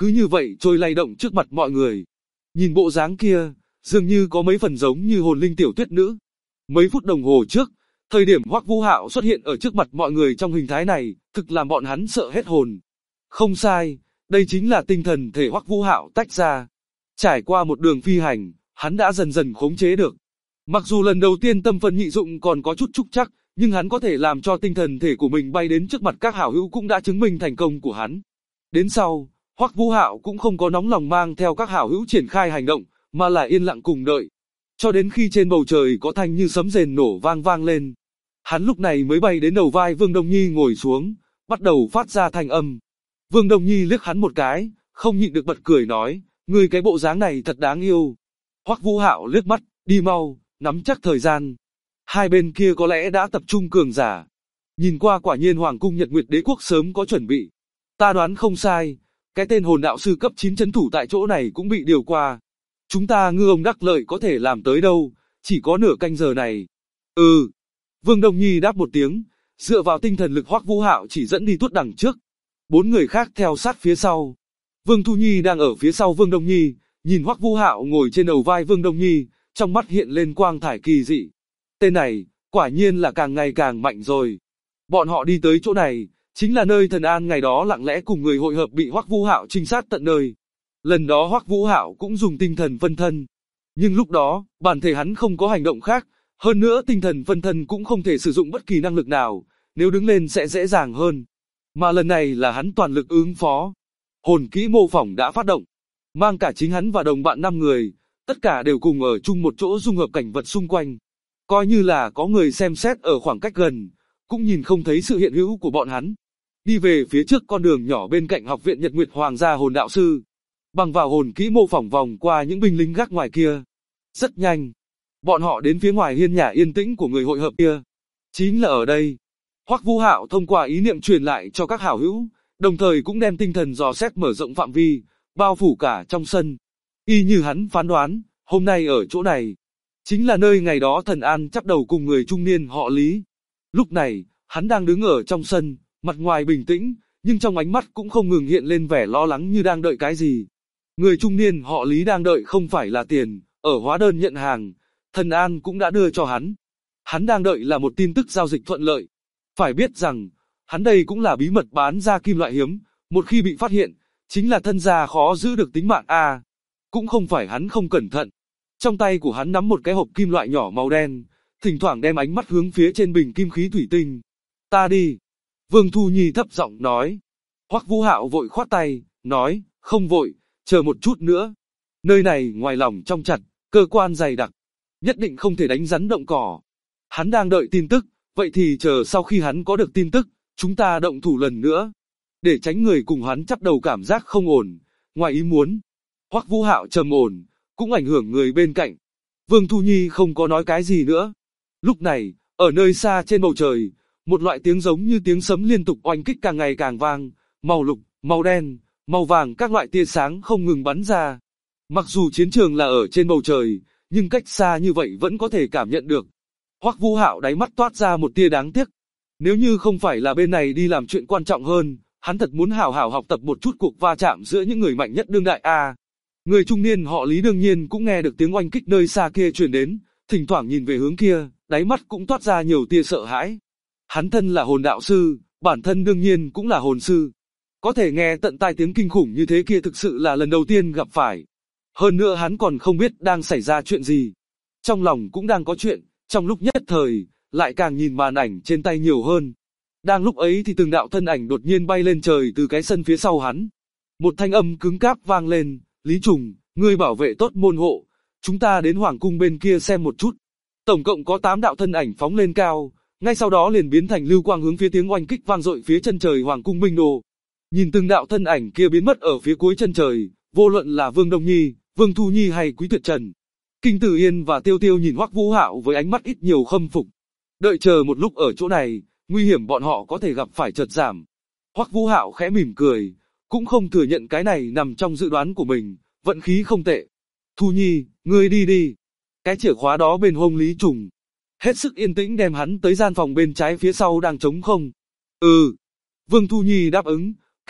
cứ như vậy trôi lay động trước mặt mọi người. Nhìn bộ dáng kia, dường như có mấy phần giống như hồn linh tiểu tuyết nữ. Mấy phút đồng hồ trước, thời điểm Hoắc Vũ Hạo xuất hiện ở trước mặt mọi người trong hình thái này, thực làm bọn hắn sợ hết hồn. Không sai, đây chính là tinh thần thể Hoắc Vũ Hạo tách ra. Trải qua một đường phi hành, hắn đã dần dần khống chế được. Mặc dù lần đầu tiên tâm phân nhị dụng còn có chút trúc trắc, nhưng hắn có thể làm cho tinh thần thể của mình bay đến trước mặt các hảo hữu cũng đã chứng minh thành công của hắn. Đến sau, Hoắc Vũ Hạo cũng không có nóng lòng mang theo các hảo hữu triển khai hành động, mà là yên lặng cùng đợi. Cho đến khi trên bầu trời có thanh như sấm rền nổ vang vang lên. Hắn lúc này mới bay đến đầu vai Vương Đông Nhi ngồi xuống, bắt đầu phát ra thanh âm. Vương Đông Nhi liếc hắn một cái, không nhịn được bật cười nói, ngươi cái bộ dáng này thật đáng yêu. Hoắc Vũ Hạo liếc mắt, đi mau, nắm chắc thời gian. Hai bên kia có lẽ đã tập trung cường giả. Nhìn qua quả nhiên Hoàng cung Nhật Nguyệt Đế quốc sớm có chuẩn bị. Ta đoán không sai, cái tên hồn đạo sư cấp 9 trấn thủ tại chỗ này cũng bị điều qua. Chúng ta ngư ông đắc lợi có thể làm tới đâu, chỉ có nửa canh giờ này. Ừ. Vương Đông Nhi đáp một tiếng, dựa vào tinh thần lực Hoắc Vũ Hạo chỉ dẫn đi tuốt đằng trước. 4 người khác theo sát phía sau. Vương Thu Nhi đang ở phía sau Vương Đông Nhi, nhìn Hoắc Vũ Hạo ngồi trên đầu vai Vương Đông Nhi, trong mắt hiện lên quang thải kỳ dị. Tên này, quả nhiên là càng ngày càng mạnh rồi. Bọn họ đi tới chỗ này, chính là nơi Thần An ngày đó lặng lẽ cùng người hội hợp bị Hoắc Vũ Hạo trinh sát tận nơi. Lần đó Hoắc Vũ Hạo cũng dùng tinh thần phân thân. Nhưng lúc đó, bản thể hắn không có hành động khác, hơn nữa tinh thần phân thân cũng không thể sử dụng bất kỳ năng lực nào, nếu đứng lên sẽ dễ dàng hơn. Mà lần này là hắn toàn lực ứng phó. Hồn kỹ mô phỏng đã phát động, mang cả chính hắn và đồng bạn 5 người, tất cả đều cùng ở chung một chỗ dung hợp cảnh vật xung quanh. Coi như là có người xem xét ở khoảng cách gần, cũng nhìn không thấy sự hiện hữu của bọn hắn. Đi về phía trước con đường nhỏ bên cạnh học viện Nhật Nguyệt Hoàng gia hồn đạo sư. Bằng vào hồn kỹ mô phỏng vòng qua những binh lính gác ngoài kia. Rất nhanh, bọn họ đến phía ngoài hiên nhà yên tĩnh của người hội hợp kia. Chính là ở đây. Hoắc Vũ Hạo thông qua ý niệm truyền lại cho các hảo hữu, đồng thời cũng đem tinh thần dò xét mở rộng phạm vi, bao phủ cả trong sân. Y như hắn phán đoán, hôm nay ở chỗ này, chính là nơi ngày đó Thần An chắp đầu cùng người trung niên họ Lý. Lúc này, hắn đang đứng ở trong sân, mặt ngoài bình tĩnh, nhưng trong ánh mắt cũng không ngừng hiện lên vẻ lo lắng như đang đợi cái gì. Người trung niên họ Lý đang đợi không phải là tiền, ở hóa đơn nhận hàng, Thần An cũng đã đưa cho hắn. Hắn đang đợi là một tin tức giao dịch thuận lợi. Phải biết rằng, hắn đây cũng là bí mật bán ra kim loại hiếm, một khi bị phát hiện, chính là thân gia khó giữ được tính mạng a. Cũng không phải hắn không cẩn thận. Trong tay của hắn nắm một cái hộp kim loại nhỏ màu đen, thỉnh thoảng đem ánh mắt hướng phía trên bình kim khí thủy tinh. Ta đi. Vương Thu Nhi thấp giọng nói. Hoắc Vũ Hạo vội khoát tay, nói, không vội, chờ một chút nữa. Nơi này ngoài lòng trong chặt, cơ quan dày đặc, nhất định không thể đánh rắn động cỏ. Hắn đang đợi tin tức, vậy thì chờ sau khi hắn có được tin tức, chúng ta động thủ lần nữa. Để tránh người cùng hắn chắp đầu cảm giác không ổn, ngoài ý muốn. Hoắc Vũ Hạo trầm ổn, cũng ảnh hưởng người bên cạnh. Vương Thu Nhi không có nói cái gì nữa. Lúc này, ở nơi xa trên bầu trời, một loại tiếng giống như tiếng sấm liên tục oanh kích càng ngày càng vang, màu lục, màu đen, màu vàng các loại tia sáng không ngừng bắn ra. Mặc dù chiến trường là ở trên bầu trời, nhưng cách xa như vậy vẫn có thể cảm nhận được. Hoắc Vũ Hạo đáy mắt toát ra một tia đáng tiếc. Nếu như không phải là bên này đi làm chuyện quan trọng hơn, hắn thật muốn hảo hảo học tập một chút cuộc va chạm giữa những người mạnh nhất đương đại a. Người trung niên họ Lý đương nhiên cũng nghe được tiếng oanh kích nơi xa kia truyền đến, thỉnh thoảng nhìn về hướng kia, đáy mắt cũng toát ra nhiều tia sợ hãi. Hắn thân là hồn đạo sư, bản thân đương nhiên cũng là hồn sư. Có thể nghe tận tai tiếng kinh khủng như thế kia thực sự là lần đầu tiên gặp phải. Hơn nữa hắn còn không biết đang xảy ra chuyện gì. Trong lòng cũng đang có chuyện, trong lúc nhất thời, lại càng nhìn màn ảnh trên tay nhiều hơn. Đang lúc ấy thì từng đạo thân ảnh đột nhiên bay lên trời từ cái sân phía sau hắn. Một thanh âm cứng cáp vang lên, Lý Trùng, ngươi bảo vệ tốt môn hộ, chúng ta đến Hoàng cung bên kia xem một chút. Tổng cộng có 8 đạo thân ảnh phóng lên cao, ngay sau đó liền biến thành lưu quang hướng phía tiếng oanh kích vang dội phía chân trời Hoàng cung Minh Đô. Nhìn từng đạo thân ảnh kia biến mất ở phía cuối chân trời, vô luận là Vương Đông Nhi, Vương Thu Nhi hay Quý Tuyệt Trần, Kinh Tử Yên và Tiêu Tiêu nhìn Hoắc Vũ Hạo với ánh mắt ít nhiều khâm phục. Đợi chờ một lúc ở chỗ này, nguy hiểm bọn họ có thể gặp phải chợt giảm. Hoắc Vũ Hạo khẽ mỉm cười, cũng không thừa nhận cái này nằm trong dự đoán của mình, vận khí không tệ. Thu Nhi, ngươi đi đi. Cái chìa khóa đó bên hông Lý Trùng. Hết sức yên tĩnh đem hắn tới gian phòng bên trái phía sau đang trống không. Ừ. Vương Thu Nhi đáp ứng,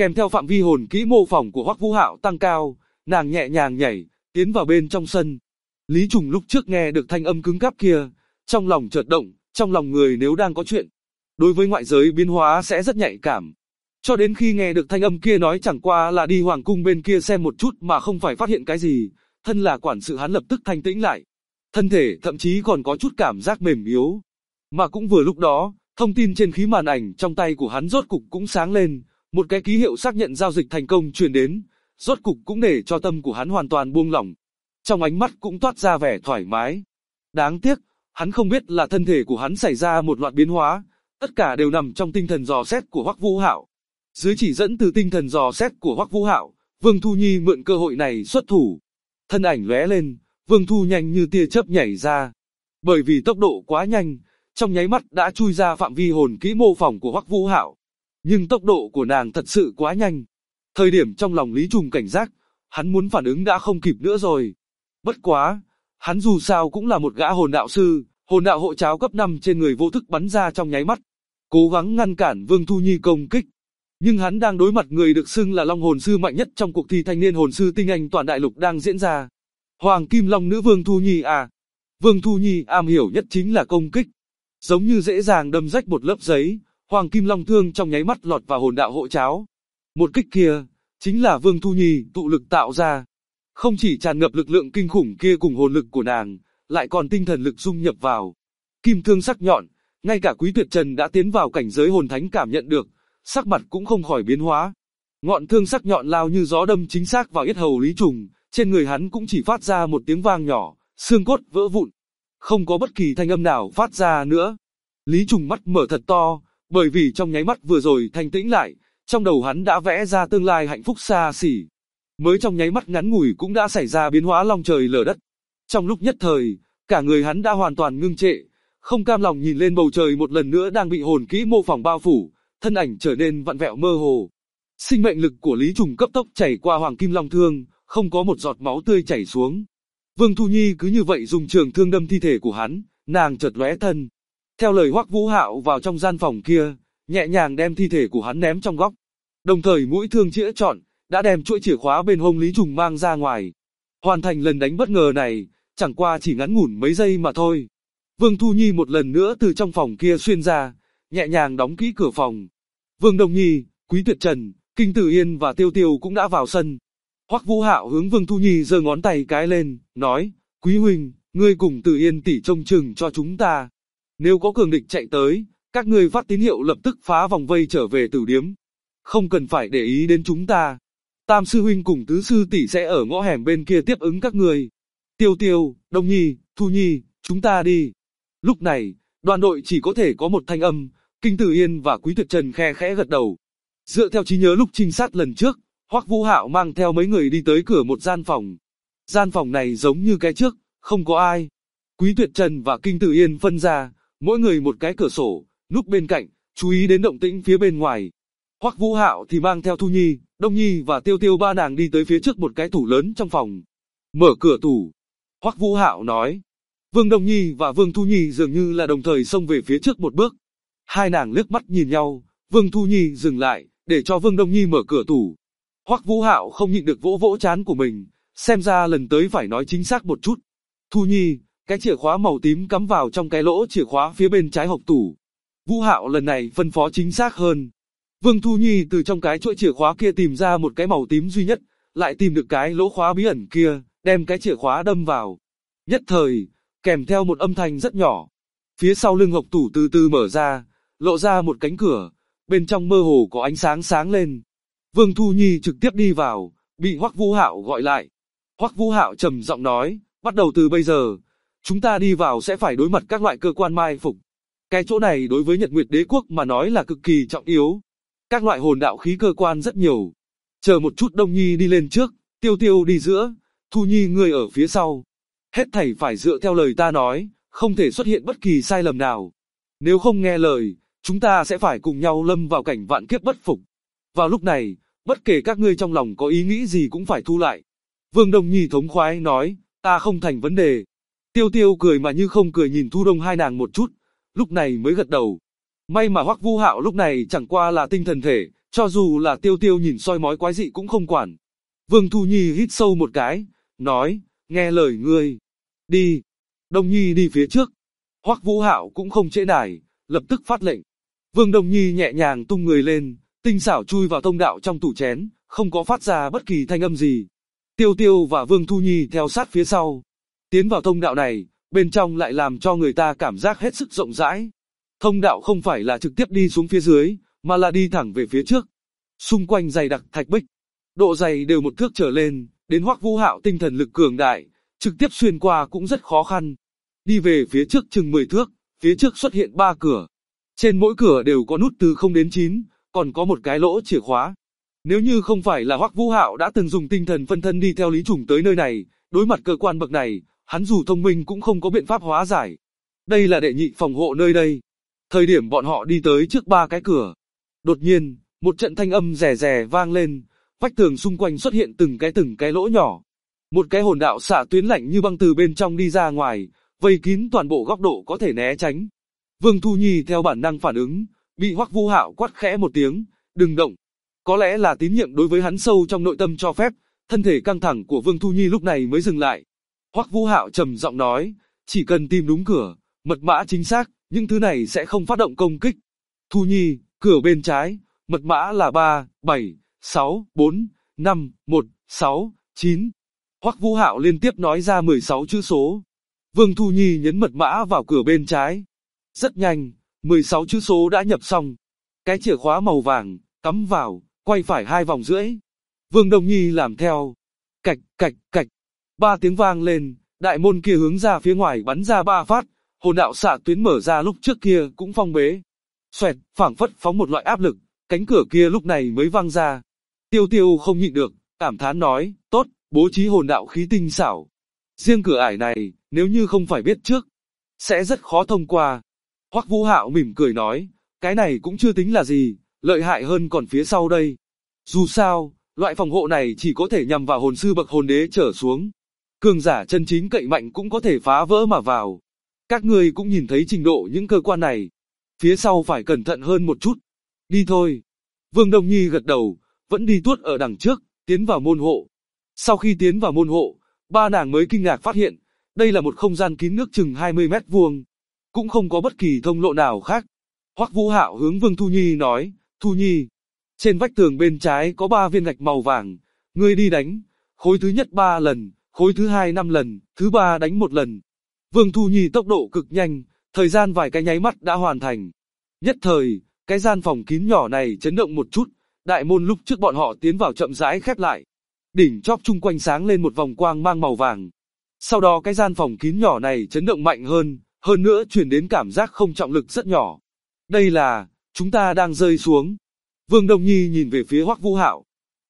Kèm theo phạm vi hồn kỹ mô phỏng của Hoắc Vũ Hạo tăng cao, nàng nhẹ nhàng nhảy, tiến vào bên trong sân. Lý Trùng lúc trước nghe được thanh âm cứng cáp kia, trong lòng chợt động, trong lòng người nếu đang có chuyện, đối với ngoại giới biến hóa sẽ rất nhạy cảm. Cho đến khi nghe được thanh âm kia nói chẳng qua là đi hoàng cung bên kia xem một chút mà không phải phát hiện cái gì, thân là quản sự hắn lập tức thanh tĩnh lại. Thân thể thậm chí còn có chút cảm giác mềm yếu. Mà cũng vừa lúc đó, thông tin trên khí màn ảnh trong tay của hắn rốt cục cũng sáng lên, một cái ký hiệu xác nhận giao dịch thành công truyền đến, rốt cục cũng để cho tâm của hắn hoàn toàn buông lỏng. Trong ánh mắt cũng toát ra vẻ thoải mái. Đáng tiếc, hắn không biết là thân thể của hắn xảy ra một loạt biến hóa, tất cả đều nằm trong tinh thần dò xét của Hoắc Vũ Hạo. Dưới chỉ dẫn từ tinh thần dò xét của Hoắc Vũ Hạo, Vương Thu Nhi mượn cơ hội này xuất thủ. Thân ảnh lóe lên, Vương Thu nhanh như tia chớp nhảy ra. Bởi vì tốc độ quá nhanh, trong nháy mắt đã chui ra phạm vi hồn kỹ mô phỏng của Hoắc Vũ Hạo. Nhưng tốc độ của nàng thật sự quá nhanh. Thời điểm trong lòng Lý Trùng cảnh giác, hắn muốn phản ứng đã không kịp nữa rồi. Bất quá, hắn dù sao cũng là một gã hồn đạo sư, hồn đạo hộ cháo cấp 5 trên người vô thức bắn ra trong nháy mắt, cố gắng ngăn cản Vương Thu Nhi công kích. Nhưng hắn đang đối mặt người được xưng là Long hồn sư mạnh nhất trong cuộc thi thanh niên hồn sư tinh anh toàn đại lục đang diễn ra. Hoàng Kim Long nữ Vương Thu Nhi à. Vương Thu Nhi am hiểu nhất chính là công kích. Giống như dễ dàng đâm rách một lớp giấy, Hoàng Kim Long thương trong nháy mắt lọt vào hồn đạo hộ cháo. Một kích kia, chính là Vương Thu Nhi tụ lực tạo ra. Không chỉ tràn ngập lực lượng kinh khủng kia cùng hồn lực của nàng, lại còn tinh thần lực dung nhập vào. Kim thương sắc nhọn, ngay cả Quý Tuyệt Trần đã tiến vào cảnh giới hồn thánh cảm nhận được, sắc mặt cũng không khỏi biến hóa. Ngọn thương sắc nhọn lao như gió đâm chính xác vào yết hầu Lý Trùng, trên người hắn cũng chỉ phát ra một tiếng vang nhỏ, xương cốt vỡ vụn. Không có bất kỳ thanh âm nào phát ra nữa. Lý Trùng mắt mở thật to, bởi vì trong nháy mắt vừa rồi thanh tĩnh lại, trong đầu hắn đã vẽ ra tương lai hạnh phúc xa xỉ. Mới trong nháy mắt ngắn ngủi cũng đã xảy ra biến hóa long trời lở đất. Trong lúc nhất thời, cả người hắn đã hoàn toàn ngưng trệ, không cam lòng nhìn lên bầu trời một lần nữa đang bị hồn kỹ mô phỏng bao phủ, thân ảnh trở nên vặn vẹo mơ hồ. Sinh mệnh lực của Lý Trùng cấp tốc chảy qua Hoàng Kim Long thương, không có một giọt máu tươi chảy xuống. Vương Thu Nhi cứ như vậy dùng trường thương đâm thi thể của hắn, nàng chợt lóe thân. Theo lời Hoắc Vũ Hạo vào trong gian phòng kia, nhẹ nhàng đem thi thể của hắn ném trong góc. Đồng thời mũi thương chĩa trọn, đã đem chuỗi chìa khóa bên hông Lý Trùng mang ra ngoài. Hoàn thành lần đánh bất ngờ này, chẳng qua chỉ ngắn ngủn mấy giây mà thôi. Vương Thu Nhi một lần nữa từ trong phòng kia xuyên ra, nhẹ nhàng đóng kỹ cửa phòng. Vương Đông Nhi, Quý Tuyệt Trần, Kinh Tử Yên và Tiêu Tiêu cũng đã vào sân. Hoắc Vũ Hạo hướng Vương Thu Nhi giơ ngón tay cái lên, nói, Quý huynh, ngươi cùng Tử Yên tỷ trông chừng cho chúng ta. Nếu có cường địch chạy tới, các ngươi phát tín hiệu lập tức phá vòng vây trở về tử điếm. Không cần phải để ý đến chúng ta. Tam sư huynh cùng tứ sư tỷ sẽ ở ngõ hẻm bên kia tiếp ứng các ngươi. Tiêu Tiêu, Đông Nhi, Thu Nhi, chúng ta đi. Lúc này, đoàn đội chỉ có thể có một thanh âm, Kinh Tử Yên và Quý Tuyệt Trần khe khẽ gật đầu. Dựa theo trí nhớ lúc trinh sát lần trước, Hoắc Vũ Hạo mang theo mấy người đi tới cửa một gian phòng. Gian phòng này giống như cái trước, không có ai. Quý Tuyệt Trần và Kinh Tử Yên phân ra, mỗi người một cái cửa sổ, núp bên cạnh, chú ý đến động tĩnh phía bên ngoài. Hoắc Vũ Hạo thì mang theo Thu Nhi, Đông Nhi và Tiêu Tiêu ba nàng đi tới phía trước một cái tủ lớn trong phòng. Mở cửa tủ. Hoắc Vũ Hạo nói. Vương Đông Nhi và Vương Thu Nhi dường như là đồng thời xông về phía trước một bước. Hai nàng liếc mắt nhìn nhau, Vương Thu Nhi dừng lại, để cho Vương Đông Nhi mở cửa tủ. Hoắc Vũ Hạo không nhịn được vỗ vỗ trán của mình, xem ra lần tới phải nói chính xác một chút. Thu Nhi, cái chìa khóa màu tím cắm vào trong cái lỗ chìa khóa phía bên trái hộc tủ. Vũ Hạo lần này phân phó chính xác hơn. Vương Thu Nhi từ trong cái chuỗi chìa khóa kia tìm ra một cái màu tím duy nhất, lại tìm được cái lỗ khóa bí ẩn kia, đem cái chìa khóa đâm vào. Nhất thời, kèm theo một âm thanh rất nhỏ. Phía sau lưng hộc tủ từ từ mở ra, lộ ra một cánh cửa, bên trong mơ hồ có ánh sáng sáng lên. Vương Thu Nhi trực tiếp đi vào, bị Hoắc Vũ Hạo gọi lại. Hoắc Vũ Hạo trầm giọng nói, bắt đầu từ bây giờ, chúng ta đi vào sẽ phải đối mặt các loại cơ quan mai phục. Cái chỗ này đối với Nhật Nguyệt Đế Quốc mà nói là cực kỳ trọng yếu. Các loại hồn đạo khí cơ quan rất nhiều. Chờ một chút, Đông Nhi đi lên trước, Tiêu Tiêu đi giữa, Thu Nhi ngươi ở phía sau. Hết thảy phải dựa theo lời ta nói, không thể xuất hiện bất kỳ sai lầm nào. Nếu không nghe lời, chúng ta sẽ phải cùng nhau lâm vào cảnh vạn kiếp bất phục. Vào lúc này, bất kể các ngươi trong lòng có ý nghĩ gì cũng phải thu lại. Vương Đông Nhi thống khoái nói, ta không thành vấn đề. Tiêu Tiêu cười mà như không cười nhìn Thu Đông hai nàng một chút, lúc này mới gật đầu. May mà Hoắc Vũ Hạo lúc này chẳng qua là tinh thần thể, Cho dù là Tiêu Tiêu nhìn soi mói quái dị cũng không quản. Vương Thu Nhi hít sâu một cái, nói, nghe lời ngươi. Đi. Đông Nhi đi phía trước. Hoắc Vũ Hạo cũng không trễ nải, lập tức phát lệnh. Vương Đông Nhi nhẹ nhàng tung người lên, tinh xảo chui vào thông đạo trong tủ chén, không có phát ra bất kỳ thanh âm gì. Tiêu Tiêu và Vương Thu Nhi theo sát phía sau. Tiến vào thông đạo này, bên trong lại làm cho người ta cảm giác hết sức rộng rãi. Thông đạo không phải là trực tiếp đi xuống phía dưới, mà là đi thẳng về phía trước. Xung quanh dày đặc thạch bích, độ dày đều 1 thước trở lên, đến Hoắc Vũ Hạo tinh thần lực cường đại, trực tiếp xuyên qua cũng rất khó khăn. Đi về phía trước chừng 10 thước, phía trước xuất hiện 3 cửa. Trên mỗi cửa đều có nút từ 0 đến 9, còn có một cái lỗ chìa khóa. Nếu như không phải là Hoắc Vũ Hạo đã từng dùng tinh thần phân thân đi theo Lý Trùng tới nơi này, đối mặt cơ quan bậc này, hắn dù thông minh cũng không có biện pháp hóa giải. Đây là đệ nhị phòng hộ nơi đây. Thời điểm bọn họ đi tới trước 3 cái cửa, đột nhiên, một trận thanh âm rè rè vang lên, vách tường xung quanh xuất hiện từng cái lỗ nhỏ. Một cái hồn đạo xạ tuyến lạnh như băng từ bên trong đi ra ngoài, vây kín toàn bộ góc độ có thể né tránh. Vương Thu Nhi theo bản năng phản ứng, bị Hoắc Vũ Hạo quát khẽ một tiếng, đừng động. Có lẽ là tín nhiệm đối với hắn sâu trong nội tâm cho phép, thân thể căng thẳng của Vương Thu Nhi lúc này mới dừng lại. Hoắc Vũ Hạo trầm giọng nói, chỉ cần tìm đúng cửa, mật mã chính xác, những thứ này sẽ không phát động công kích. Thu Nhi, cửa bên trái, mật mã là 3, 7, 6, 4, 5, 1, 6, 9. Hoắc Vũ Hạo liên tiếp nói ra 16 chữ số. Vương Thu Nhi nhấn mật mã vào cửa bên trái. Rất nhanh, 16 chữ số đã nhập xong. Cái chìa khóa màu vàng, cắm vào, quay phải 2 vòng rưỡi. Vương Đông Nhi làm theo. Cạch, cạch, cạch. 3 tiếng vang lên, đại môn kia hướng ra phía ngoài bắn ra 3 phát, hồn đạo xạ tuyến mở ra lúc trước kia cũng phong bế. Xoẹt, phảng phất phóng một loại áp lực, cánh cửa kia lúc này mới vang ra. Tiêu Tiêu không nhịn được, cảm thán nói, tốt, bố trí hồn đạo khí tinh xảo. Riêng cửa ải này, nếu như không phải biết trước, sẽ rất khó thông qua. Hoắc Vũ Hạo mỉm cười nói, cái này cũng chưa tính là gì, lợi hại hơn còn phía sau đây. Dù sao, loại phòng hộ này chỉ có thể nhằm vào hồn sư bậc hồn đế trở xuống. Cường giả chân chính cậy mạnh cũng có thể phá vỡ mà vào. Các ngươi cũng nhìn thấy trình độ những cơ quan này. Phía sau phải cẩn thận hơn một chút. Đi thôi. Vương Đông Nhi gật đầu, vẫn đi tuốt ở đằng trước, tiến vào môn hộ. Sau khi tiến vào môn hộ, 3 nàng mới kinh ngạc phát hiện, đây là một không gian kín nước chừng 20 mét vuông. Cũng không có bất kỳ thông lộ nào khác. Hoắc Vũ Hạo hướng Vương Thu Nhi nói, Thu Nhi, trên vách tường bên trái có 3 viên gạch màu vàng, ngươi đi đánh, khối thứ nhất 3 lần, khối thứ hai 5 lần, thứ 3 đánh 1 lần. Vương Thu Nhi tốc độ cực nhanh, thời gian vài cái nháy mắt đã hoàn thành. Nhất thời, cái gian phòng kín nhỏ này chấn động một chút, đại môn lúc trước bọn họ tiến vào chậm rãi khép lại. Đỉnh chóp chung quanh sáng lên một vòng quang mang màu vàng. Sau đó cái gian phòng kín nhỏ này chấn động mạnh hơn nữa truyền đến cảm giác không trọng lực rất nhỏ. Đây là, chúng ta đang rơi xuống. Vương Đông Nhi nhìn về phía Hoắc Vũ Hạo.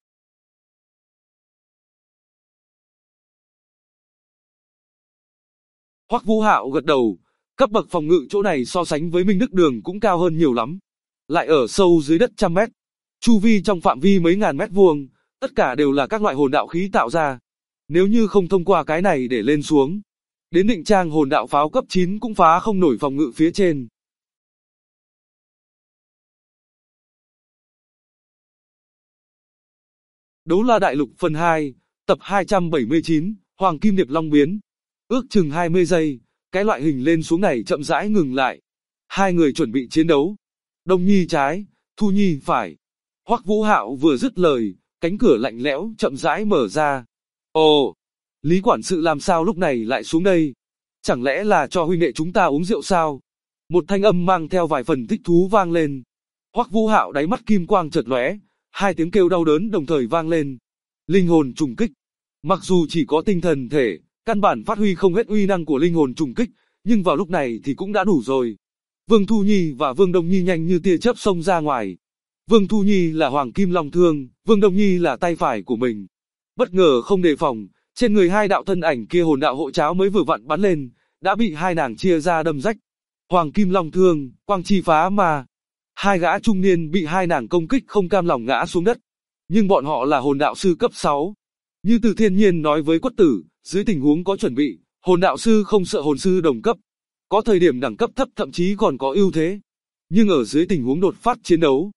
Hoắc Vũ Hạo gật đầu, cấp bậc phòng ngự chỗ này so sánh với Minh Đức Đường cũng cao hơn nhiều lắm. Lại ở sâu dưới đất trăm mét. Chu vi trong phạm vi mấy ngàn mét vuông, tất cả đều là các loại hồn đạo khí tạo ra. Nếu như không thông qua cái này để lên xuống, đến định trang hồn đạo pháo cấp 9 cũng phá không nổi phòng ngự phía trên. Đấu La Đại Lục phần 2, tập 279, Hoàng Kim Điệp Long biến. Ước chừng 20 giây, cái loại hình lên xuống này chậm rãi ngừng lại. Hai người chuẩn bị chiến đấu. Đông Nhi trái, Thu Nhi phải. Hoắc Vũ Hạo vừa dứt lời, cánh cửa lạnh lẽo chậm rãi mở ra. Ồ, Lý quản sự làm sao lúc này lại xuống đây? Chẳng lẽ là cho huynh đệ chúng ta uống rượu sao? Một thanh âm mang theo vài phần thích thú vang lên. Hoắc Vũ Hạo đáy mắt kim quang chợt lóe, 2 tiếng kêu đau đớn đồng thời vang lên. Linh hồn trùng kích. Mặc dù chỉ có tinh thần thể, căn bản phát huy không hết uy năng của linh hồn trùng kích, nhưng vào lúc này thì cũng đã đủ rồi. Vương Thu Nhi và Vương Đông Nhi nhanh như tia chớp xông ra ngoài. Vương Thu Nhi là Hoàng Kim Long Thương, Vương Đông Nhi là tay phải của mình. Bất ngờ không đề phòng, trên người hai đạo thân ảnh kia hồn đạo hộ cháo mới vừa vặn bắn lên, đã bị hai nàng chia ra đâm rách. Hoàng Kim Long Thương, quang chi phá ma. Hai gã trung niên bị hai nàng công kích không cam lòng ngã xuống đất. Nhưng bọn họ là hồn đạo sư cấp 6. Như Từ Thiên Nhiên nói với Quất Tử, dưới tình huống có chuẩn bị, hồn đạo sư không sợ hồn sư đồng cấp. Có thời điểm đẳng cấp thấp thậm chí còn có ưu thế. Nhưng ở dưới tình huống đột phát chiến đấu,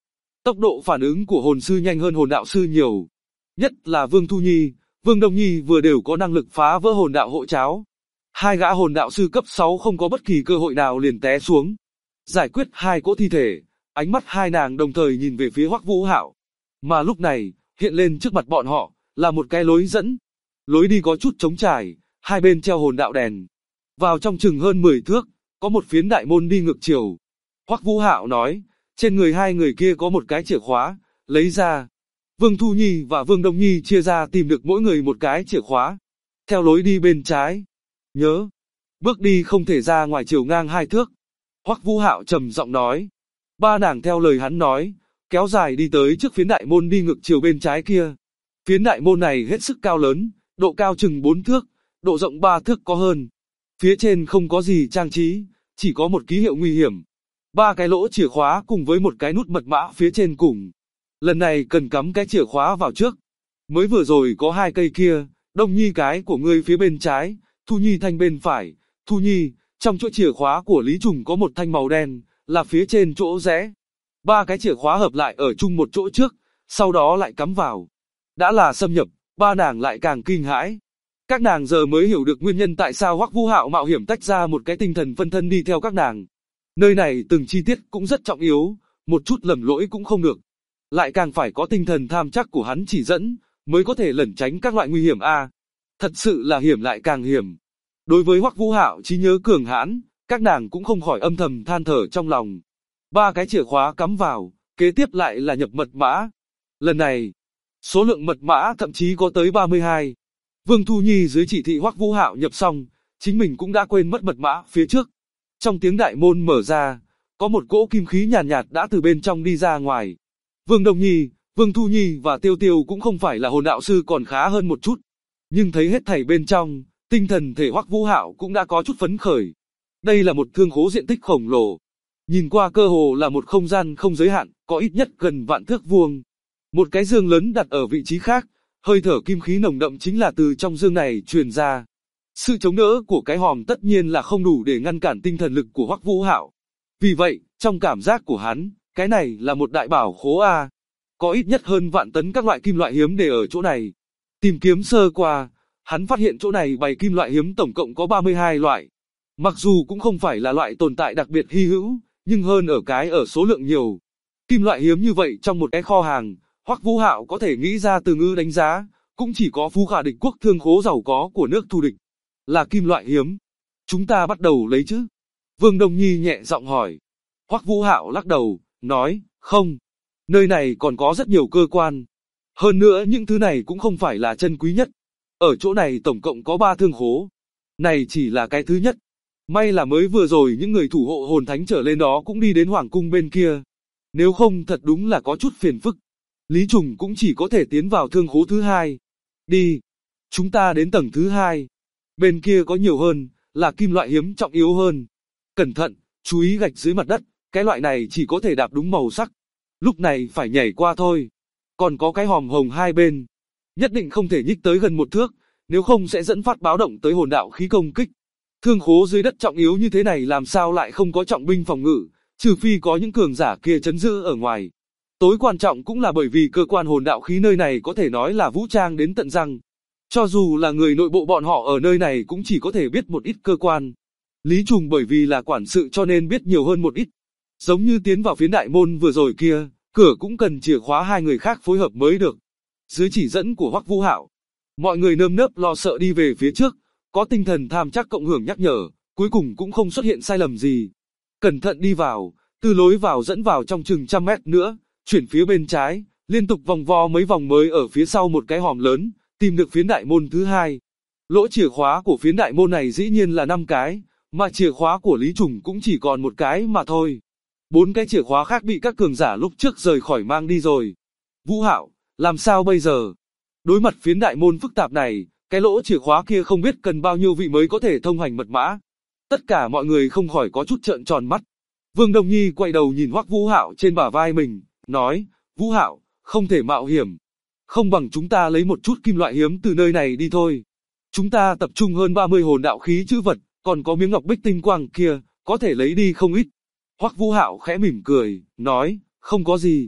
Tốc độ phản ứng của hồn sư nhanh hơn hồn đạo sư nhiều. Nhất là Vương Thu Nhi, Vương Đông Nhi vừa đều có năng lực phá vỡ hồn đạo hộ cháo. Hai gã hồn đạo sư cấp 6 không có bất kỳ cơ hội nào liền té xuống. Giải quyết hai cỗ thi thể, ánh mắt hai nàng đồng thời nhìn về phía Hoắc Vũ Hạo. Mà lúc này, hiện lên trước mặt bọn họ, là một cái lối dẫn. Lối đi có chút trống trải, hai bên treo hồn đạo đèn. Vào trong chừng hơn 10 thước, có một phiến đại môn đi ngược chiều. Hoắc Vũ Hạo nói, trên người hai người kia có một cái chìa khóa, lấy ra. Vương Thu Nhi và Vương Đông Nhi chia ra tìm được mỗi người một cái chìa khóa. Theo lối đi bên trái. Nhớ, bước đi không thể ra ngoài chiều ngang 2 thước. Hoắc Vũ Hạo trầm giọng nói. Ba nàng theo lời hắn nói, kéo dài đi tới trước phiến đại môn đi ngược chiều bên trái kia. Phiến đại môn này hết sức cao lớn, độ cao chừng 4 thước, độ rộng 3 thước có hơn. Phía trên không có gì trang trí, chỉ có một ký hiệu nguy hiểm. 3 cái lỗ chìa khóa cùng với một cái nút mật mã phía trên cùng. Lần này cần cắm cái chìa khóa vào trước. Mới vừa rồi có 2 cây kia, Đông Nhi cái của ngươi phía bên trái, Thu Nhi thanh bên phải. Thu Nhi, trong chỗ chìa khóa của Lý Trùng có một thanh màu đen, là phía trên chỗ rẽ. 3 cái chìa khóa hợp lại ở chung một chỗ trước, sau đó lại cắm vào. Đã là xâm nhập, ba nàng lại càng kinh hãi. Các nàng giờ mới hiểu được nguyên nhân tại sao Hoắc Vũ Hạo mạo hiểm tách ra một cái tinh thần phân thân đi theo các nàng. Nơi này từng chi tiết cũng rất trọng yếu, một chút lầm lỗi cũng không được. Lại càng phải có tinh thần tham chắc của hắn chỉ dẫn, mới có thể lẩn tránh các loại nguy hiểm a. Thật sự là hiểm lại càng hiểm. Đối với Hoắc Vũ Hạo trí nhớ cường hãn, các nàng cũng không khỏi âm thầm than thở trong lòng. 3 cái chìa khóa cắm vào, kế tiếp lại là nhập mật mã. Lần này, số lượng mật mã thậm chí có tới 32. Vương Thu Nhi dưới chỉ thị Hoắc Vũ Hạo nhập xong, chính mình cũng đã quên mất mật mã phía trước. Trong tiếng đại môn mở ra, có một cỗ kim khí nhàn nhạt đã từ bên trong đi ra ngoài. Vương Đông Nhi, Vương Thu Nhi và Tiêu Tiêu cũng không phải là hồn đạo sư còn khá hơn một chút. Nhưng thấy hết thảy bên trong, tinh thần thể Hoắc Vũ Hạo cũng đã có chút phấn khởi. Đây là một thương khố diện tích khổng lồ. Nhìn qua cơ hồ là một không gian không giới hạn, có ít nhất gần vạn thước vuông. Một cái giường lớn đặt ở vị trí khác, hơi thở kim khí nồng đậm chính là từ trong giường này truyền ra. Sự chống đỡ của cái hòm tất nhiên là không đủ để ngăn cản tinh thần lực của Hoắc Vũ Hạo. Vì vậy, trong cảm giác của hắn, cái này là một đại bảo khố a. Có ít nhất hơn vạn tấn các loại kim loại hiếm để ở chỗ này. Tìm kiếm sơ qua, hắn phát hiện chỗ này bày kim loại hiếm tổng cộng có 32 loại. Mặc dù cũng không phải là loại tồn tại đặc biệt hy hữu, nhưng hơn ở cái ở số lượng nhiều. Kim loại hiếm như vậy trong một cái kho hàng, Hoắc Vũ Hạo có thể nghĩ ra từ ngữ đánh giá, cũng chỉ có Phú Khả Địch quốc thương khố giàu có của nước thù địch. Là kim loại hiếm. Chúng ta bắt đầu lấy chứ? Vương Đông Nhi nhẹ giọng hỏi. Hoắc Vũ Hạo lắc đầu, nói, không. Nơi này còn có rất nhiều cơ quan. Hơn nữa những thứ này cũng không phải là chân quý nhất. Ở chỗ này tổng cộng có 3 thương khố. Này chỉ là cái thứ nhất. May là mới vừa rồi những người thủ hộ hồn thánh trở lên đó cũng đi đến Hoàng cung bên kia. Nếu không thật đúng là có chút phiền phức. Lý Trùng cũng chỉ có thể tiến vào thương khố thứ 2. Đi. Chúng ta đến tầng thứ 2. Bên kia có nhiều hơn, là kim loại hiếm trọng yếu hơn. Cẩn thận, chú ý gạch dưới mặt đất, cái loại này chỉ có thể đạp đúng màu sắc. Lúc này phải nhảy qua thôi. Còn có cái hòm hồng hai bên. Nhất định không thể nhích tới gần 1 thước, nếu không sẽ dẫn phát báo động tới hồn đạo khí công kích. Thương khố dưới đất trọng yếu như thế này làm sao lại không có trọng binh phòng ngự, trừ phi có những cường giả kia trấn giữ ở ngoài. Tối quan trọng cũng là bởi vì cơ quan hồn đạo khí nơi này có thể nói là vũ trang đến tận răng. Cho dù là người nội bộ bọn họ ở nơi này cũng chỉ có thể biết một ít cơ quan. Lý Trùng bởi vì là quản sự cho nên biết nhiều hơn một ít. Giống như tiến vào phiến đại môn vừa rồi kia, cửa cũng cần chìa khóa 2 người khác phối hợp mới được. Dưới chỉ dẫn của Hoắc Vũ Hạo, mọi người nơm nớp lo sợ đi về phía trước, có tinh thần tham chắc cộng hưởng nhắc nhở, cuối cùng cũng không xuất hiện sai lầm gì. Cẩn thận đi vào, từ lối vào dẫn vào trong chừng 100 mét nữa, chuyển phía bên trái, liên tục vòng vo mấy vòng mới ở phía sau một cái hòm lớn, tìm được phiến đại môn thứ 2. Lỗ chìa khóa của phiến đại môn này dĩ nhiên là 5 cái, mà chìa khóa của Lý Trùng cũng chỉ còn 1 cái mà thôi. 4 cái chìa khóa khác bị các cường giả lúc trước rời khỏi mang đi rồi. Vũ Hạo, làm sao bây giờ? Đối mặt phiến đại môn phức tạp này, cái lỗ chìa khóa kia không biết cần bao nhiêu vị mới có thể thông hành mật mã. Tất cả mọi người không khỏi có chút trợn tròn mắt. Vương Đông Nhi quay đầu nhìn Hoắc Vũ Hạo trên bả vai mình, nói, Vũ Hạo, không thể mạo hiểm. Không bằng chúng ta lấy một chút kim loại hiếm từ nơi này đi thôi. Chúng ta tập trung hơn 30 hồn đạo khí chữ vật, còn có miếng ngọc bích tinh quang kia, có thể lấy đi không ít. Hoắc Vũ Hạo khẽ mỉm cười, nói, không có gì.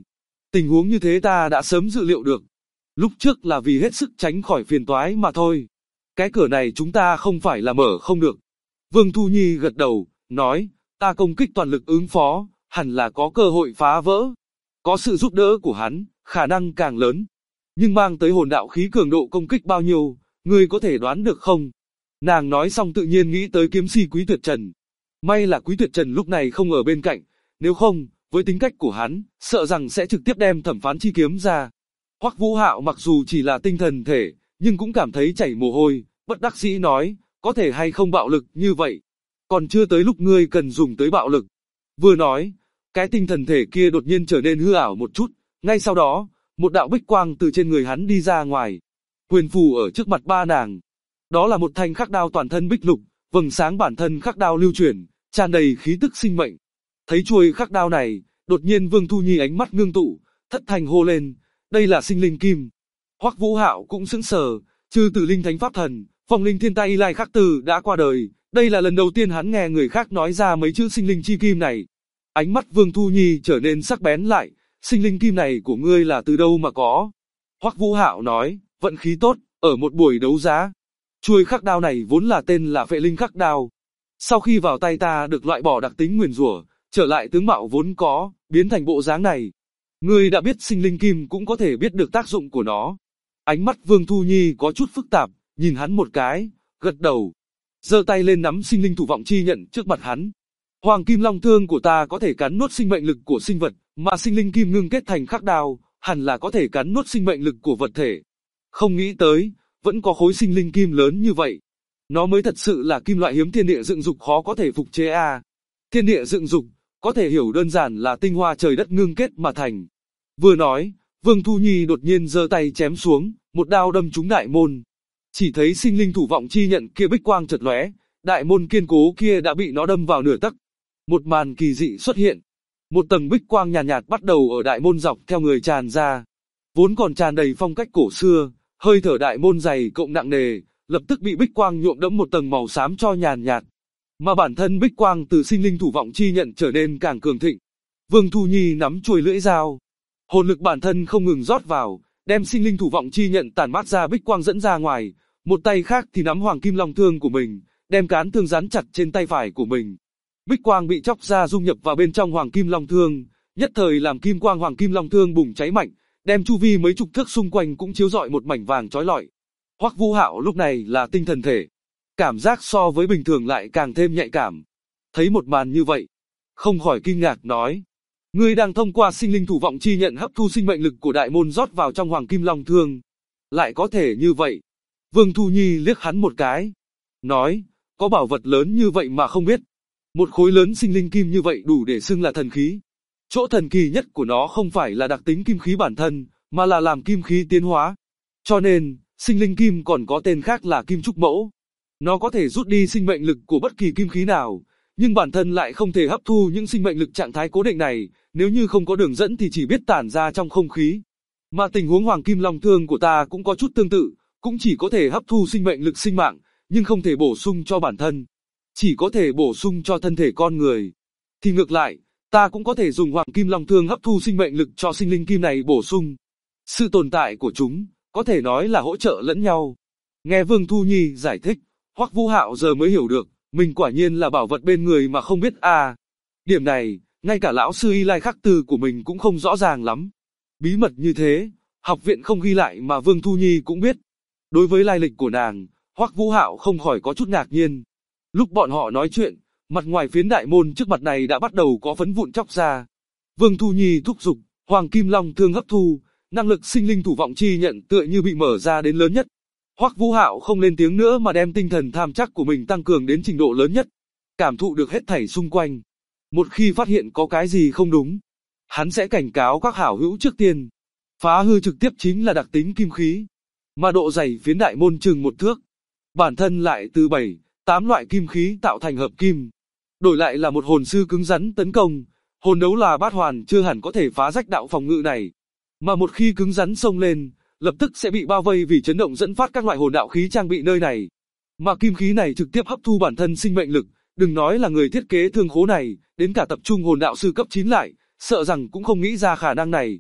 Tình huống như thế ta đã sớm dự liệu được. Lúc trước là vì hết sức tránh khỏi phiền toái mà thôi. Cái cửa này chúng ta không phải là mở không được. Vương Thu Nhi gật đầu, nói, ta công kích toàn lực ứng phó, hẳn là có cơ hội phá vỡ. Có sự giúp đỡ của hắn, khả năng càng lớn. Nhưng mang tới hồn đạo khí cường độ công kích bao nhiêu, ngươi có thể đoán được không? Nàng nói xong tự nhiên nghĩ tới kiếm si Quý Tuyệt Trần. May là Quý Tuyệt Trần lúc này không ở bên cạnh, nếu không, với tính cách của hắn, sợ rằng sẽ trực tiếp đem Thẩm Phán chi kiếm ra. Hoắc Vũ Hạo mặc dù chỉ là tinh thần thể, nhưng cũng cảm thấy chảy mồ hôi, bất đắc dĩ nói, có thể hay không bạo lực như vậy. Còn chưa tới lúc ngươi cần dùng tới bạo lực. Vừa nói, cái tinh thần thể kia đột nhiên trở nên hư ảo một chút, ngay sau đó, một đạo bích quang từ trên người hắn đi ra ngoài. Quyền phù ở trước mặt ba nàng. Đó là một thanh khắc đao toàn thân bích lục, vầng sáng bản thân khắc đao lưu chuyển, tràn đầy khí tức sinh mệnh. Thấy chuôi khắc đao này, đột nhiên Vương Thu Nhi ánh mắt ngưng tụ, thất thanh hô lên, đây là sinh linh kim. Hoắc Vũ Hạo cũng sững sờ, Chư Tử Linh Thánh Pháp Thần, Phong Linh Thiên Tai Y Lai Khắc Từ đã qua đời, đây là lần đầu tiên hắn nghe người khác nói ra mấy chữ sinh linh chi kim này. Ánh mắt Vương Thu Nhi trở nên sắc bén lại, sinh linh kim này của ngươi là từ đâu mà có? Hoắc Vũ Hạo nói, vận khí tốt, ở một buổi đấu giá. Chuôi khắc đao này vốn là tên là Phệ Linh Khắc Đao. Sau khi vào tay ta được loại bỏ đặc tính nguyền rủa, trở lại tướng mạo vốn có, biến thành bộ dáng này. Ngươi đã biết sinh linh kim cũng có thể biết được tác dụng của nó. Ánh mắt Vương Thu Nhi có chút phức tạp, nhìn hắn một cái, gật đầu. Giơ tay lên nắm sinh linh thủ vọng chi nhận trước mặt hắn. Hoàng kim long thương của ta có thể cắn nuốt sinh mệnh lực của sinh vật, mà sinh linh kim ngưng kết thành khắc đao, hẳn là có thể cắn nuốt sinh mệnh lực của vật thể. Không nghĩ tới, vẫn có khối sinh linh kim lớn như vậy. Nó mới thật sự là kim loại hiếm thiên địa dựng dục khó có thể phục chế a. Thiên địa dựng dục, có thể hiểu đơn giản là tinh hoa trời đất ngưng kết mà thành. Vừa nói, Vương Thu Nhi đột nhiên giơ tay chém xuống, một đao đâm trúng đại môn. Chỉ thấy sinh linh thủ vọng chi nhận kia bích quang chợt lóe, đại môn kiên cố kia đã bị nó đâm vào nửa tấc. Một màn kỳ dị xuất hiện. Một tầng bích quang nhàn nhạt bắt đầu ở đại môn dọc theo người tràn ra. Vốn còn tràn đầy phong cách cổ xưa, hơi thở đại môn dày cộng nặng nề, lập tức bị bích quang nhuộm đẫm một tầng màu xám cho nhàn nhạt. Mà bản thân bích quang từ sinh linh thủ vọng chi nhận trở nên càng cường thịnh. Vương Thu Nhi nắm chuôi lưỡi dao, hồn lực bản thân không ngừng rót vào, đem sinh linh thủ vọng chi nhận tản mát ra bích quang dẫn ra ngoài, một tay khác thì nắm hoàng kim long thương của mình, đem cán thương dán chặt trên tay phải của mình. Bích quang bị chóc ra dung nhập vào bên trong hoàng kim long thương, nhất thời làm kim quang hoàng kim long thương bùng cháy mạnh, đem chu vi mấy chục thước xung quanh cũng chiếu rọi một mảnh vàng chói lọi. Hoắc Vũ Hạo lúc này là tinh thần thể, cảm giác so với bình thường lại càng thêm nhạy cảm. Thấy một màn như vậy, không khỏi kinh ngạc nói, ngươi đang thông qua sinh linh thủ vọng chi nhận hấp thu sinh mệnh lực của đại môn rót vào trong hoàng kim long thương. Lại có thể như vậy. Vương Thu Nhi liếc hắn một cái, nói, có bảo vật lớn như vậy mà không biết. Một khối lớn sinh linh kim như vậy đủ để xưng là thần khí. Chỗ thần kỳ nhất của nó không phải là đặc tính kim khí bản thân, mà là làm kim khí tiến hóa. Cho nên, sinh linh kim còn có tên khác là kim trúc mẫu. Nó có thể rút đi sinh mệnh lực của bất kỳ kim khí nào, nhưng bản thân lại không thể hấp thu những sinh mệnh lực trạng thái cố định này, nếu như không có đường dẫn thì chỉ biết tản ra trong không khí. Mà tình huống hoàng kim long thương của ta cũng có chút tương tự, cũng chỉ có thể hấp thu sinh mệnh lực sinh mạng, nhưng không thể bổ sung cho bản thân. Chỉ có thể bổ sung cho thân thể con người. Thì ngược lại, ta cũng có thể dùng hoàng kim long thương hấp thu sinh mệnh lực cho sinh linh kim này bổ sung. Sự tồn tại của chúng, có thể nói là hỗ trợ lẫn nhau. Nghe Vương Thu Nhi giải thích, Hoắc Vũ Hạo giờ mới hiểu được, mình quả nhiên là bảo vật bên người mà không biết à. Điểm này, ngay cả lão sư Y Lai Khắc Từ của mình cũng không rõ ràng lắm. Bí mật như thế, học viện không ghi lại mà Vương Thu Nhi cũng biết. Đối với lai lịch của nàng, Hoắc Vũ Hạo không khỏi có chút ngạc nhiên. Lúc bọn họ nói chuyện, mặt ngoài phiến đại môn trước mặt này đã bắt đầu có phấn vụn chóc ra. Vương Thu Nhi thúc giục, Hoàng Kim Long thương hấp thu, năng lực sinh linh thủ vọng chi nhận tựa như bị mở ra đến lớn nhất. Hoắc Vũ Hạo không lên tiếng nữa mà đem tinh thần tham chắc của mình tăng cường đến trình độ lớn nhất, cảm thụ được hết thảy xung quanh. Một khi phát hiện có cái gì không đúng, hắn sẽ cảnh cáo các hảo hữu trước tiên. Phá hư trực tiếp chính là đặc tính kim khí, mà độ dày phiến đại môn chừng 1 thước. Bản thân lại từ 7, 8 loại kim khí tạo thành hợp kim. Đổi lại là một hồn sư cứng rắn tấn công, hồn đấu là bát hoàn chưa hẳn có thể phá rách đạo phòng ngự này. Mà một khi cứng rắn xông lên, lập tức sẽ bị bao vây vì chấn động dẫn phát các loại hồn đạo khí trang bị nơi này. Mà kim khí này trực tiếp hấp thu bản thân sinh mệnh lực, đừng nói là người thiết kế thương khố này, đến cả tập trung hồn đạo sư cấp 9 lại, sợ rằng cũng không nghĩ ra khả năng này.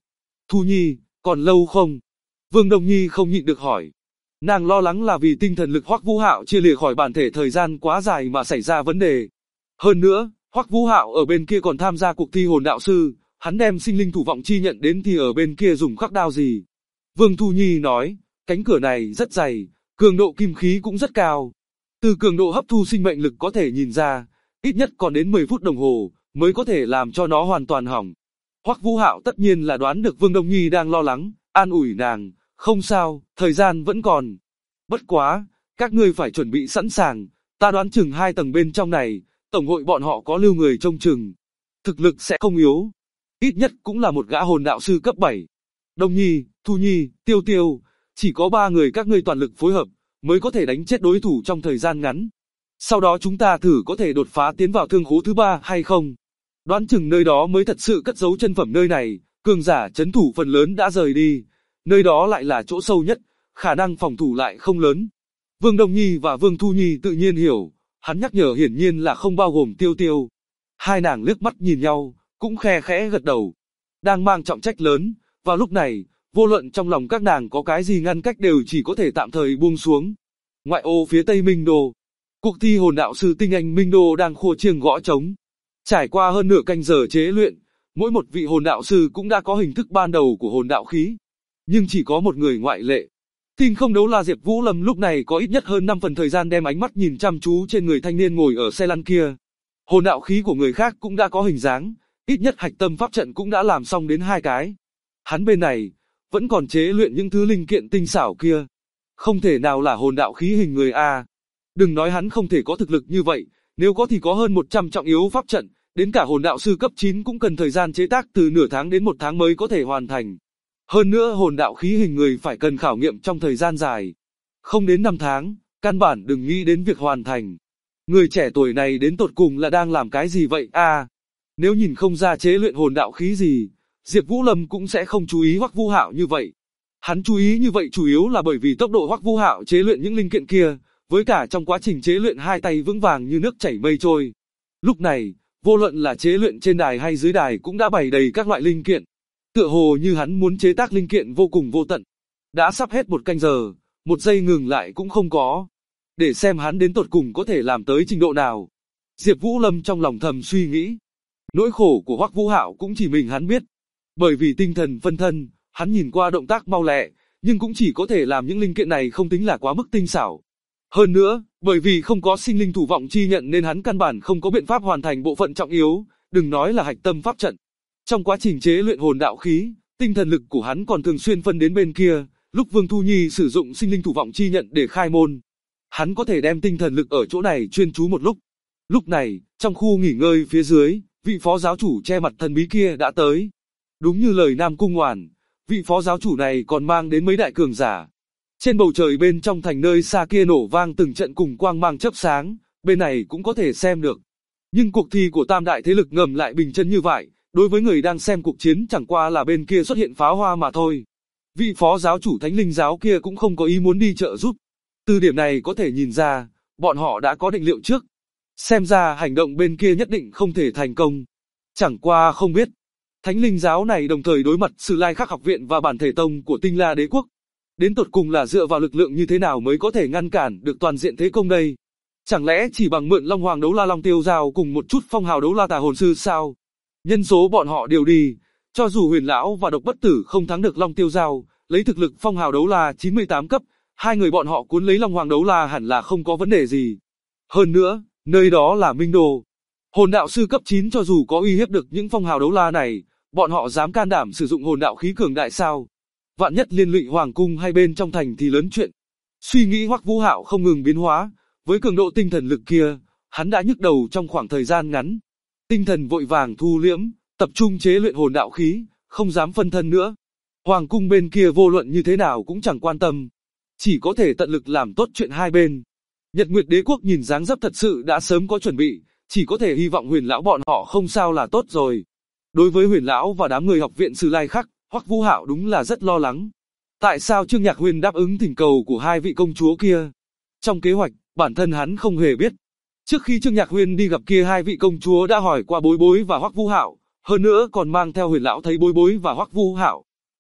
Thu Nhi, còn lâu không? Vương Đông Nhi không nhịn được hỏi. Nàng lo lắng là vì tinh thần lực Hoắc Vũ Hạo chia lìa khỏi bản thể thời gian quá dài mà xảy ra vấn đề. Hơn nữa, Hoắc Vũ Hạo ở bên kia còn tham gia cuộc thi hồn đạo sư, hắn đem sinh linh thủ vọng chi nhận đến thì ở bên kia dùng khắc đao gì? Vương Thu Nhi nói, cánh cửa này rất dày, cường độ kim khí cũng rất cao. Từ cường độ hấp thu sinh mệnh lực có thể nhìn ra, ít nhất còn đến 10 phút đồng hồ mới có thể làm cho nó hoàn toàn hỏng. Hoắc Vũ Hạo tất nhiên là đoán được Vương Đông Nhi đang lo lắng, an ủi nàng, không sao, thời gian vẫn còn. Bất quá, các ngươi phải chuẩn bị sẵn sàng, ta đoán chừng 2 tầng bên trong này, tổng hội bọn họ có lưu người trông chừng. Thực lực sẽ không yếu, ít nhất cũng là một gã hồn đạo sư cấp 7. Đông Nhi, Thu Nhi, Tiêu Tiêu, chỉ có 3 người các ngươi toàn lực phối hợp, mới có thể đánh chết đối thủ trong thời gian ngắn. Sau đó chúng ta thử có thể đột phá tiến vào thương khố thứ 3 hay không. Đoán chừng nơi đó mới thật sự cất giấu chân phẩm nơi này, cường giả trấn thủ phần lớn đã rời đi. Nơi đó lại là chỗ sâu nhất, khả năng phòng thủ lại không lớn. Vương Đông Nhi và Vương Thu Nhi tự nhiên hiểu, hắn nhắc nhở hiển nhiên là không bao gồm Tiêu Tiêu. Hai nàng liếc mắt nhìn nhau, cũng khe khẽ gật đầu. Đang mang trọng trách lớn, vào lúc này, vô luận trong lòng các nàng có cái gì ngăn cách đều chỉ có thể tạm thời buông xuống. Ngoại ô phía Tây Minh Đô, cuộc thi hồn đạo sư tinh anh Minh Đô đang khua chiêng gõ trống. Trải qua hơn nửa canh giờ chế luyện, mỗi một vị hồn đạo sư cũng đã có hình thức ban đầu của hồn đạo khí. Nhưng chỉ có một người ngoại lệ. Tin không đấu la Diệp Vũ Lâm lúc này có ít nhất hơn 5 phần thời gian đem ánh mắt nhìn chăm chú trên người thanh niên ngồi ở xe lăn kia. Hồn đạo khí của người khác cũng đã có hình dáng, ít nhất hạch tâm pháp trận cũng đã làm xong đến 2 cái. Hắn bên này, vẫn còn chế luyện những thứ linh kiện tinh xảo kia. Không thể nào là hồn đạo khí hình người a. Đừng nói hắn không thể có thực lực như vậy, nếu có thì có hơn 100 trọng yếu pháp trận, đến cả hồn đạo sư cấp 9 cũng cần thời gian chế tác từ nửa tháng đến 1 tháng mới có thể hoàn thành. Hơn nữa hồn đạo khí hình người phải cần khảo nghiệm trong thời gian dài. Không đến 5 tháng, căn bản đừng nghĩ đến việc hoàn thành. Người trẻ tuổi này đến tột cùng là đang làm cái gì vậy a? Nếu nhìn không ra chế luyện hồn đạo khí gì, Diệp Vũ Lâm cũng sẽ không chú ý Hoắc Vũ Hạo như vậy. Hắn chú ý như vậy chủ yếu là bởi vì tốc độ Hoắc Vũ Hạo chế luyện những linh kiện kia, với cả trong quá trình chế luyện hai tay vững vàng như nước chảy mây trôi. Lúc này, vô luận là chế luyện trên đài hay dưới đài cũng đã bày đầy các loại linh kiện. Tựa hồ như hắn muốn chế tác linh kiện vô cùng vô tận. Đã sắp hết 1 canh giờ, 1 giây ngừng lại cũng không có. Để xem hắn đến tột cùng có thể làm tới trình độ nào. Diệp Vũ Lâm trong lòng thầm suy nghĩ. Nỗi khổ của Hoắc Vũ Hạo cũng chỉ mình hắn biết. Bởi vì tinh thần phân thân, hắn nhìn qua động tác mau lẹ, nhưng cũng chỉ có thể làm những linh kiện này không tính là quá mức tinh xảo. Hơn nữa, bởi vì không có sinh linh thủ vọng chi nhận nên hắn căn bản không có biện pháp hoàn thành bộ phận trọng yếu, đừng nói là hạch tâm pháp trận. Trong quá trình chế luyện hồn đạo khí, tinh thần lực của hắn còn thường xuyên phân đến bên kia, lúc Vương Thu Nhi sử dụng sinh linh thủ vọng chi nhận để khai môn. Hắn có thể đem tinh thần lực ở chỗ này chuyên chú một lúc. Lúc này, trong khu nghỉ ngơi phía dưới, vị phó giáo chủ che mặt thần bí kia đã tới. Đúng như lời Nam Cung Oản, vị phó giáo chủ này còn mang đến mấy đại cường giả. Trên bầu trời bên trong thành nơi xa kia nổ vang từng trận cùng quang mang chớp sáng, bên này cũng có thể xem được. Nhưng cuộc thi của tam đại thế lực ngầm lại bình chân như vậy, đối với người đang xem cuộc chiến chẳng qua là bên kia xuất hiện pháo hoa mà thôi. Vị phó giáo chủ Thánh Linh giáo kia cũng không có ý muốn đi trợ giúp. Từ điểm này có thể nhìn ra, bọn họ đã có định liệu trước. Xem ra hành động bên kia nhất định không thể thành công. Chẳng qua không biết, Thánh Linh giáo này đồng thời đối mặt Sử Lai Khắc học viện và bản thể tông của Tinh La Đế quốc. Đến tột cùng là dựa vào lực lượng như thế nào mới có thể ngăn cản được toàn diện thế công đây? Chẳng lẽ chỉ bằng mượn Long Hoàng đấu la Long Tiêu Giao cùng một chút phong hào đấu la Tà hồn sư sao? Nhân số bọn họ đều đi, cho dù Huyền lão và Độc Bất Tử không thắng được Long Tiêu Giao, lấy thực lực phong hào đấu la 98 cấp, hai người bọn họ cuốn lấy Long Hoàng đấu la hẳn là không có vấn đề gì. Hơn nữa, nơi đó là Minh Đô. Hồn đạo sư cấp 9 cho dù có uy hiếp được những phong hào đấu la này, bọn họ dám can đảm sử dụng hồn đạo khí cường đại sao? Vạn nhất liên lụy hoàng cung hay bên trong thành thì lớn chuyện. Suy nghĩ Hoắc Vũ Hạo không ngừng biến hóa, với cường độ tinh thần lực kia, hắn đã nhức đầu trong khoảng thời gian ngắn. Tinh thần vội vàng thu liễm, tập trung chế luyện hồn đạo khí, không dám phân thân nữa. Hoàng cung bên kia vô luận như thế nào cũng chẳng quan tâm, chỉ có thể tận lực làm tốt chuyện hai bên. Nhật Nguyệt Đế quốc nhìn dáng dấp thật sự đã sớm có chuẩn bị, chỉ có thể hy vọng Huyền lão bọn họ không sao là tốt rồi. Đối với Huyền lão và đám người học viện Sử Lai Khắc, Hoắc Vũ Hạo đúng là rất lo lắng. Tại sao Trương Nhạc Huyền đáp ứng thỉnh cầu của hai vị công chúa kia? Trong kế hoạch, bản thân hắn không hề biết. Trước khi Trương Nhạc Huyền đi gặp kia hai vị công chúa đã hỏi qua Bối Bối và Hoắc Vũ Hạo, hơn nữa còn mang theo Huyền lão thấy Bối Bối và Hoắc Vũ Hạo.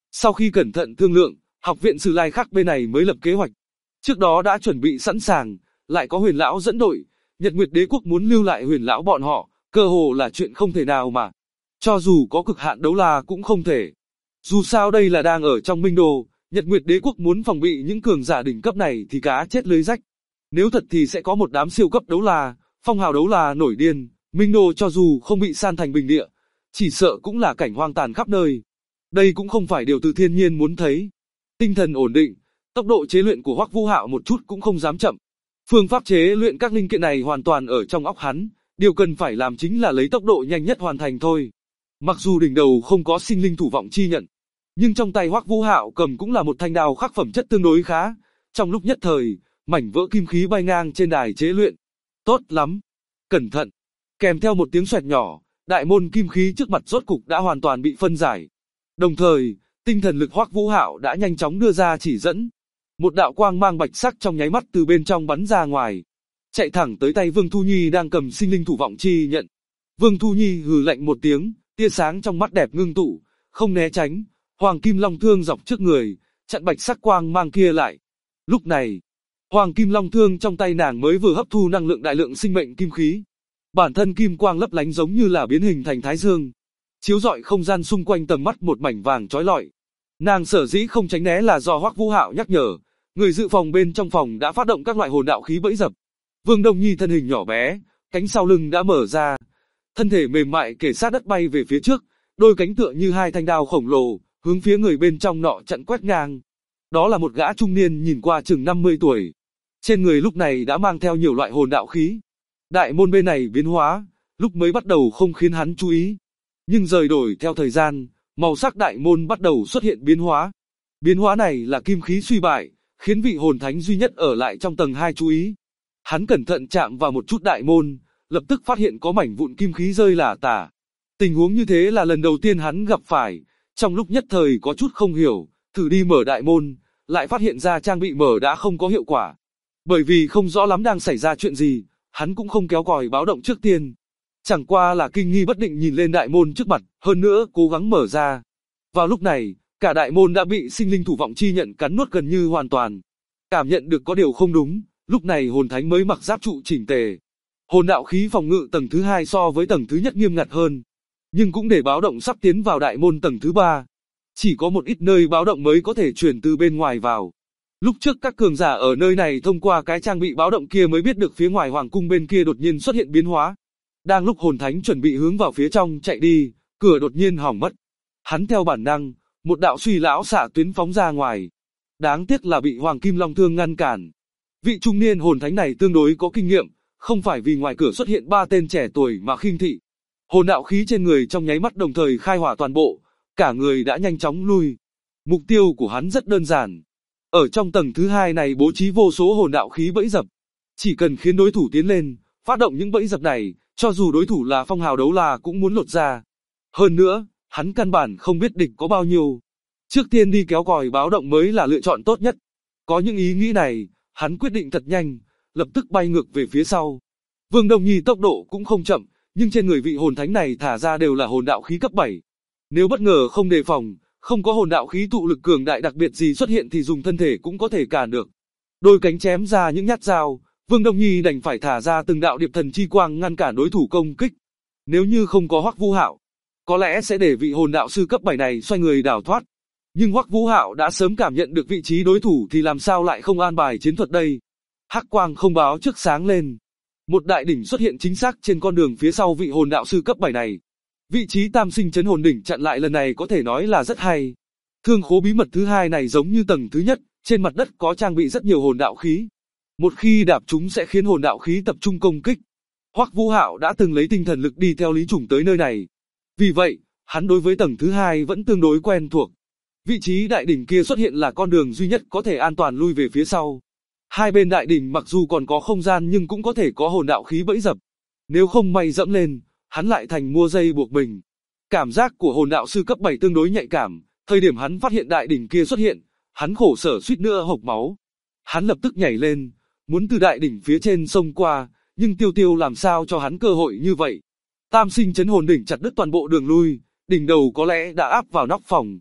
Sau khi cẩn thận thương lượng, học viện Sử Lai Khắc bên này mới lập kế hoạch. Trước đó đã chuẩn bị sẵn sàng, lại có Huyền lão dẫn đội, Nhật Nguyệt Đế quốc muốn lưu lại Huyền lão bọn họ, cơ hồ là chuyện không thể nào mà. Cho dù có cực hạn đấu la cũng không thể. Dù sao đây là đang ở trong Minh Đô, Nhật Nguyệt Đế quốc muốn phòng bị những cường giả đỉnh cấp này thì cá chết lưới rách. Nếu thật thì sẽ có một đám siêu cấp đấu la, phong hào đấu la nổi điên, Minh Đô cho dù không bị san thành bình địa, chỉ sợ cũng là cảnh hoang tàn khắp nơi. Đây cũng không phải điều từ thiên nhiên muốn thấy. Tinh thần ổn định, tốc độ chế luyện của Hoắc Vũ Hạo một chút cũng không dám chậm. Phương pháp chế luyện các linh kiện này hoàn toàn ở trong óc hắn, điều cần phải làm chính là lấy tốc độ nhanh nhất hoàn thành thôi. Mặc dù đỉnh đầu không có sinh linh thủ vọng chi nhận, nhưng trong tay Hoắc Vũ Hạo cầm cũng là một thanh đao khắc phẩm chất tương đối khá. Trong lúc nhất thời, mảnh vỡ kim khí bay ngang trên đài chế luyện. Tốt lắm, cẩn thận. Kèm theo một tiếng xoẹt nhỏ, đại môn kim khí trước mặt rốt cục đã hoàn toàn bị phân giải. Đồng thời, tinh thần lực Hoắc Vũ Hạo đã nhanh chóng đưa ra chỉ dẫn. Một đạo quang mang bạch sắc trong nháy mắt từ bên trong bắn ra ngoài, chạy thẳng tới tay Vương Thu Nhi đang cầm sinh linh thủ vọng chi nhận. Vương Thu Nhi hừ lạnh một tiếng, tia sáng trong mắt đẹp ngưng tụ, không né tránh, Hoàng Kim Long Thương dọc trước người, chặn bạch sắc quang mang kia lại. Lúc này, Hoàng Kim Long Thương trong tay nàng mới vừa hấp thu năng lượng đại lượng sinh mệnh kim khí. Bản thân kim quang lấp lánh giống như là biến hình thành thái dương, chiếu rọi không gian xung quanh tầm mắt một mảnh vàng chói lọi. Nàng sở dĩ không tránh né là do Hoắc Vũ Hạo nhắc nhở, người dự phòng bên trong phòng đã phát động các loại hồn đạo khí bẫy dập. Vương Đông Nhi thân hình nhỏ bé, cánh sau lưng đã mở ra, thân thể mềm mại kề sát đất bay về phía trước, đôi cánh tựa như hai thanh đao khổng lồ, hướng phía người bên trong nọ chặn quét ngang. Đó là một gã trung niên nhìn qua chừng 50 tuổi. Trên người lúc này đã mang theo nhiều loại hồn đạo khí. Đại môn bên này biến hóa, lúc mới bắt đầu không khiến hắn chú ý. Nhưng rời đổi theo thời gian, màu sắc đại môn bắt đầu xuất hiện biến hóa. Biến hóa này là kim khí suy bại, khiến vị hồn thánh duy nhất ở lại trong tầng 2 chú ý. Hắn cẩn thận chạm vào một chút đại môn, lập tức phát hiện có mảnh vụn kim khí rơi lả tả. Tình huống như thế là lần đầu tiên hắn gặp phải, trong lúc nhất thời có chút không hiểu, thử đi mở đại môn, lại phát hiện ra trang bị mở đã không có hiệu quả. Bởi vì không rõ lắm đang xảy ra chuyện gì, hắn cũng không kéo còi báo động trước tiên. Chẳng qua là kinh nghi bất định nhìn lên đại môn trước mặt, hơn nữa cố gắng mở ra. Vào lúc này, cả đại môn đã bị sinh linh thủ vọng chi nhận cắn nuốt gần như hoàn toàn. Cảm nhận được có điều không đúng, lúc này hồn thánh mới mặc giáp trụ chỉnh tề. Hồn đạo khí phòng ngự tầng thứ 2 so với tầng thứ nhất nghiêm ngặt hơn, nhưng cũng để báo động sắp tiến vào đại môn tầng thứ 3. Chỉ có một ít nơi báo động mới có thể truyền từ bên ngoài vào. Lúc trước các cường giả ở nơi này thông qua cái trang bị báo động kia mới biết được phía ngoài hoàng cung bên kia đột nhiên xuất hiện biến hóa. Đang lúc hồn thánh chuẩn bị hướng vào phía trong chạy đi, cửa đột nhiên hỏng mất. Hắn theo bản năng, một đạo suy lão xạ tuyến phóng ra ngoài. Đáng tiếc là bị Hoàng Kim Long Thương ngăn cản. Vị trung niên hồn thánh này tương đối có kinh nghiệm, không phải vì ngoài cửa xuất hiện 3 tên trẻ tuổi mà khinh thị. Hồn đạo khí trên người trong nháy mắt đồng thời khai hỏa toàn bộ, cả người đã nhanh chóng lui. Mục tiêu của hắn rất đơn giản. Ở trong tầng thứ 2 này bố trí vô số hồn đạo khí bẫy dập. Chỉ cần khiến đối thủ tiến lên, phát động những bẫy dập này, cho dù đối thủ là phong hào đấu la cũng muốn lột ra. Hơn nữa, hắn căn bản không biết địch có bao nhiêu. Trước tiên đi kéo còi báo động mới là lựa chọn tốt nhất. Có những ý nghĩ này, hắn quyết định thật nhanh, lập tức bay ngược về phía sau. Vương Đông Nhi tốc độ cũng không chậm, nhưng trên người vị hồn thánh này thả ra đều là hồn đạo khí cấp 7. Nếu bất ngờ không đề phòng, không có hồn đạo khí tụ lực cường đại đặc biệt gì xuất hiện thì dùng thân thể cũng có thể cản được. Đôi cánh chém ra những nhát dao, Vương Đông Nhi đành phải thả ra từng đạo điệp thần chi quang ngăn cản đối thủ công kích. Nếu như không có Hoắc Vũ Hạo, có lẽ sẽ để vị hồn đạo sư cấp 7 này xoay người đào thoát. Nhưng Hoắc Vũ Hạo đã sớm cảm nhận được vị trí đối thủ thì làm sao lại không an bài chiến thuật đây. Hắc quang không báo trước sáng lên. Một đại đỉnh xuất hiện chính xác trên con đường phía sau vị hồn đạo sư cấp 7 này. Vị trí tam sinh chấn hồn đỉnh chặn lại lần này có thể nói là rất hay. Thương khố bí mật thứ 2 này giống như tầng thứ nhất, trên mặt đất có trang bị rất nhiều hồn đạo khí. Một khi đạp chúng sẽ khiến hồn đạo khí tập trung công kích. Hoắc Vũ Hạo đã từng lấy tinh thần lực đi theo Lý Trùng tới nơi này. Vì vậy, hắn đối với tầng thứ 2 vẫn tương đối quen thuộc. Vị trí đại đỉnh kia xuất hiện là con đường duy nhất có thể an toàn lui về phía sau. Hai bên đại đỉnh mặc dù còn có không gian nhưng cũng có thể có hồn đạo khí bẫy dập. Nếu không may dẫm lên, hắn lại thành mua dây buộc mình. Cảm giác của hồn đạo sư cấp 7 tương đối nhạy cảm, thời điểm hắn phát hiện đại đỉnh kia xuất hiện, hắn khổ sở suýt nữa hộc máu. Hắn lập tức nhảy lên, muốn từ đại đỉnh phía trên xông qua, nhưng Tiêu Tiêu làm sao cho hắn cơ hội như vậy. Tam sinh chấn hồn đỉnh chặt đứt toàn bộ đường lui, đỉnh đầu có lẽ đã áp vào nóc phòng.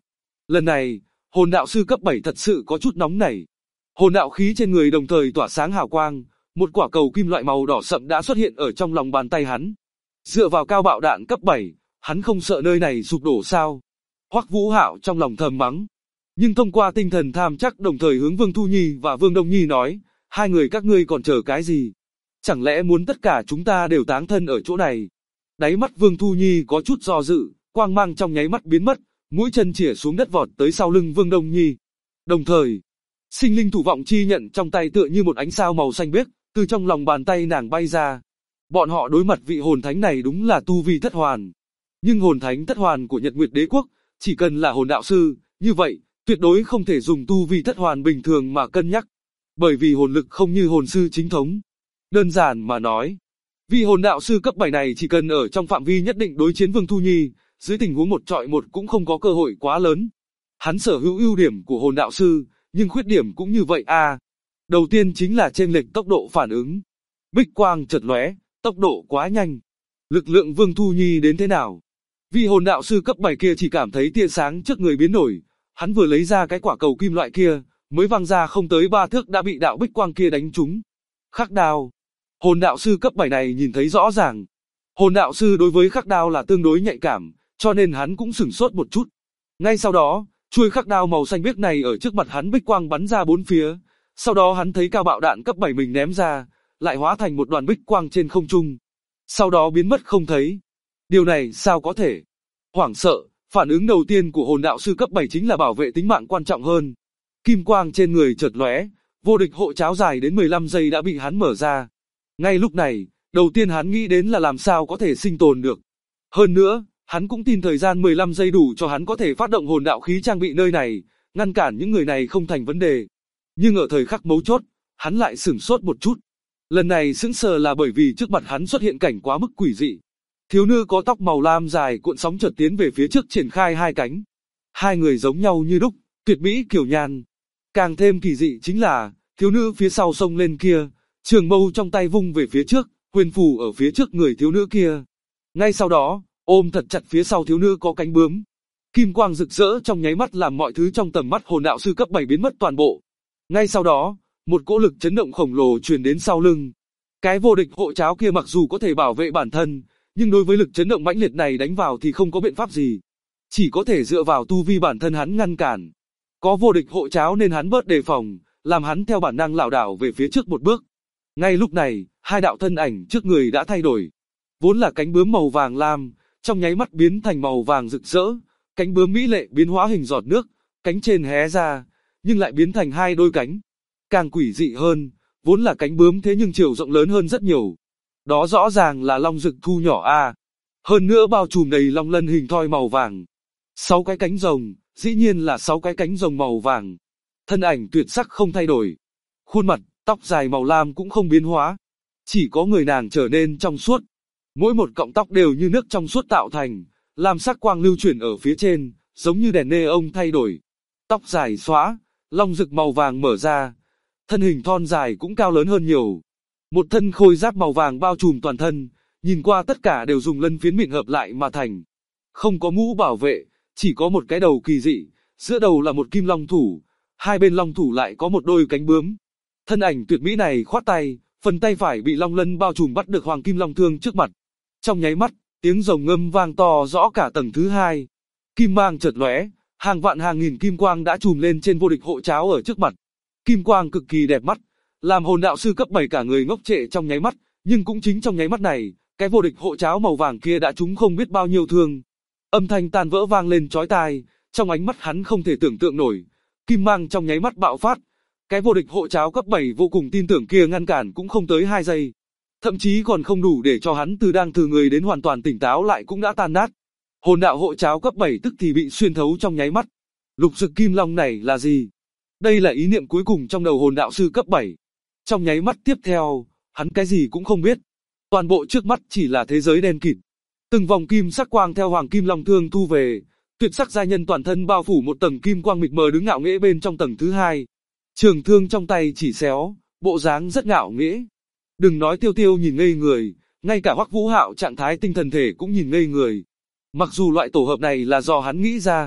Lần này, hồn đạo sư cấp 7 thật sự có chút nóng nảy. Hồn đạo khí trên người đồng thời tỏa sáng hào quang, một quả cầu kim loại màu đỏ sậm đã xuất hiện ở trong lòng bàn tay hắn. Dựa vào cao bạo đạn cấp 7, hắn không sợ nơi này sụp đổ sao? Hoắc Vũ Hạo trong lòng thầm mắng. Nhưng thông qua tinh thần tham chắc đồng thời hướng Vương Thu Nhi và Vương Đông Nhi nói, hai người các ngươi còn chờ cái gì? Chẳng lẽ muốn tất cả chúng ta đều táng thân ở chỗ này? Đáy mắt Vương Thu Nhi có chút do dự, quang mang trong nháy mắt biến mất, mũi chân chĩa xuống đất vọt tới sau lưng Vương Đông Nhi. Đồng thời, sinh linh thủ vọng chi nhận trong tay tựa như một ánh sao màu xanh biếc, từ trong lòng bàn tay nàng bay ra. Bọn họ đối mặt vị hồn thánh này đúng là tu vi thất hoàn. Nhưng hồn thánh thất hoàn của Nhật Nguyệt Đế Quốc, chỉ cần là hồn đạo sư, như vậy, tuyệt đối không thể dùng tu vi thất hoàn bình thường mà cân nhắc. Bởi vì hồn lực không như hồn sư chính thống. Đơn giản mà nói, vị hồn đạo sư cấp 7 này chỉ cần ở trong phạm vi nhất định đối chiến Vương Thu Nhi, dưới tình huống một trọi một cũng không có cơ hội quá lớn. Hắn sở hữu ưu điểm của hồn đạo sư, nhưng khuyết điểm cũng như vậy à. Đầu tiên chính là chênh lệch tốc độ phản ứng. Bích quang chợt lóe, tốc độ quá nhanh. Lực lượng Vương Thu Nhi đến thế nào? Vị hồn đạo sư cấp 7 kia chỉ cảm thấy tia sáng trước người biến đổi, hắn vừa lấy ra cái quả cầu kim loại kia, mới văng ra không tới 3 thước đã bị đạo bích quang kia đánh trúng. Khắc đao. Hồn đạo sư cấp 7 này nhìn thấy rõ ràng. Hồn đạo sư đối với khắc đao là tương đối nhạy cảm, cho nên hắn cũng sửng sốt một chút. Ngay sau đó, chuôi khắc đao màu xanh biếc này ở trước mặt hắn bích quang bắn ra bốn phía. Sau đó hắn thấy cao bạo đạn cấp 7 mình ném ra, lại hóa thành một đoàn bích quang trên không trung. Sau đó biến mất không thấy. Điều này sao có thể? Hoảng sợ, phản ứng đầu tiên của hồn đạo sư cấp 7 chính là bảo vệ tính mạng quan trọng hơn. Kim quang trên người chợt lóe, vô địch hộ cháo dài đến 15 giây đã bị hắn mở ra. Ngay lúc này, đầu tiên hắn nghĩ đến là làm sao có thể sinh tồn được. Hơn nữa, hắn cũng tin thời gian 15 giây đủ cho hắn có thể phát động hồn đạo khí trang bị nơi này, ngăn cản những người này không thành vấn đề. Nhưng ở thời khắc mấu chốt, hắn lại sửng sốt một chút. Lần này sững sờ là bởi vì trước mặt hắn xuất hiện cảnh quá mức quỷ dị. Thiếu nữ có tóc màu lam dài cuộn sóng chợt tiến về phía trước triển khai hai cánh. Hai người giống nhau như đúc, tuyệt mỹ kiều nhan. Càng thêm kỳ dị chính là, thiếu nữ phía sau xông lên kia, trường mâu trong tay vung về phía trước, huyền phù ở phía trước người thiếu nữ kia. Ngay sau đó, ôm thật chặt phía sau thiếu nữ có cánh bướm. Kim quang rực rỡ trong nháy mắt làm mọi thứ trong tầm mắt hồn đạo sư cấp 7 biến mất toàn bộ. Ngay sau đó, một cỗ lực chấn động khổng lồ truyền đến sau lưng. Cái vô địch hộ cháo kia mặc dù có thể bảo vệ bản thân, nhưng đối với lực chấn động mãnh liệt này đánh vào thì không có biện pháp gì. Chỉ có thể dựa vào tu vi bản thân hắn ngăn cản. Có vô địch hộ cháo nên hắn bớt đề phòng, làm hắn theo bản năng lảo đảo về phía trước một bước. Ngay lúc này, hai đạo thân ảnh trước người đã thay đổi. Vốn là cánh bướm màu vàng lam, trong nháy mắt biến thành màu vàng rực rỡ. Cánh bướm mỹ lệ biến hóa hình giọt nước, cánh trên hé ra, nhưng lại biến thành hai đôi cánh. Càng quỷ dị hơn, vốn là cánh bướm thế nhưng chiều rộng lớn hơn rất nhiều. Đó rõ ràng là long dực thu nhỏ a. Hơn nữa bao trùm đầy long lân hình thoi màu vàng. 6 cái cánh rồng, dĩ nhiên là 6 cái cánh rồng màu vàng. Thân ảnh tuyệt sắc không thay đổi. Khuôn mặt, tóc dài màu lam cũng không biến hóa. Chỉ có người nàng trở nên trong suốt. Mỗi một cọng tóc đều như nước trong suốt tạo thành, làm sắc quang lưu chuyển ở phía trên, giống như đèn neon thay đổi. Tóc dài xóa, long rực màu vàng mở ra. Thân hình thon dài cũng cao lớn hơn nhiều. Một thân khôi giáp màu vàng bao trùm toàn thân, nhìn qua tất cả đều dùng lân phiến mịn hợp lại mà thành. Không có mũ bảo vệ, chỉ có một cái đầu kỳ dị, giữa đầu là một kim long thủ, hai bên long thủ lại có một đôi cánh bướm. Thân ảnh tuyệt mỹ này khoát tay, phần tay phải bị long lân bao trùm bắt được hoàng kim long thương trước mặt. Trong nháy mắt, tiếng rồng ngâm vang to rõ cả tầng thứ hai. Kim mang chợt lóe, hàng vạn hàng nghìn kim quang đã trùm lên trên vô địch hộ cháo ở trước mặt. Kim quang cực kỳ đẹp mắt, làm hồn đạo sư cấp 7 cả người ngốc trệ trong nháy mắt, nhưng cũng chính trong nháy mắt này, cái vô địch hộ cháo màu vàng kia đã trúng không biết bao nhiêu thương. Âm thanh tan vỡ vang lên chói tai, trong ánh mắt hắn không thể tưởng tượng nổi. Kim mang trong nháy mắt bạo phát, cái vô địch hộ cháo cấp 7 vô cùng tin tưởng kia ngăn cản cũng không tới 2 giây. Thậm chí còn không đủ để cho hắn từ đang từ người đến hoàn toàn tỉnh táo lại cũng đã tan nát. Hồn đạo hộ cháo cấp 7 tức thì bị xuyên thấu trong nháy mắt. Lục dực kim long này là gì? Đây là ý niệm cuối cùng trong đầu hồn đạo sư cấp 7. Trong nháy mắt tiếp theo, hắn cái gì cũng không biết. Toàn bộ trước mắt chỉ là thế giới đen kịt. Từng vòng kim sắc quang theo hoàng kim long thương thu về, tuyệt sắc giai nhân toàn thân bao phủ một tầng kim quang mịt mờ đứng ngạo nghễ bên trong tầng thứ hai. Trường thương trong tay chỉ xéo, bộ dáng rất ngạo nghễ. Đừng nói Tiêu Tiêu nhìn ngây người, ngay cả Hoắc Vũ Hạo trạng thái tinh thần thể cũng nhìn ngây người. Mặc dù loại tổ hợp này là do hắn nghĩ ra,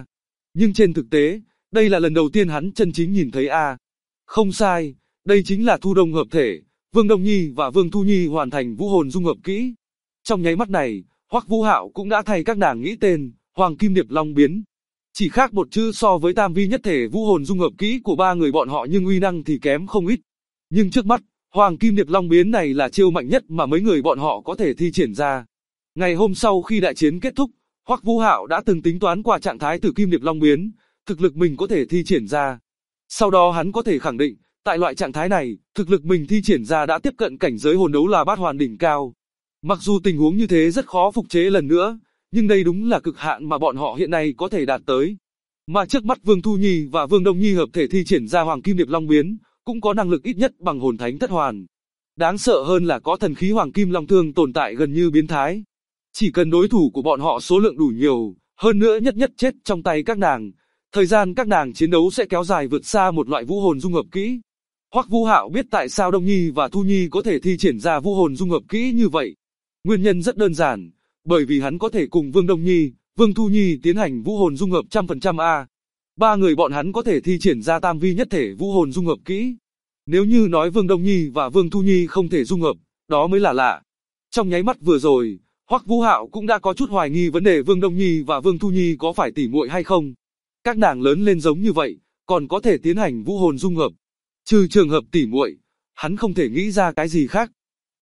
Nhưng trên thực tế, đây là lần đầu tiên hắn chân chính nhìn thấy A. Không sai, đây chính là Thu Đông hợp thể, Vương Đông Nhi và Vương Thu Nhi hoàn thành vũ hồn dung hợp kỹ. Trong nháy mắt này, Hoắc Vũ Hạo cũng đã thay các nàng nghĩ tên, Hoàng Kim Điệp Long biến. Chỉ khác một chữ so với tam vi nhất thể vũ hồn dung hợp kỹ của ba người bọn họ nhưng uy năng thì kém không ít. Nhưng trước mắt, Hoàng Kim Điệp Long biến này là chiêu mạnh nhất mà mấy người bọn họ có thể thi triển ra. Ngày hôm sau khi đại chiến kết thúc, Hoắc Vũ Hạo đã từng tính toán qua trạng thái Tử Kim Điệp Long biến, thực lực mình có thể thi triển ra. Sau đó hắn có thể khẳng định, tại loại trạng thái này, thực lực mình thi triển ra đã tiếp cận cảnh giới hồn đấu là bát hoàn đỉnh cao. Mặc dù tình huống như thế rất khó phục chế lần nữa, nhưng đây đúng là cực hạn mà bọn họ hiện nay có thể đạt tới. Mà trước mắt Vương Thu Nhi và Vương Đông Nhi hợp thể thi triển ra Hoàng Kim Điệp Long biến, cũng có năng lực ít nhất bằng hồn thánh thất hoàn. Đáng sợ hơn là có thần khí Hoàng Kim Long Thương tồn tại gần như biến thái. Chỉ cần đối thủ của bọn họ số lượng đủ nhiều, hơn nữa nhất nhất chết trong tay các nàng, thời gian các nàng chiến đấu sẽ kéo dài vượt xa một loại vũ hồn dung hợp kỹ. Hoắc Vũ Hạo biết tại sao Đông Nhi và Thu Nhi có thể thi triển ra vũ hồn dung hợp kỹ như vậy. Nguyên nhân rất đơn giản, bởi vì hắn có thể cùng Vương Đông Nhi, Vương Thu Nhi tiến hành vũ hồn dung hợp 100% A. Ba người bọn hắn có thể thi triển ra tam vi nhất thể vũ hồn dung hợp kỹ. Nếu như nói Vương Đông Nhi và Vương Thu Nhi không thể dung hợp, đó mới là lạ. Trong nháy mắt vừa rồi, Hoắc Vũ Hạo cũng đã có chút hoài nghi vấn đề Vương Đông Nhi và Vương Thu Nhi có phải tỉ muội hay không. Các nàng lớn lên giống như vậy, còn có thể tiến hành vũ hồn dung hợp. Trừ trường hợp tỉ muội, hắn không thể nghĩ ra cái gì khác.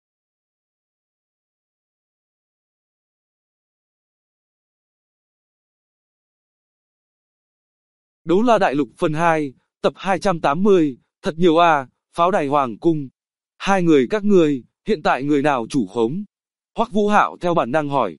Đấu La Đại Lục phần 2, tập 280, thật nhiều a, pháo đài hoàng cung. Hai người các ngươi, hiện tại người nào chủ khống? Hoắc Vũ Hạo theo bản năng hỏi.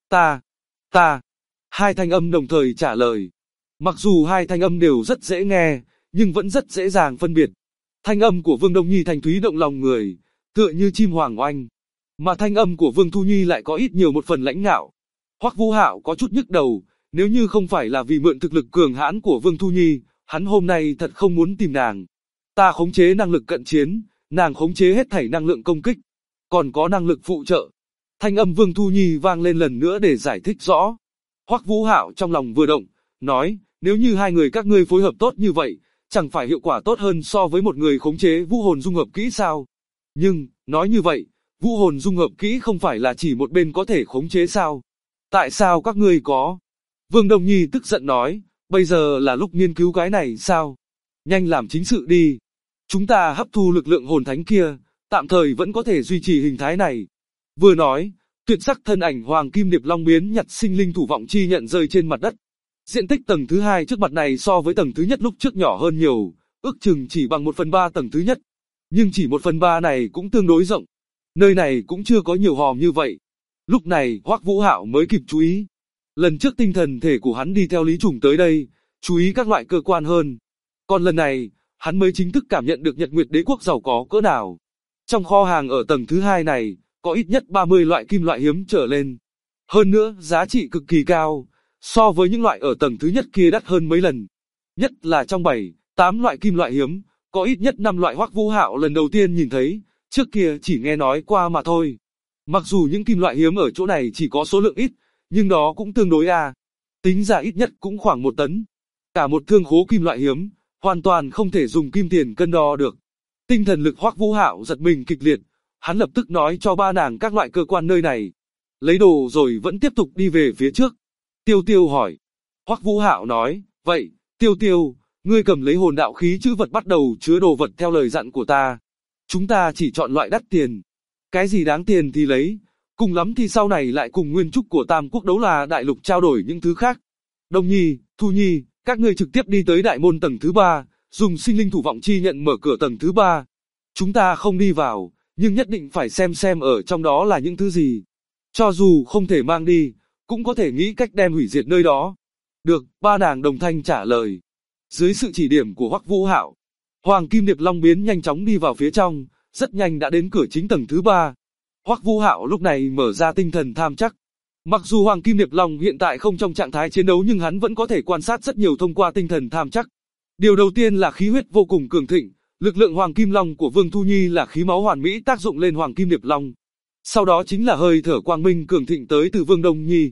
Ta. Hai thanh âm đồng thời trả lời. Mặc dù hai thanh âm đều rất dễ nghe, nhưng vẫn rất dễ dàng phân biệt. Thanh âm của Vương Đông Nhi thanh thúy động lòng người, tựa như chim hoàng oanh. Mà thanh âm của Vương Thu Nhi lại có ít nhiều một phần lãnh ngạo. Hoắc Vũ Hạo có chút nhức đầu, nếu như không phải là vì mượn thực lực cường hãn của Vương Thu Nhi, hắn hôm nay thật không muốn tìm nàng. Ta khống chế năng lực cận chiến, nàng khống chế hết thảy năng lượng công kích, còn có năng lực phụ trợ. Thanh âm Vương Thu Nhi vang lên lần nữa để giải thích rõ. Hoắc Vũ Hạo trong lòng vừa động, nói, nếu như hai người các ngươi phối hợp tốt như vậy, chẳng phải hiệu quả tốt hơn so với một người khống chế vũ hồn dung hợp kỹ sao? Nhưng, nói như vậy, vũ hồn dung hợp kỹ không phải là chỉ một bên có thể khống chế sao? Tại sao các ngươi có? Vương Đông Nhi tức giận nói, bây giờ là lúc nghiên cứu cái này sao? Nhanh làm chính sự đi. Chúng ta hấp thu lực lượng hồn thánh kia, tạm thời vẫn có thể duy trì hình thái này. Vừa nói, tuyệt sắc thân ảnh Hoàng Kim Điệp Long biến nhặt sinh linh thủ vọng chi nhận rơi trên mặt đất. Diện tích tầng thứ hai trước mặt này so với tầng thứ nhất lúc trước nhỏ hơn nhiều, ước chừng chỉ bằng 1/3 tầng thứ nhất. Nhưng chỉ 1/3 này cũng tương đối rộng. Nơi này cũng chưa có nhiều hòm như vậy. Lúc này Hoắc Vũ Hạo mới kịp chú ý. Lần trước tinh thần thể của hắn đi theo Lý Trùng tới đây, chú ý các loại cơ quan hơn. Còn lần này, hắn mới chính thức cảm nhận được Nhật Nguyệt Đế quốc giàu có cỡ nào. Trong kho hàng ở tầng thứ hai này, có ít nhất 30 loại kim loại hiếm trở lên. Hơn nữa, giá trị cực kỳ cao, so với những loại ở tầng thứ nhất kia đắt hơn mấy lần. Nhất là trong 7, 8 loại kim loại hiếm, có ít nhất 5 loại Hoắc Vũ Hạo lần đầu tiên nhìn thấy, trước kia chỉ nghe nói qua mà thôi. Mặc dù những kim loại hiếm ở chỗ này chỉ có số lượng ít, nhưng đó cũng tương đối tính ra ít nhất cũng khoảng 1 tấn. Cả một thương khố kim loại hiếm, hoàn toàn không thể dùng kim tiền cân đo được. Tinh thần lực Hoắc Vũ Hạo giật mình kịch liệt, hắn lập tức nói cho ba nàng các loại cơ quan nơi này. Lấy đồ rồi vẫn tiếp tục đi về phía trước. Tiêu Tiêu hỏi. Hoắc Vũ Hạo nói, vậy, Tiêu Tiêu, ngươi cầm lấy hồn đạo khí chữ vật bắt đầu chứa đồ vật theo lời dặn của ta. Chúng ta chỉ chọn loại đắt tiền. Cái gì đáng tiền thì lấy, cùng lắm thì sau này lại cùng nguyên trúc của Tam Quốc Đấu La Đại Lục trao đổi những thứ khác. Đông Nhi, Thu Nhi, các ngươi trực tiếp đi tới đại môn tầng thứ 3, dùng sinh linh thủ vọng chi nhận mở cửa tầng thứ 3. Chúng ta không đi vào, nhưng nhất định phải xem ở trong đó là những thứ gì. Cho dù không thể mang đi, cũng có thể nghĩ cách đem hủy diệt nơi đó. Được, ba nàng đồng thanh trả lời. Dưới sự chỉ điểm của Hoắc Vũ Hạo, Hoàng Kim Điệp Long biến nhanh chóng đi vào phía trong, rất nhanh đã đến cửa chính tầng thứ 3. Hoắc Vũ Hạo lúc này mở ra tinh thần tham chắc. Mặc dù Hoàng Kim Điệp Long hiện tại không trong trạng thái chiến đấu nhưng hắn vẫn có thể quan sát rất nhiều thông qua tinh thần tham chắc. Điều đầu tiên là khí huyết vô cùng cường thịnh, lực lượng Hoàng Kim Long của Vương Thu Nhi là khí máu hoàn mỹ tác dụng lên Hoàng Kim Điệp Long. Sau đó chính là hơi thở quang minh cường thịnh tới từ Vương Đông Nhi.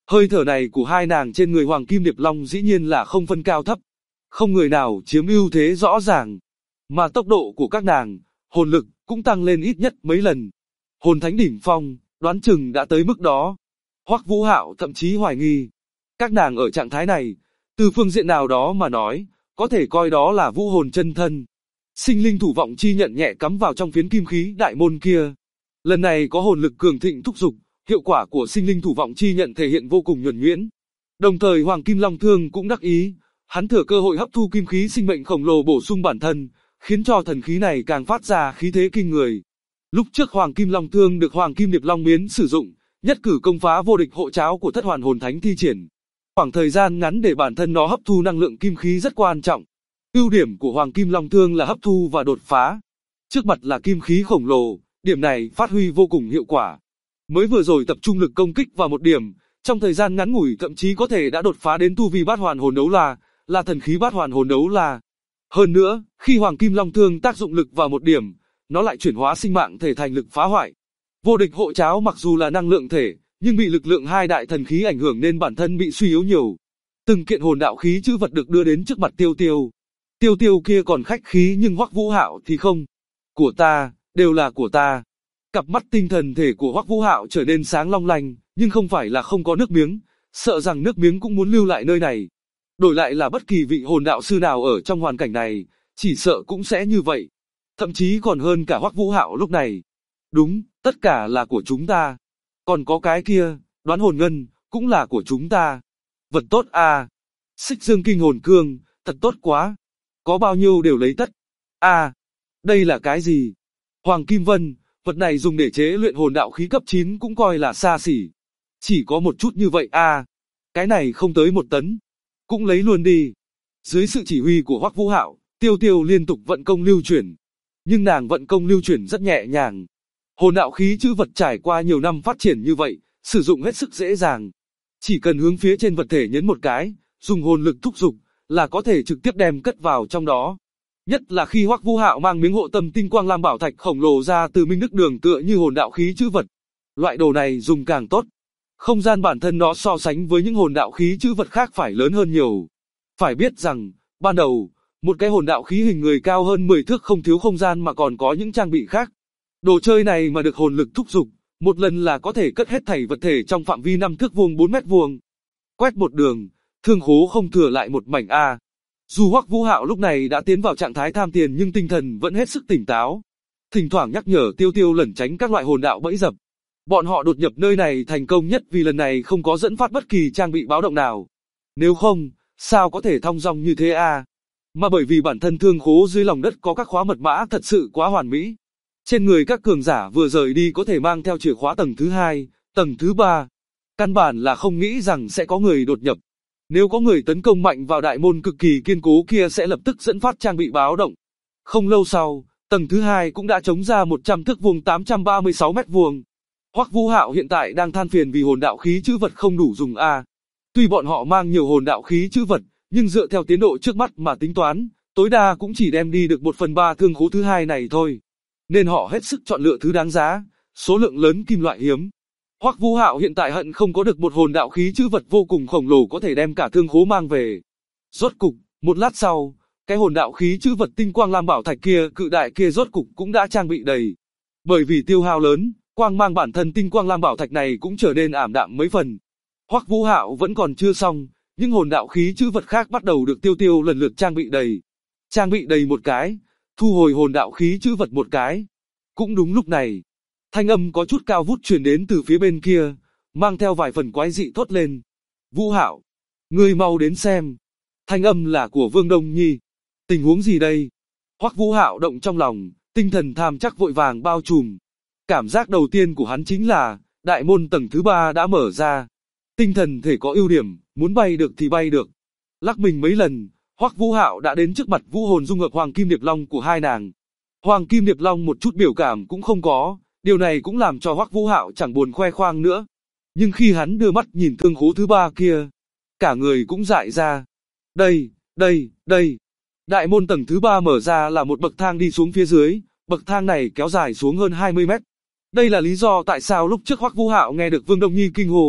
Hơi thở này của hai nàng trên người Hoàng Kim Điệp Long dĩ nhiên là không phân cao thấp. Không người nào chiếm ưu thế rõ ràng. Mà tốc độ của các nàng, hồn lực, cũng tăng lên ít nhất mấy lần. Hồn thánh đỉnh phong, đoán chừng đã tới mức đó. Hoắc Vũ Hạo thậm chí hoài nghi. Các nàng ở trạng thái này, từ phương diện nào đó mà nói, có thể coi đó là vũ hồn chân thân. Sinh linh thủ vọng chi nhận nhẹ cắm vào trong phiến kim khí đại môn kia. Lần này có hồn lực cường thịnh thúc giục, hiệu quả của sinh linh thủ vọng chi nhận thể hiện vô cùng nhuần nhuyễn. Đồng thời Hoàng Kim Long Thương cũng đắc ý, hắn thừa cơ hội hấp thu kim khí sinh mệnh khổng lồ bổ sung bản thân, khiến cho thần khí này càng phát ra khí thế kinh người. Lúc trước Hoàng Kim Long Thương được Hoàng Kim Điệp Long Miến sử dụng, nhất cử công phá vô địch hộ cháo của Thất Hoàn Hồn Thánh thi triển. Khoảng thời gian ngắn để bản thân nó hấp thu năng lượng kim khí rất quan trọng. Ưu điểm của Hoàng Kim Long Thương là hấp thu và đột phá. Trước mặt là kim khí khổng lồ, điểm này phát huy vô cùng hiệu quả. Mới vừa rồi tập trung lực công kích vào một điểm, trong thời gian ngắn ngủi thậm chí có thể đã đột phá đến tu vi Bát Hoàn Hồn Đấu La, thần khí Bát Hoàn Hồn Đấu La. Hơn nữa, khi Hoàng Kim Long Thương tác dụng lực vào một điểm, nó lại chuyển hóa sinh mạng thể thành lực phá hoại. Vô địch hộ cháo mặc dù là năng lượng thể, nhưng bị lực lượng hai đại thần khí ảnh hưởng nên bản thân bị suy yếu nhiều. Từng kiện hồn đạo khí chữ vật được đưa đến trước mặt Tiêu Tiêu. Tiêu Tiêu kia còn khách khí nhưng Hoắc Vũ Hạo thì không. Của ta, đều là của ta. Cặp mắt tinh thần thể của Hoắc Vũ Hạo trở nên sáng long lanh, nhưng không phải là không có nước miếng, sợ rằng nước miếng cũng muốn lưu lại nơi này. Đổi lại là bất kỳ vị hồn đạo sư nào ở trong hoàn cảnh này, chỉ sợ cũng sẽ như vậy. Thậm chí còn hơn cả Hoắc Vũ Hạo lúc này. Đúng, tất cả là của chúng ta. Còn có cái kia, đoán hồn ngân, cũng là của chúng ta. Vật tốt à. Xích dương kinh hồn cương, thật tốt quá. Có bao nhiêu đều lấy tất. À, đây là cái gì? Hoàng Kim Vân, vật này dùng để chế luyện hồn đạo khí cấp 9 cũng coi là xa xỉ. Chỉ có một chút như vậy à. Cái này không tới 1 tấn. Cũng lấy luôn đi. Dưới sự chỉ huy của Hoắc Vũ Hạo, Tiêu Tiêu liên tục vận công lưu chuyển. Nhưng nàng vận công lưu chuyển rất nhẹ nhàng. Hồn đạo khí chữ vật trải qua nhiều năm phát triển như vậy, sử dụng hết sức dễ dàng. Chỉ cần hướng phía trên vật thể nhấn một cái, dùng hồn lực thúc giục, là có thể trực tiếp đem cất vào trong đó. Nhất là khi Hoắc Vũ Hạo mang miếng hộ tâm tinh quang lam bảo thạch khổng lồ ra từ Minh Đức Đường tựa như hồn đạo khí chữ vật. Loại đồ này dùng càng tốt. Không gian bản thân nó so sánh với những hồn đạo khí chữ vật khác phải lớn hơn nhiều. Phải biết rằng, ban đầu, một cái hồn đạo khí hình người cao hơn 10 thước không thiếu không gian mà còn có những trang bị khác. Đồ chơi này mà được hồn lực thúc giục, một lần là có thể cất hết thảy vật thể trong phạm vi 5 thước vuông 4 mét vuông. Quét một đường, thương khố không thừa lại một mảnh a. Dù Hoắc Vũ Hạo lúc này đã tiến vào trạng thái tham tiền nhưng tinh thần vẫn hết sức tỉnh táo. Thỉnh thoảng nhắc nhở Tiêu Tiêu lẩn tránh các loại hồn đạo bẫy dập. Bọn họ đột nhập nơi này thành công nhất vì lần này không có dẫn phát bất kỳ trang bị báo động nào. Nếu không, sao có thể thong dong như thế a? Mà bởi vì bản thân thương khố dưới lòng đất có các khóa mật mã thật sự quá hoàn mỹ. Trên người các cường giả vừa rời đi có thể mang theo chìa khóa tầng thứ 2, tầng thứ 3. Căn bản là không nghĩ rằng sẽ có người đột nhập. Nếu có người tấn công mạnh vào đại môn cực kỳ kiên cố kia sẽ lập tức dẫn phát trang bị báo động. Không lâu sau, tầng thứ 2 cũng đã chống ra 100 thước vuông 836 mét vuông. Hoắc Vũ Hạo hiện tại đang than phiền vì hồn đạo khí chữ vật không đủ dùng a. Tuy bọn họ mang nhiều hồn đạo khí chữ vật, nhưng dựa theo tiến độ trước mắt mà tính toán, tối đa cũng chỉ đem đi được 1/3 thương khố thứ 2 này thôi. Nên họ hết sức chọn lựa thứ đáng giá, số lượng lớn kim loại hiếm. Hoắc Vũ Hạo hiện tại hận không có được một hồn đạo khí chữ vật vô cùng khổng lồ có thể đem cả thương khố mang về. Rốt cục, một lát sau, cái hồn đạo khí chữ vật tinh quang lam bảo thạch kia, cự đại kia rốt cục cũng đã trang bị đầy. Bởi vì tiêu hao lớn, quang mang bản thân tinh quang lam bảo thạch này cũng trở nên ảm đạm mấy phần. Hoắc Vũ Hạo vẫn còn chưa xong, những hồn đạo khí chữ vật khác bắt đầu được Tiêu Tiêu lần lượt trang bị đầy. Trang bị đầy một cái, thu hồi hồn đạo khí chữ vật một cái. Cũng đúng lúc này, thanh âm có chút cao vút truyền đến từ phía bên kia, mang theo vài phần quái dị thốt lên. Vũ Hạo, ngươi mau đến xem. Thanh âm là của Vương Đông Nhi. Tình huống gì đây? Hoắc Vũ Hạo động trong lòng, tinh thần tham chắc vội vàng bao trùm. Cảm giác đầu tiên của hắn chính là, đại môn tầng thứ 3 đã mở ra. Tinh thần thể có ưu điểm, muốn bay được thì bay được. Lắc mình mấy lần, Hoắc Vũ Hạo đã đến trước mặt vũ hồn dung hợp Hoàng Kim Điệp Long của hai nàng. Hoàng Kim Điệp Long một chút biểu cảm cũng không có, điều này cũng làm cho Hoắc Vũ Hạo chẳng buồn khoe khoang nữa. Nhưng khi hắn đưa mắt nhìn thương khố thứ 3 kia, cả người cũng dại ra. Đây. Đại môn tầng thứ 3 mở ra là một bậc thang đi xuống phía dưới, bậc thang này kéo dài xuống hơn 20 mét. Đây là lý do tại sao lúc trước Hoắc Vũ Hạo nghe được Vương Đông Nhi kinh hồ,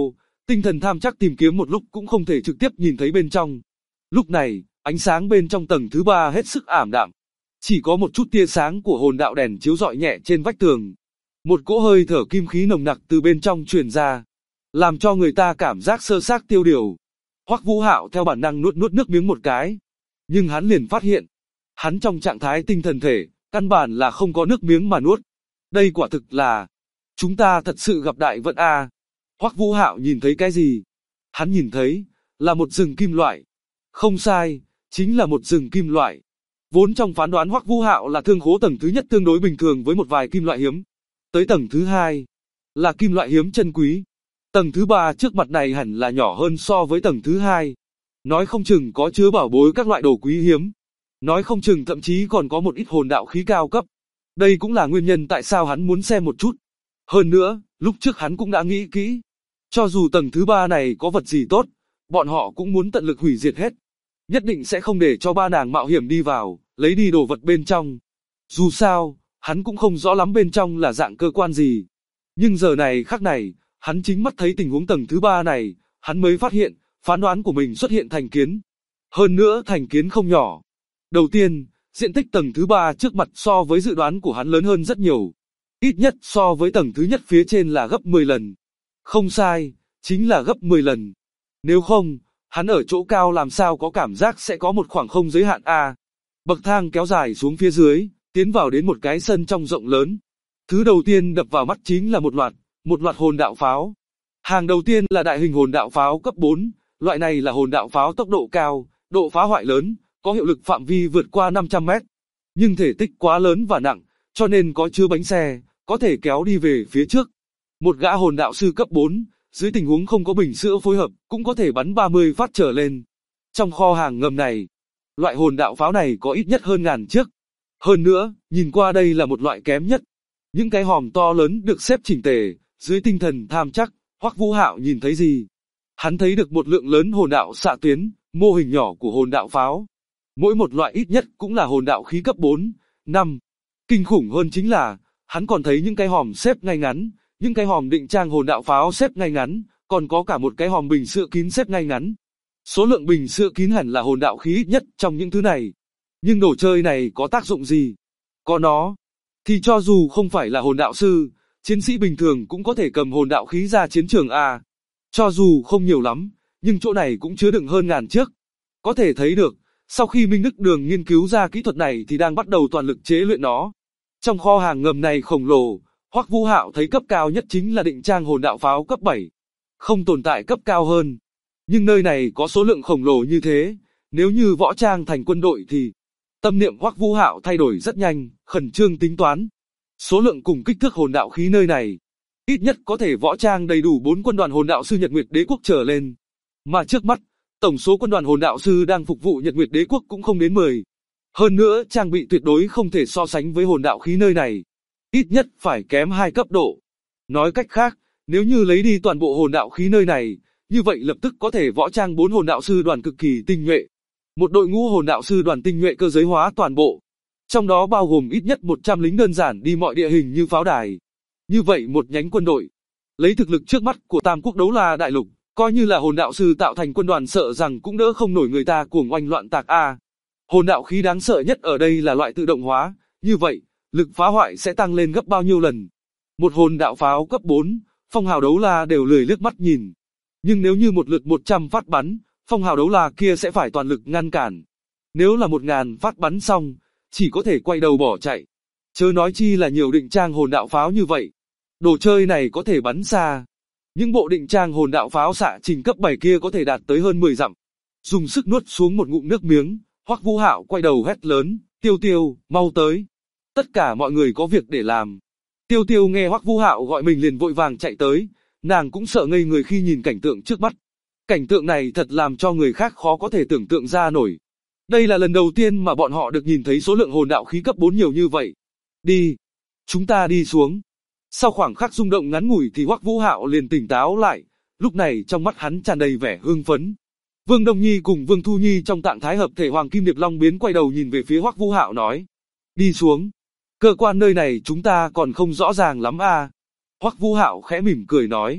Tinh thần tham chắc tìm kiếm một lúc cũng không thể trực tiếp nhìn thấy bên trong. Lúc này, ánh sáng bên trong tầng thứ 3 hết sức ảm đạm. Chỉ có một chút tia sáng của hồn đạo đèn chiếu rọi nhẹ trên vách tường. Một cỗ hơi thở kim khí nồng nặc từ bên trong truyền ra, làm cho người ta cảm giác sơ xác tiêu điều. Hoắc Vũ Hạo theo bản năng nuốt nước miếng một cái. Nhưng hắn liền phát hiện, hắn trong trạng thái tinh thần thể, căn bản là không có nước miếng mà nuốt. Đây quả thực là, chúng ta thật sự gặp đại vận a. Hoắc Vũ Hạo nhìn thấy cái gì? Hắn nhìn thấy, là một rừng kim loại. Không sai, chính là một rừng kim loại. Vốn trong phán đoán Hoắc Vũ Hạo là thương khố tầng thứ nhất tương đối bình thường với một vài kim loại hiếm. Tới tầng thứ 2, là kim loại hiếm chân quý. Tầng thứ 3 trước mặt này hẳn là nhỏ hơn so với tầng thứ 2. Nói không chừng có chứa bảo bối các loại đồ quý hiếm. Nói không chừng thậm chí còn có một ít hồn đạo khí cao cấp. Đây cũng là nguyên nhân tại sao hắn muốn xem một chút. Hơn nữa, lúc trước hắn cũng đã nghĩ kỹ. Cho dù tầng thứ 3 này có vật gì tốt, bọn họ cũng muốn tận lực hủy diệt hết. Nhất định sẽ không để cho ba nàng mạo hiểm đi vào, lấy đi đồ vật bên trong. Dù sao, hắn cũng không rõ lắm bên trong là dạng cơ quan gì. Nhưng giờ này khắc này, hắn chính mắt thấy tình huống tầng thứ 3 này, hắn mới phát hiện, phán đoán của mình xuất hiện thành kiến. Hơn nữa thành kiến không nhỏ. Đầu tiên, diện tích tầng thứ 3 trước mặt so với dự đoán của hắn lớn hơn rất nhiều. Ít nhất so với tầng thứ nhất phía trên là gấp 10 lần. Không sai, chính là gấp 10 lần. Nếu không, hắn ở chỗ cao làm sao có cảm giác sẽ có một khoảng không giới hạn a. Bậc thang kéo dài xuống phía dưới, tiến vào đến một cái sân trong rộng lớn. Thứ đầu tiên đập vào mắt chính là một loạt hồn đạo pháo. Hàng đầu tiên là đại hình hồn đạo pháo cấp 4, loại này là hồn đạo pháo tốc độ cao, độ phá hoại lớn, có hiệu lực phạm vi vượt qua 500 mét. Nhưng thể tích quá lớn và nặng, cho nên có chứa bánh xe, có thể kéo đi về phía trước. Một gã hồn đạo sư cấp 4, dưới tình huống không có bình sữa phối hợp, cũng có thể bắn 30 phát trở lên. Trong kho hàng ngầm này, loại hồn đạo pháo này có ít nhất hơn 1000 chiếc. Hơn nữa, nhìn qua đây là một loại kém nhất. Những cái hòm to lớn được xếp chỉnh tề, dưới tinh thần tham chắc, Hoắc Vũ Hạo nhìn thấy gì? Hắn thấy được một lượng lớn hồn đạo xạ tuyến, mô hình nhỏ của hồn đạo pháo. Mỗi một loại ít nhất cũng là hồn đạo khí cấp 4, 5. Kinh khủng hơn chính là, hắn còn thấy những cái hòm xếp ngay ngắn, những cái hòm định trang hồn đạo pháo xếp ngay ngắn, còn có cả một cái hòm bình sữa kín xếp ngay ngắn. Số lượng bình sữa kín hẳn là hồn đạo khí ít nhất trong những thứ này. Nhưng đồ chơi này có tác dụng gì? Có nó, thì cho dù không phải là hồn đạo sư, chiến sĩ bình thường cũng có thể cầm hồn đạo khí ra chiến trường a. Cho dù không nhiều lắm, nhưng chỗ này cũng chứa đựng hơn 1000 chiếc. Có thể thấy được, sau khi Minh Đức Đường nghiên cứu ra kỹ thuật này thì đang bắt đầu toàn lực chế luyện nó. Trong kho hàng ngầm này khổng lồ, Hoắc Vũ Hạo thấy cấp cao nhất chính là định trang hồn đạo pháo cấp 7. Không tồn tại cấp cao hơn. Nhưng nơi này có số lượng khổng lồ như thế, nếu như võ trang thành quân đội thì... Tâm niệm Hoắc Vũ Hạo thay đổi rất nhanh, khẩn trương tính toán. Số lượng cùng kích thước hồn đạo khí nơi này, ít nhất có thể võ trang đầy đủ 4 quân đoàn hồn đạo sư Nhật Nguyệt Đế Quốc trở lên. Mà trước mắt, tổng số quân đoàn hồn đạo sư đang phục vụ Nhật Nguyệt Đế Quốc cũng không đến 10. Hơn nữa, trang bị tuyệt đối không thể so sánh với hồn đạo khí nơi này. Ít nhất phải kém 2 cấp độ. Nói cách khác, nếu như lấy đi toàn bộ hồn đạo khí nơi này, như vậy lập tức có thể võ trang 4 hồn đạo sư đoàn cực kỳ tinh nhuệ. Một đội ngũ hồn đạo sư đoàn tinh nhuệ cơ giới hóa toàn bộ. Trong đó bao gồm ít nhất 100 lính đơn giản đi mọi địa hình như pháo đài. Như vậy một nhánh quân đội, lấy thực lực trước mắt của Tam Quốc Đấu La Đại Lục, coi như là hồn đạo sư tạo thành quân đoàn sợ rằng cũng đỡ không nổi người ta cuồng oanh loạn tạc a. Hồn đạo khí đáng sợ nhất ở đây là loại tự động hóa, như vậy, lực phá hoại sẽ tăng lên gấp bao nhiêu lần. Một hồn đạo pháo cấp 4, Phong Hào Đấu La đều lười liếc mắt nhìn. Nhưng nếu như một lượt 100 phát bắn, Phong Hào Đấu La kia sẽ phải toàn lực ngăn cản. Nếu là 1000 phát bắn xong, chỉ có thể quay đầu bỏ chạy. Chớ nói chi là nhiều định trang hồn đạo pháo như vậy. Đồ chơi này có thể bắn xa. Những bộ định trang hồn đạo pháo xạ trình cấp 7 kia có thể đạt tới hơn 10 dặm. Dùng sức nuốt xuống một ngụm nước miếng, Hoắc Vũ Hạo quay đầu hét lớn, Tiêu Tiêu, mau tới. Tất cả mọi người có việc để làm. Tiêu Tiêu nghe Hoắc Vũ Hạo gọi mình liền vội vàng chạy tới, nàng cũng sợ ngây người khi nhìn cảnh tượng trước mắt. Cảnh tượng này thật làm cho người khác khó có thể tưởng tượng ra nổi. Đây là lần đầu tiên mà bọn họ được nhìn thấy số lượng hồn đạo khí cấp 4 nhiều như vậy. Đi, chúng ta đi xuống. Sau khoảng khắc rung động ngắn ngủi thì Hoắc Vũ Hạo liền tỉnh táo lại, lúc này trong mắt hắn tràn đầy vẻ hưng phấn. Vương Đông Nhi cùng Vương Thu Nhi trong trạng thái hợp thể Hoàng Kim Điệp Long biến quay đầu nhìn về phía Hoắc Vũ Hạo nói: "Đi xuống. Cơ quan nơi này chúng ta còn không rõ ràng lắm a." Hoắc Vũ Hạo khẽ mỉm cười nói: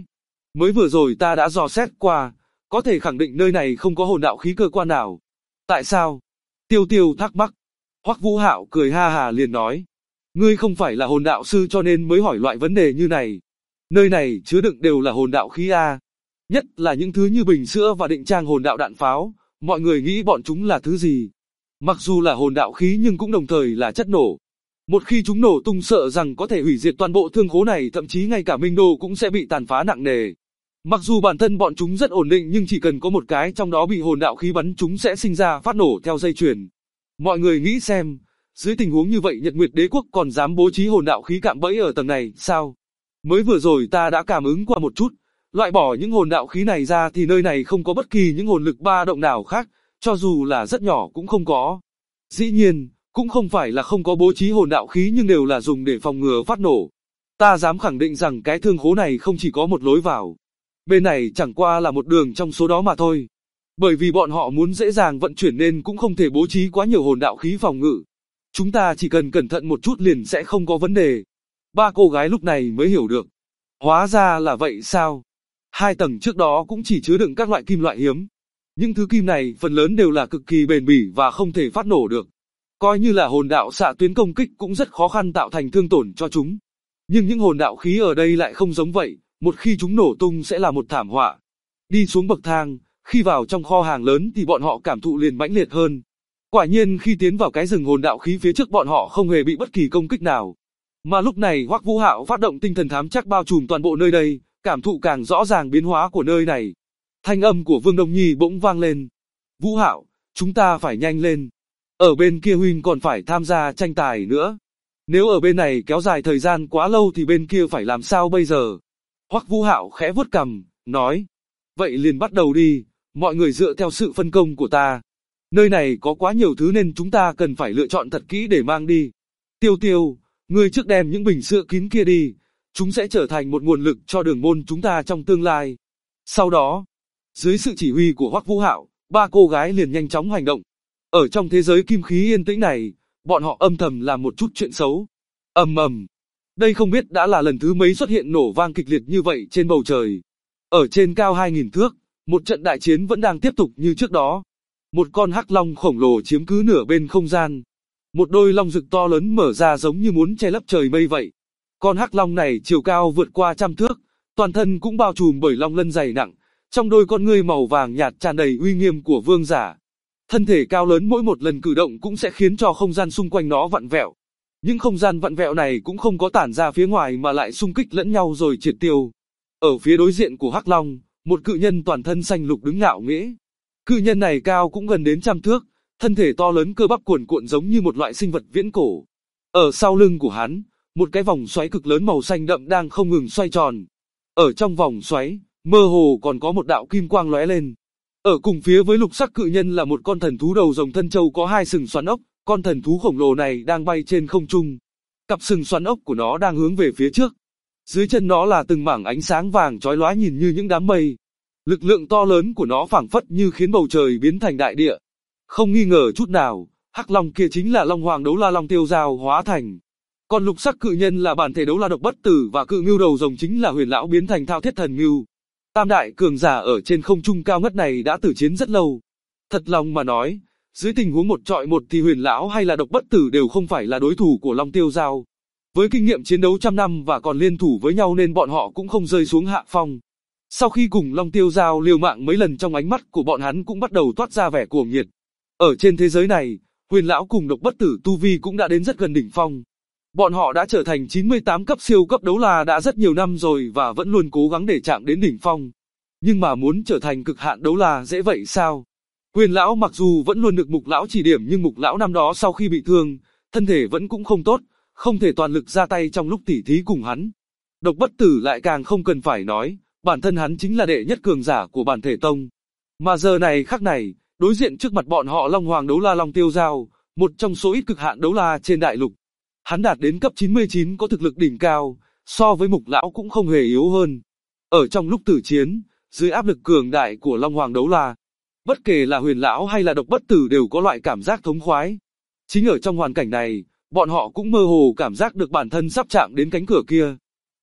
Mới vừa rồi ta đã dò xét qua, có thể khẳng định nơi này không có hồn đạo khí cơ quan nào. Tại sao? Tiêu Tiêu thắc mắc. Hoắc Vũ Hạo cười ha hà liền nói. Ngươi không phải là hồn đạo sư cho nên mới hỏi loại vấn đề như này. Nơi này chứa đựng đều là hồn đạo khí A. Nhất là những thứ như bình sữa và định trang hồn đạo đạn pháo, mọi người nghĩ bọn chúng là thứ gì? Mặc dù là hồn đạo khí nhưng cũng đồng thời là chất nổ. Một khi chúng nổ tung sợ rằng có thể hủy diệt toàn bộ thương khố này, thậm chí ngay cả Minh Đô cũng sẽ bị tàn phá nặng nề. Mặc dù bản thân bọn chúng rất ổn định nhưng chỉ cần có một cái trong đó bị hồn đạo khí bắn chúng sẽ sinh ra phát nổ theo dây chuyền. Mọi người nghĩ xem, dưới tình huống như vậy Nhật Nguyệt Đế Quốc còn dám bố trí hồn đạo khí cạm bẫy ở tầng này, sao? Mới vừa rồi ta đã cảm ứng qua một chút, loại bỏ những hồn đạo khí này ra thì nơi này không có bất kỳ những hồn lực ba động nào khác, cho dù là rất nhỏ cũng không có. Dĩ nhiên, cũng không phải là không có bố trí hồn đạo khí nhưng đều là dùng để phòng ngừa phát nổ. Ta dám khẳng định rằng cái thương khố này không chỉ có một lối vào. Bên này chẳng qua là một đường trong số đó mà thôi. Bởi vì bọn họ muốn dễ dàng vận chuyển nên cũng không thể bố trí quá nhiều hồn đạo khí phòng ngự. Chúng ta chỉ cần cẩn thận một chút liền sẽ không có vấn đề. Ba cô gái lúc này mới hiểu được. Hóa ra là vậy sao? Hai tầng trước đó cũng chỉ chứa đựng các loại kim loại hiếm. Những thứ kim này phần lớn đều là cực kỳ bền bỉ và không thể phát nổ được. Coi như là hồn đạo xạ tuyến công kích cũng rất khó khăn tạo thành thương tổn cho chúng. Nhưng những hồn đạo khí ở đây lại không giống vậy, một khi chúng nổ tung sẽ là một thảm họa. Đi xuống bậc thang, khi vào trong kho hàng lớn thì bọn họ cảm thụ liền mãnh liệt hơn. Quả nhiên khi tiến vào cái rừng hồn đạo khí phía trước bọn họ không hề bị bất kỳ công kích nào. Mà lúc này Hoắc Vũ Hạo phát động tinh thần thám trắc bao trùm toàn bộ nơi đây, cảm thụ càng rõ ràng biến hóa của nơi này. Thanh âm của Vương Đông Nhi bỗng vang lên. Vũ Hạo, chúng ta phải nhanh lên. Ở bên kia huynh còn phải tham gia tranh tài nữa. Nếu ở bên này kéo dài thời gian quá lâu thì bên kia phải làm sao bây giờ? Hoắc Vũ Hạo khẽ vuốt cằm, nói. Vậy liền bắt đầu đi, mọi người dựa theo sự phân công của ta. Nơi này có quá nhiều thứ nên chúng ta cần phải lựa chọn thật kỹ để mang đi. Tiêu Tiêu, ngươi trước đem những bình sữa kín kia đi. Chúng sẽ trở thành một nguồn lực cho đường môn chúng ta trong tương lai. Sau đó, dưới sự chỉ huy của Hoắc Vũ Hạo, ba cô gái liền nhanh chóng hành động. Ở trong thế giới kim khí yên tĩnh này, bọn họ âm thầm làm một chút chuyện xấu. Ầm ầm. Đây không biết đã là lần thứ mấy xuất hiện nổ vang kịch liệt như vậy trên bầu trời. Ở trên cao 2000 thước, một trận đại chiến vẫn đang tiếp tục như trước đó. Một con hắc long khổng lồ chiếm cứ nửa bên không gian. Một đôi long rực to lớn mở ra giống như muốn che lấp trời mây vậy. Con hắc long này chiều cao vượt qua 100 thước, toàn thân cũng bao trùm bởi long lân dày nặng, trong đôi con ngươi màu vàng nhạt tràn đầy uy nghiêm của vương giả. Thân thể cao lớn mỗi một lần cử động cũng sẽ khiến cho không gian xung quanh nó vặn vẹo. Những không gian vặn vẹo này cũng không có tản ra phía ngoài mà lại xung kích lẫn nhau rồi triệt tiêu. Ở phía đối diện của hắc long, một cự nhân toàn thân xanh lục đứng ngạo nghễ. Cự nhân này cao cũng gần đến 100 thước, thân thể to lớn cơ bắp cuồn cuộn giống như một loại sinh vật viễn cổ. Ở sau lưng của hắn, một cái vòng xoáy cực lớn màu xanh đậm đang không ngừng xoay tròn. Ở trong vòng xoáy, mơ hồ còn có một đạo kim quang lóe lên. Ở cùng phía với lục sắc cự nhân là một con thần thú đầu rồng thân châu có hai sừng xoắn ốc, con thần thú khổng lồ này đang bay trên không trung. Cặp sừng xoắn ốc của nó đang hướng về phía trước. Dưới chân nó là từng mảng ánh sáng vàng chói lóa nhìn như những đám mây. Lực lượng to lớn của nó phảng phất như khiến bầu trời biến thành đại địa. Không nghi ngờ chút nào, hắc long kia chính là Long Hoàng Đấu La Long Tiêu Dao hóa thành. Còn lục sắc cự nhân là bản thể Đấu La Độc Bất Tử và cự ngưu đầu rồng chính là Huyền Lão biến thành Thao Thiết Thần Ngưu. Tam đại cường giả ở trên không trung cao ngất này đã tử chiến rất lâu. Thật lòng mà nói, dưới tình huống một trọi một thì Huyền Lão hay là Độc Bất Tử đều không phải là đối thủ của Long Tiêu Dao. Với kinh nghiệm chiến đấu trăm năm và còn liên thủ với nhau nên bọn họ cũng không rơi xuống hạ phong. Sau khi cùng Long Tiêu Dao liều mạng mấy lần trong ánh mắt của bọn hắn cũng bắt đầu toát ra vẻ cuồng nhiệt. Ở trên thế giới này, Huyền Lão cùng Độc Bất Tử tu vi cũng đã đến rất gần đỉnh phong. Bọn họ đã trở thành 98 cấp siêu cấp đấu la đã rất nhiều năm rồi và vẫn luôn cố gắng để chạm đến đỉnh phong. Nhưng mà muốn trở thành cực hạn đấu la dễ vậy sao? Huyền Lão mặc dù vẫn luôn được Mục Lão chỉ điểm nhưng Mục Lão năm đó sau khi bị thương, thân thể vẫn cũng không tốt, không thể toàn lực ra tay trong lúc tỉ thí cùng hắn. Độc Bất Tử lại càng không cần phải nói, bản thân hắn chính là đệ nhất cường giả của bản thể tông. Mà giờ này khắc này, đối diện trước mặt bọn họ Long Hoàng Đấu La Long Tiêu Dao, một trong số ít cực hạn đấu la trên đại lục. Hắn đạt đến cấp 99 có thực lực đỉnh cao, so với Mục Lão cũng không hề yếu hơn. Ở trong lúc tử chiến, dưới áp lực cường đại của Long Hoàng Đấu La, bất kể là Huyền Lão hay là Độc Bất Tử đều có loại cảm giác thống khoái. Chính ở trong hoàn cảnh này, bọn họ cũng mơ hồ cảm giác được bản thân sắp chạm đến cánh cửa kia.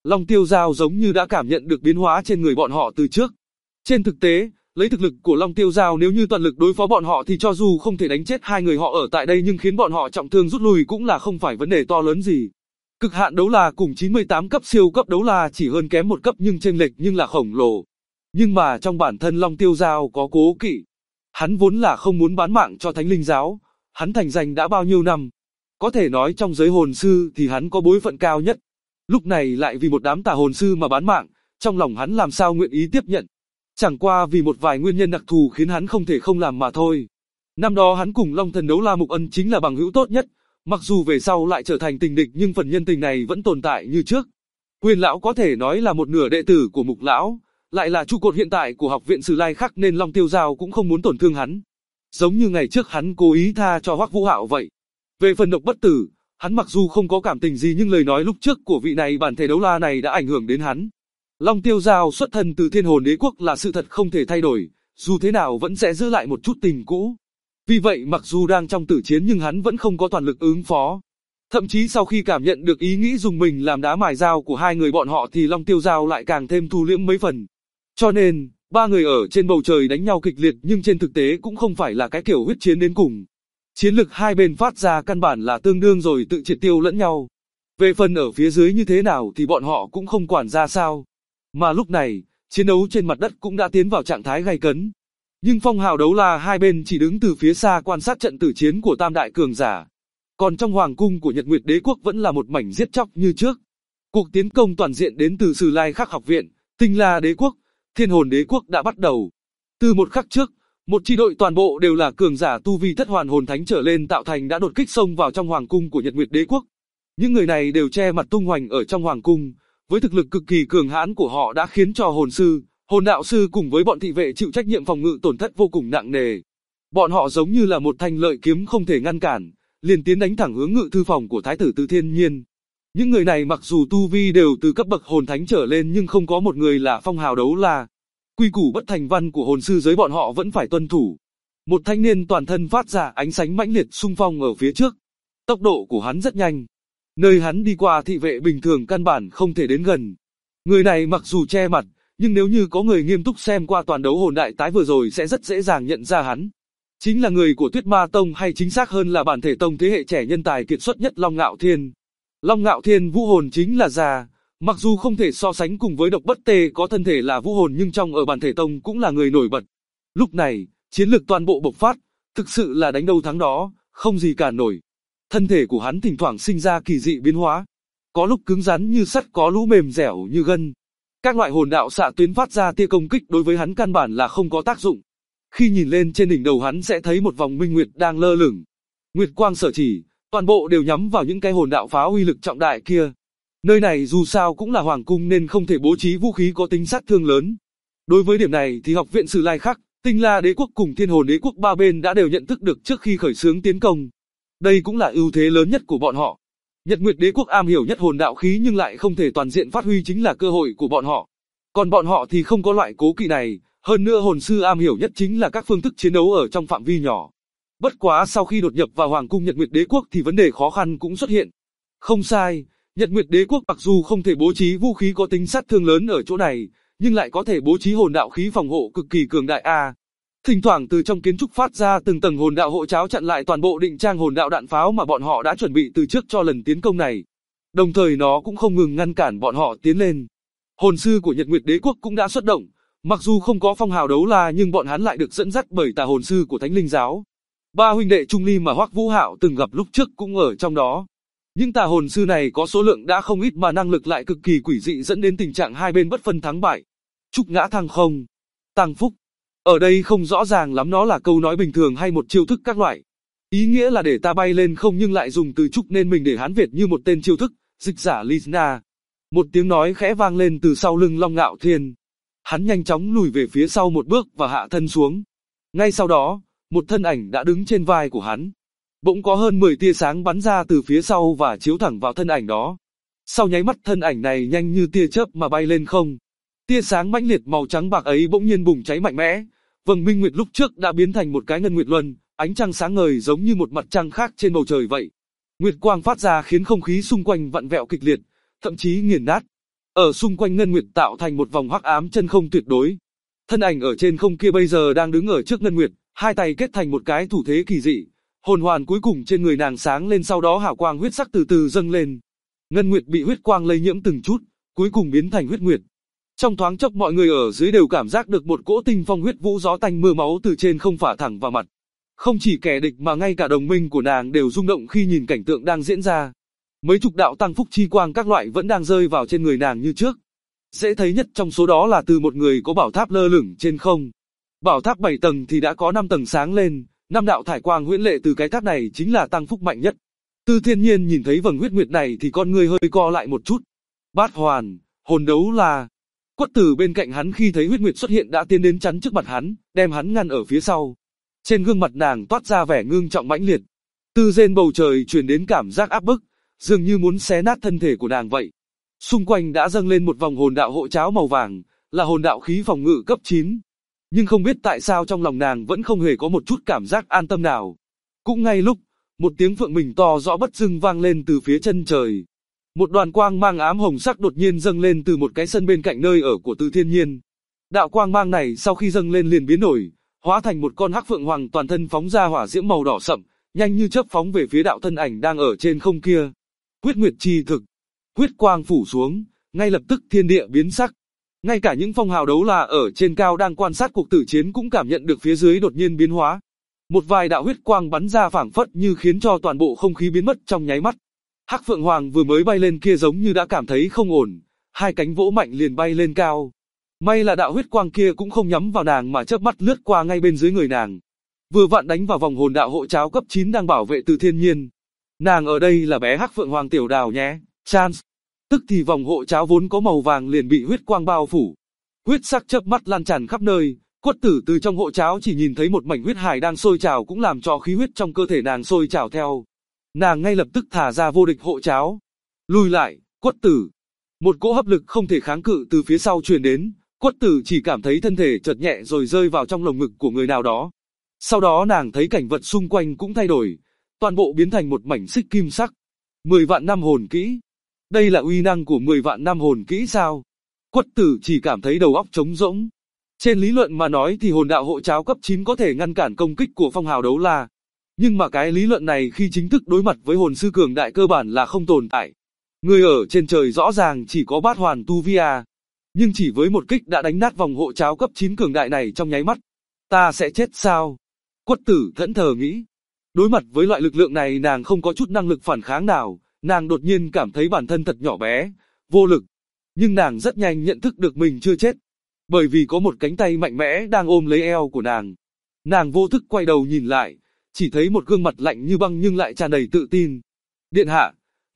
Long Tiêu Giao giống như đã cảm nhận được biến hóa trên người bọn họ từ trước. Trên thực tế, lấy thực lực của Long Tiêu Giao nếu như toàn lực đối phó bọn họ thì cho dù không thể đánh chết hai người họ ở tại đây nhưng khiến bọn họ trọng thương rút lui cũng là không phải vấn đề to lớn gì. Cực hạn đấu la cùng 98 cấp siêu cấp đấu la chỉ hơn kém một cấp nhưng chênh lệch nhưng là khổng lồ. Nhưng mà trong bản thân Long Tiêu Giao có cố kỵ. Hắn vốn là không muốn bán mạng cho Thánh Linh Giáo, hắn thành danh đã bao nhiêu năm. Có thể nói trong giới hồn sư thì hắn có bối phận cao nhất. Lúc này lại vì một đám tà hồn sư mà bán mạng, trong lòng hắn làm sao nguyện ý tiếp nhận. Chẳng qua vì một vài nguyên nhân đặc thù khiến hắn không thể không làm mà thôi. Năm đó hắn cùng Long Thần Đấu La Mục Ân chính là bằng hữu tốt nhất, mặc dù về sau lại trở thành tình địch nhưng phần nhân tình này vẫn tồn tại như trước. Quyền lão có thể nói là một nửa đệ tử của Mục lão, lại là trụ cột hiện tại của học viện Sử Lai Khắc nên Long Tiêu Giao cũng không muốn tổn thương hắn. Giống như ngày trước hắn cố ý tha cho Hoắc Vũ Hạo vậy. Về phần Độc Bất Tử, hắn mặc dù không có cảm tình gì nhưng lời nói lúc trước của vị này bản thể đấu la này đã ảnh hưởng đến hắn. Long Tiêu Giao xuất thân từ Thiên Hồn Đế Quốc là sự thật không thể thay đổi, dù thế nào vẫn sẽ giữ lại một chút tình cũ. Vì vậy mặc dù đang trong tử chiến nhưng hắn vẫn không có toàn lực ứng phó. Thậm chí sau khi cảm nhận được ý nghĩ dùng mình làm đá mài dao của hai người bọn họ thì Long Tiêu Giao lại càng thêm thu liễm mấy phần. Cho nên, ba người ở trên bầu trời đánh nhau kịch liệt nhưng trên thực tế cũng không phải là cái kiểu huyết chiến đến cùng. Chiến lực hai bên phát ra căn bản là tương đương rồi tự triệt tiêu lẫn nhau. Về phần ở phía dưới như thế nào thì bọn họ cũng không quản ra sao. Mà lúc này, chiến đấu trên mặt đất cũng đã tiến vào trạng thái gay cấn. Nhưng phong hào đấu la hai bên chỉ đứng từ phía xa quan sát trận tử chiến của tam đại cường giả. Còn trong hoàng cung của Nhật Nguyệt Đế Quốc vẫn là một mảnh giết chóc như trước. Cuộc tiến công toàn diện đến từ Sử Lai Khắc học viện, Tinh La Đế Quốc, Thiên Hồn Đế Quốc đã bắt đầu. Từ một khắc trước, một chi đội toàn bộ đều là cường giả tu vi thất hoàn hồn thánh trở lên tạo thành đã đột kích xông vào trong hoàng cung của Nhật Nguyệt Đế Quốc. Những người này đều che mặt tung hoành ở trong hoàng cung, với thực lực cực kỳ cường hãn của họ đã khiến cho hồn sư, hồn đạo sư cùng với bọn thị vệ chịu trách nhiệm phòng ngự tổn thất vô cùng nặng nề. Bọn họ giống như là một thanh lợi kiếm không thể ngăn cản, liền tiến đánh thẳng hướng ngự thư phòng của Thái tử Từ Thiên Nhiên. Những người này mặc dù tu vi đều từ cấp bậc hồn thánh trở lên nhưng không có một người là phong hào đấu la. Quy củ bất thành văn của hồn sư giới bọn họ vẫn phải tuân thủ. Một thanh niên toàn thân phát ra ánh sáng mãnh liệt xung phong ở phía trước. Tốc độ của hắn rất nhanh. Nơi hắn đi qua thị vệ bình thường căn bản không thể đến gần. Người này mặc dù che mặt, nhưng nếu như có người nghiêm túc xem qua toàn đấu hồn đại tái vừa rồi sẽ rất dễ dàng nhận ra hắn. Chính là người của Tuyết Ma Tông hay chính xác hơn là bản thể tông thế hệ trẻ nhân tài kiệt xuất nhất Long Ngạo Thiên. Long Ngạo Thiên vũ hồn chính là già, mặc dù không thể so sánh cùng với Độc Bất Tê có thân thể là vũ hồn nhưng trong ở bản thể tông cũng là người nổi bật. Lúc này, chiến lực toàn bộ bộc phát, thực sự là đánh đâu thắng đó, không gì cản nổi. Thân thể của hắn thỉnh thoảng sinh ra kỳ dị biến hóa, có lúc cứng rắn như sắt có lúc mềm dẻo như gân. Các loại hồn đạo xạ tuyến phát ra tia công kích đối với hắn căn bản là không có tác dụng. Khi nhìn lên trên đỉnh đầu hắn sẽ thấy một vòng minh nguyệt đang lơ lửng. Nguyệt quang sở chỉ, toàn bộ đều nhắm vào những cái hồn đạo pháo uy lực trọng đại kia. Nơi này dù sao cũng là hoàng cung nên không thể bố trí vũ khí có tính sát thương lớn. Đối với điểm này thì học viện Sử Lai Khắc, Tinh La Đế Quốc cùng Thiên Hồn Đế Quốc ba bên đã đều nhận thức được trước khi khởi xướng tiến công. Đây cũng là ưu thế lớn nhất của bọn họ. Nhật Nguyệt Đế Quốc am hiểu nhất hồn đạo khí nhưng lại không thể toàn diện phát huy chính là cơ hội của bọn họ. Còn bọn họ thì không có loại cố kỵ này, hơn nữa hồn sư am hiểu nhất chính là các phương thức chiến đấu ở trong phạm vi nhỏ. Bất quá sau khi đột nhập vào hoàng cung Nhật Nguyệt Đế Quốc thì vấn đề khó khăn cũng xuất hiện. Không sai, Nhật Nguyệt Đế Quốc mặc dù không thể bố trí vũ khí có tính sát thương lớn ở chỗ này, nhưng lại có thể bố trí hồn đạo khí phòng hộ cực kỳ cường đại a. Thỉnh thoảng từ trong kiến trúc phát ra từng tầng hồn đạo hộ cháo chặn lại toàn bộ định trang hồn đạo đạn pháo mà bọn họ đã chuẩn bị từ trước cho lần tiến công này. Đồng thời nó cũng không ngừng ngăn cản bọn họ tiến lên. Hồn sư của Nhật Nguyệt Đế Quốc cũng đã xuất động, mặc dù không có phong hào đấu la nhưng bọn hắn lại được dẫn dắt bởi tà hồn sư của Thánh Linh Giáo. Ba huynh đệ Trung Ly mà Hoắc Vũ Hạo từng gặp lúc trước cũng ở trong đó. Những tà hồn sư này có số lượng đã không ít mà năng lực lại cực kỳ quỷ dị dẫn đến tình trạng hai bên bất phân thắng bại. Trúc ngã thăng không, tăng phúc. Ở đây không rõ ràng lắm nó là câu nói bình thường hay một chiêu thức các loại. Ý nghĩa là để ta bay lên không nhưng lại dùng từ trúc nên mình để Hán Việt như một tên chiêu thức, dịch giả Lizna. Một tiếng nói khẽ vang lên từ sau lưng Long Ngạo Thiên. Hắn nhanh chóng lùi về phía sau một bước và hạ thân xuống. Ngay sau đó, một thân ảnh đã đứng trên vai của hắn. Bỗng có hơn 10 tia sáng bắn ra từ phía sau và chiếu thẳng vào thân ảnh đó. Sau nháy mắt thân ảnh này nhanh như tia chớp mà bay lên không. Tia sáng mãnh liệt màu trắng bạc ấy bỗng nhiên bùng cháy mạnh mẽ. Vầng minh nguyệt lúc trước đã biến thành một cái ngân nguyệt luân, ánh trăng sáng ngời giống như một mặt trăng khác trên bầu trời vậy. Nguyệt quang phát ra khiến không khí xung quanh vặn vẹo kịch liệt, thậm chí nghiền nát. Ở xung quanh Ngân Nguyệt tạo thành một vòng hắc ám chân không tuyệt đối. Thân ảnh ở trên không kia bây giờ đang đứng ở trước Ngân Nguyệt, hai tay kết thành một cái thủ thế kỳ dị. Hồn hoàn cuối cùng trên người nàng sáng lên, sau đó hào quang huyết sắc từ từ dâng lên. Ngân Nguyệt bị huyết quang lây nhiễm từng chút, cuối cùng biến thành huyết nguyệt. Trong thoáng chốc mọi người ở dưới đều cảm giác được một cỗ tinh phong huyết vũ gió tanh mưa máu từ trên không phả thẳng vào mặt. Không chỉ kẻ địch mà ngay cả đồng minh của nàng đều rung động khi nhìn cảnh tượng đang diễn ra. Mấy chục đạo tăng phúc chi quang các loại vẫn đang rơi vào trên người nàng như trước. Dễ thấy nhất trong số đó là từ một người có bảo tháp lơ lửng trên không. Bảo tháp 7 tầng thì đã có 5 tầng sáng lên, 5 đạo thải quang huyễn lệ từ cái tháp này chính là tăng phúc mạnh nhất. Tư Thiên Nhiên nhìn thấy vầng huyết nguyệt này thì con người hơi co lại một chút. Bát hoàn, hồn đấu la. Quất Tử bên cạnh hắn khi thấy huyết nguyệt xuất hiện đã tiến đến chắn trước mặt hắn, đem hắn ngăn ở phía sau. Trên gương mặt nàng toát ra vẻ ngưng trọng mãnh liệt. Từ trên bầu trời truyền đến cảm giác áp bức, dường như muốn xé nát thân thể của nàng vậy. Xung quanh đã dâng lên một vòng hồn đạo hộ cháo màu vàng, là hồn đạo khí phòng ngự cấp 9. Nhưng không biết tại sao trong lòng nàng vẫn không hề có một chút cảm giác an tâm nào. Cũng ngay lúc, một tiếng phượng mình to rõ bất dưng vang lên từ phía chân trời. Một đoàn quang mang ám hồng sắc đột nhiên dâng lên từ một cái sân bên cạnh nơi ở của Từ Thiên Nhiên. Đạo quang mang này sau khi dâng lên liền biến đổi, hóa thành một con hắc phượng hoàng toàn thân phóng ra hỏa diễm màu đỏ sậm, nhanh như chớp phóng về phía đạo thân ảnh đang ở trên không kia. Huyết nguyệt chi thực, huyết quang phủ xuống, ngay lập tức thiên địa biến sắc. Ngay cả những phong hào đấu la ở trên cao đang quan sát cuộc tử chiến cũng cảm nhận được phía dưới đột nhiên biến hóa. Một vài đạo huyết quang bắn ra phảng phất như khiến cho toàn bộ không khí biến mất trong nháy mắt. Hắc Phượng Hoàng vừa mới bay lên kia giống như đã cảm thấy không ổn, hai cánh vỗ mạnh liền bay lên cao. May là đạo huyết quang kia cũng không nhắm vào nàng mà chớp mắt lướt qua ngay bên dưới người nàng. Vừa vặn đánh vào vòng hồn đạo hộ cháo cấp 9 đang bảo vệ Từ Thiên Nhiên. Nàng ở đây là bé Hắc Phượng Hoàng tiểu đào nhé, chance. Tức thì vòng hộ cháo vốn có màu vàng liền bị huyết quang bao phủ. Huyết sắc chớp mắt lan tràn khắp nơi, Quất Tử từ trong hộ cháo chỉ nhìn thấy một mảnh huyết hải đang sôi trào cũng làm cho khí huyết trong cơ thể nàng sôi trào theo. Nàng ngay lập tức thả ra vô địch hộ cháo. Lùi lại, Quất Tử. Một cỗ hấp lực không thể kháng cự từ phía sau truyền đến, Quất Tử chỉ cảm thấy thân thể chợt nhẹ rồi rơi vào trong lồng ngực của người nào đó. Sau đó nàng thấy cảnh vật xung quanh cũng thay đổi, toàn bộ biến thành một mảnh xích kim sắc. 10 vạn năm hồn kỹ. Đây là uy năng của 10 vạn năm hồn kỹ sao? Quất Tử chỉ cảm thấy đầu óc trống rỗng. Trên lý luận mà nói thì hồn đạo hộ cháo cấp 9 có thể ngăn cản công kích của phong hào đấu la. Nhưng mà cái lý luận này khi chính thức đối mặt với hồn sư cường đại cơ bản là không tồn tại. Người ở trên trời rõ ràng chỉ có bát hoàn tu vi à. Nhưng chỉ với một kích đã đánh nát vòng hộ cháo cấp 9 cường đại này trong nháy mắt. Ta sẽ chết sao? Quất Tử thẫn thờ nghĩ. Đối mặt với loại lực lượng này nàng không có chút năng lực phản kháng nào, nàng đột nhiên cảm thấy bản thân thật nhỏ bé, vô lực. Nhưng nàng rất nhanh nhận thức được mình chưa chết. Bởi vì có một cánh tay mạnh mẽ đang ôm lấy eo của nàng. Nàng vô thức quay đầu nhìn lại, chỉ thấy một gương mặt lạnh như băng nhưng lại tràn đầy tự tin. Điện hạ,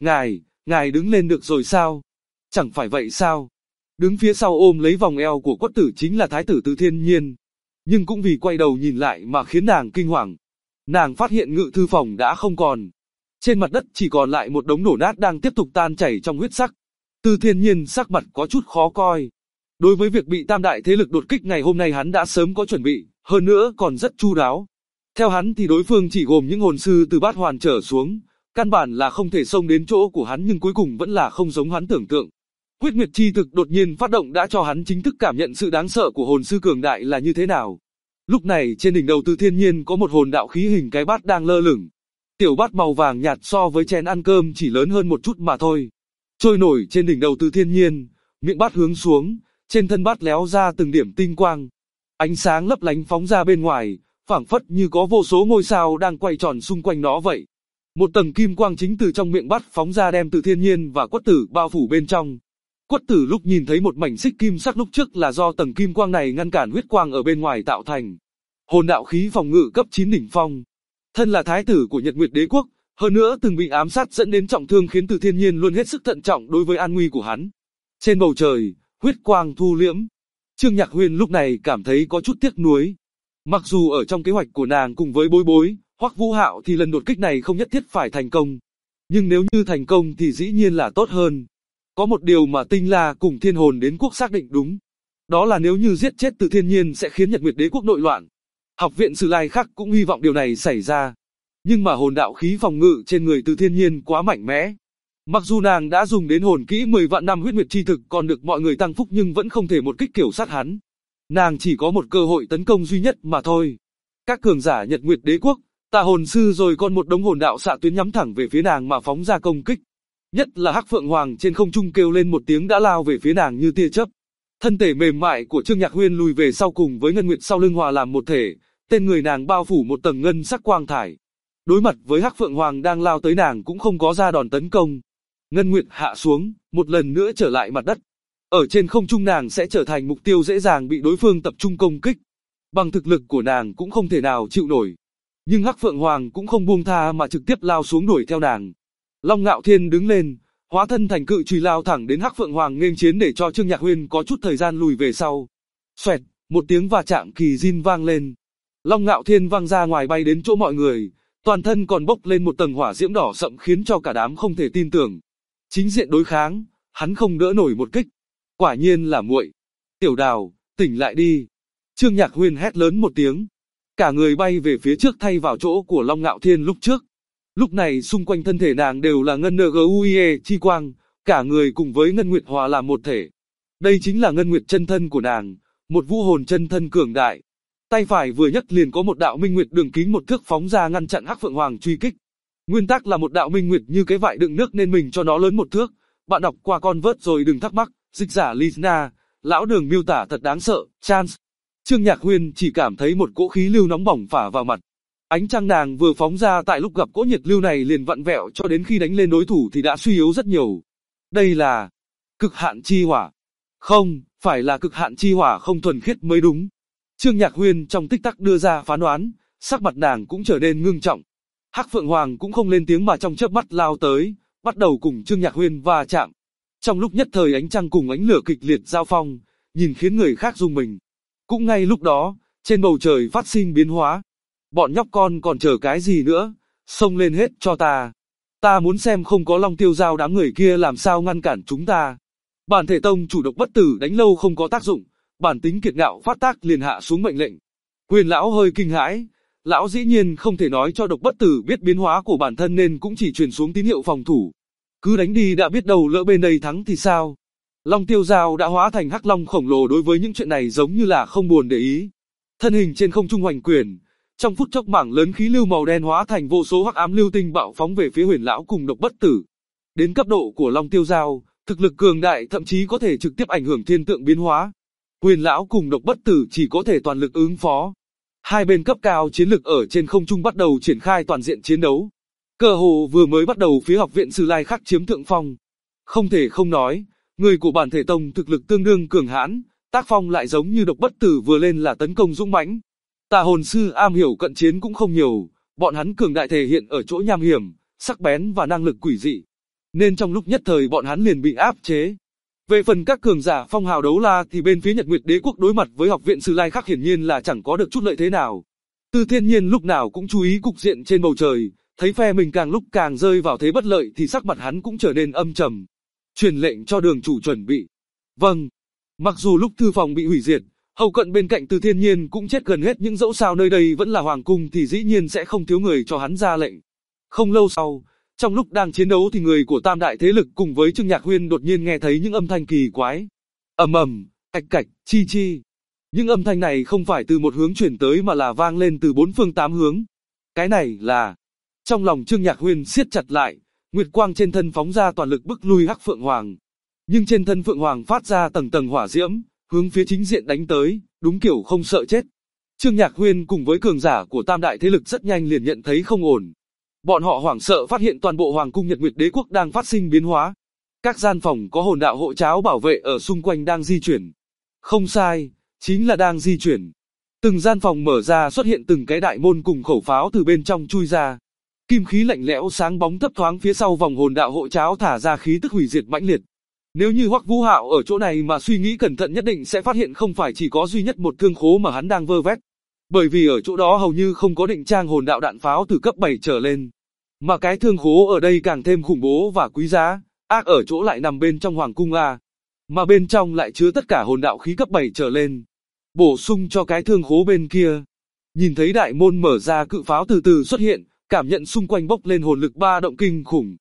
ngài đứng lên được rồi sao? Chẳng phải vậy sao? Đứng phía sau ôm lấy vòng eo của Quất Tử chính là thái tử Từ Thiên Nhiên. Nhưng cũng vì quay đầu nhìn lại mà khiến nàng kinh hoàng. Nàng phát hiện ngự thư phòng đã không còn. Trên mặt đất chỉ còn lại một đống đổ nát đang tiếp tục tan chảy trong huyết sắc. Từ Thiên Nhiên sắc mặt có chút khó coi. Đối với việc bị tam đại thế lực đột kích ngày hôm nay hắn đã sớm có chuẩn bị, hơn nữa còn rất chu đáo. Theo hắn thì đối phương chỉ gồm những hồn sư từ bát hoàn trở xuống, căn bản là không thể xông đến chỗ của hắn nhưng cuối cùng vẫn là không giống hắn tưởng tượng. Huyết Nguyệt chi thực đột nhiên phát động đã cho hắn chính thức cảm nhận sự đáng sợ của hồn sư cường đại là như thế nào. Lúc này trên đỉnh đầu Từ Thiên Nhiên có một hồn đạo khí hình cái bát đang lơ lửng. Tiểu bát màu vàng nhạt so với chén ăn cơm chỉ lớn hơn một chút mà thôi. Trôi nổi trên đỉnh đầu Từ Thiên Nhiên, miệng bát hướng xuống, trên thân bát léo ra từng điểm tinh quang. Ánh sáng lấp lánh phóng ra bên ngoài, phảng phất như có vô số ngôi sao đang quay tròn xung quanh nó vậy. Một tầng kim quang chính từ trong miệng bát phóng ra đem Từ Thiên Nhiên và Quất Tử bao phủ bên trong. Quất Tử lúc nhìn thấy một mảnh xích kim sắc lúc trước là do tầng kim quang này ngăn cản huyết quang ở bên ngoài tạo thành. Hồn đạo khí phòng ngự cấp 9 đỉnh phong. Thân là thái tử của Nhật Nguyệt Đế quốc, hơn nữa từng bị ám sát dẫn đến trọng thương khiến Từ Thiên Nhiên luôn hết sức thận trọng đối với an nguy của hắn. Trên bầu trời, huyết quang thu liễm. Trương Nhạc Huyền lúc này cảm thấy có chút tiếc nuối. Mặc dù ở trong kế hoạch của nàng cùng với Bối Bối, Hoắc Vũ Hạo thì lần đột kích này không nhất thiết phải thành công. Nhưng nếu như thành công thì dĩ nhiên là tốt hơn. Có một điều mà Tinh La cùng Thiên Hồn Đến Quốc xác định đúng. Đó là nếu như giết chết Từ Thiên Nhiên sẽ khiến Nhật Nguyệt Đế quốc nội loạn. Học viện Sử Lai Khắc cũng hy vọng điều này xảy ra. Nhưng mà hồn đạo khí phòng ngự trên người Từ Thiên Nhiên quá mạnh mẽ. Mặc dù nàng đã dùng đến hồn kỹ 10 vạn năm huyết nguyệt chi thực còn được mọi người tăng phúc nhưng vẫn không thể một kích kiểu sát hắn. Nàng chỉ có một cơ hội tấn công duy nhất mà thôi. Các cường giả Nhật Nguyệt Đế Quốc, Tà Hồn Sư rồi còn một đống hồn đạo xạ tuyến nhắm thẳng về phía nàng mà phóng ra công kích. Nhất là Hắc Phượng Hoàng trên không trung kêu lên một tiếng đã lao về phía nàng như tia chớp. Thân thể mềm mại của Trương Nhạc Huyên lùi về sau cùng với Ngân Nguyệt sau lưng hòa làm một thể, tên người nàng bao phủ một tầng ngân sắc quang thải. Đối mặt với Hắc Phượng Hoàng đang lao tới nàng cũng không có ra đòn tấn công. Ngân Nguyệt hạ xuống, một lần nữa trở lại mặt đất. Ở trên không trung nàng sẽ trở thành mục tiêu dễ dàng bị đối phương tập trung công kích. Bằng thực lực của nàng cũng không thể nào chịu nổi. Nhưng Hắc Phượng Hoàng cũng không buông tha mà trực tiếp lao xuống đuổi theo nàng. Long Ngạo Thiên đứng lên, hóa thân thành cự chùy lao thẳng đến Hắc Phượng Hoàng nghênh chiến để cho Trương Nhạc Huyên có chút thời gian lùi về sau. Xoẹt, một tiếng va chạm kỳ diên vang lên. Long Ngạo Thiên văng ra ngoài bay đến chỗ mọi người, toàn thân còn bốc lên một tầng hỏa diễm đỏ sậm khiến cho cả đám không thể tin tưởng. Chính diện đối kháng, hắn không đỡ nổi một kích. Quả nhiên là muội. Tiểu Đào, tỉnh lại đi. Trương Nhạc Huyên hét lớn một tiếng. Cả người bay về phía trước thay vào chỗ của Long Ngạo Thiên lúc trước. Lúc này xung quanh thân thể nàng đều là ngân NGUIE chi quang, cả người cùng với Ngân Nguyệt hòa làm một thể. Đây chính là Ngân Nguyệt chân thân của nàng, một vũ hồn chân thân cường đại. Tay phải vừa nhấc liền có một đạo minh nguyệt đường kính một thước phóng ra ngăn chặn Hắc Phượng Hoàng truy kích. Nguyên tắc là một đạo minh nguyệt như cái vại đựng nước nên mình cho nó lớn một thước. Bạn đọc qua con vớt rồi đừng thắc mắc. Dịch giả Lizna, lão Đường miêu tả thật đáng sợ. Chance. Trương Nhạc Huyên chỉ cảm thấy một cỗ khí lưu nóng bỏng phả vào mặt. Ánh trăng nàng vừa phóng ra tại lúc gặp cỗ nhiệt lưu này liền vặn vẹo cho đến khi đánh lên đối thủ thì đã suy yếu rất nhiều. Đây là cực hạn chi hỏa. Không, phải là cực hạn chi hỏa không thuần khiết mới đúng. Trương Nhạc Huyên trong tích tắc đưa ra phán đoán, sắc mặt nàng cũng trở nên ngưng trọng. Hắc Phượng Hoàng cũng không lên tiếng mà trong chớp mắt lao tới, bắt đầu cùng Trương Nhạc Huyên va chạm. Trong lúc nhất thời ánh trăng cùng ánh lửa kịch liệt giao phong, nhìn khiến người khác rung mình. Cũng ngay lúc đó, trên bầu trời phát sinh biến hóa. Bọn nhóc con còn chờ cái gì nữa, xông lên hết cho ta. Ta muốn xem không có Long Tiêu Giao đám người kia làm sao ngăn cản chúng ta. Bản thể tông chủ Độc Bất Tử đánh lâu không có tác dụng, bản tính kiệt ngạo phát tác liền hạ xuống mệnh lệnh. Huyền lão hơi kinh hãi, lão dĩ nhiên không thể nói cho Độc Bất Tử biết biến hóa của bản thân nên cũng chỉ truyền xuống tín hiệu phòng thủ. Cứ đánh đi đã biết đâu lỡ bên đây thắng thì sao. Long Tiêu Giao đã hóa thành hắc long khổng lồ đối với những chuyện này giống như là không buồn để ý. Thân hình trên không trung hoành quyền, trong phút chốc mảng lớn khí lưu màu đen hóa thành vô số hắc ám lưu tinh bạo phóng về phía Huyền lão cùng Độc Bất Tử. Đến cấp độ của Long Tiêu Giao, thực lực cường đại thậm chí có thể trực tiếp ảnh hưởng thiên tượng biến hóa. Huyền lão cùng Độc Bất Tử chỉ có thể toàn lực ứng phó. Hai bên cấp cao chiến lực ở trên không trung bắt đầu triển khai toàn diện chiến đấu. Cơ hồ vừa mới bắt đầu phía học viện Sử Lai Khắc chiếm thượng phong. Không thể không nói, người của bản thể tông thực lực tương đương cường hãn, tác phong lại giống như Độc Bất Tử vừa lên là tấn công dũng mãnh. Tà Hồn Sư am hiểu cận chiến cũng không nhiều, bọn hắn cường đại thể hiện ở chỗ nham hiểm, sắc bén và năng lực quỷ dị. Nên trong lúc nhất thời bọn hắn liền bị áp chế. Về phần các cường giả phong hào đấu la thì bên phía Nhật Nguyệt Đế Quốc đối mặt với học viện Sử Lai Khắc hiển nhiên là chẳng có được chút lợi thế nào. Tư Thiên Nhiên lúc nào cũng chú ý cục diện trên bầu trời, thấy phe mình càng lúc càng rơi vào thế bất lợi thì sắc mặt hắn cũng trở nên âm trầm. Truyền lệnh cho Đường chủ chuẩn bị. Vâng. Mặc dù lúc thư phòng bị hủy diệt, hậu cận bên cạnh Tư Thiên Nhiên cũng chết gần hết nhưng dẫu sao nơi đây vẫn là hoàng cung thì dĩ nhiên sẽ không thiếu người cho hắn ra lệnh. Không lâu sau, trong lúc đang chiến đấu thì người của tam đại thế lực cùng với Trương Nhạc Huyên đột nhiên nghe thấy những âm thanh kỳ quái. Ầm ầm, cạch cạch, chi chi. Những âm thanh này không phải từ một hướng chuyển tới mà là vang lên từ bốn phương tám hướng. Cái này là... Trong lòng Trương Nhạc Huyên siết chặt lại, nguyệt quang trên thân phóng ra toàn lực bức lui Hắc Phượng Hoàng. Nhưng trên thân Phượng Hoàng phát ra tầng tầng hỏa diễm, hướng phía chính diện đánh tới, đúng kiểu không sợ chết. Trương Nhạc Huyên cùng với cường giả của tam đại thế lực rất nhanh liền nhận thấy không ổn. Bọn họ hoảng sợ phát hiện toàn bộ Hoàng cung Nhật Nguyệt Đế Quốc đang phát sinh biến hóa. Các gian phòng có hồn đạo hộ cháo bảo vệ ở xung quanh đang di chuyển. Không sai, chính là đang di chuyển. Từng gian phòng mở ra xuất hiện từng cái đại môn cùng khẩu pháo từ bên trong chui ra. Kim khí lạnh lẽo sáng bóng thấp thoáng phía sau vòng hồn đạo hộ cháo thả ra khí tức hủy diệt mãnh liệt. Nếu như Hoắc Vũ Hạo ở chỗ này mà suy nghĩ cẩn thận nhất định sẽ phát hiện không phải chỉ có duy nhất một thương khố mà hắn đang vơ vét. Bởi vì ở chỗ đó hầu như không có định trang hồn đạo đạn pháo từ cấp 7 trở lên. Mà cái thương khố ở đây càng thêm khủng bố và quý giá, ác ở chỗ lại nằm bên trong Hoàng cung A. Mà bên trong lại chứa tất cả hồn đạo khí cấp 7 trở lên. Bổ sung cho cái thương khố bên kia. Nhìn thấy đại môn mở ra cự pháo từ từ xuất hiện, cảm nhận xung quanh bốc lên hồn lực ba động kinh khủng.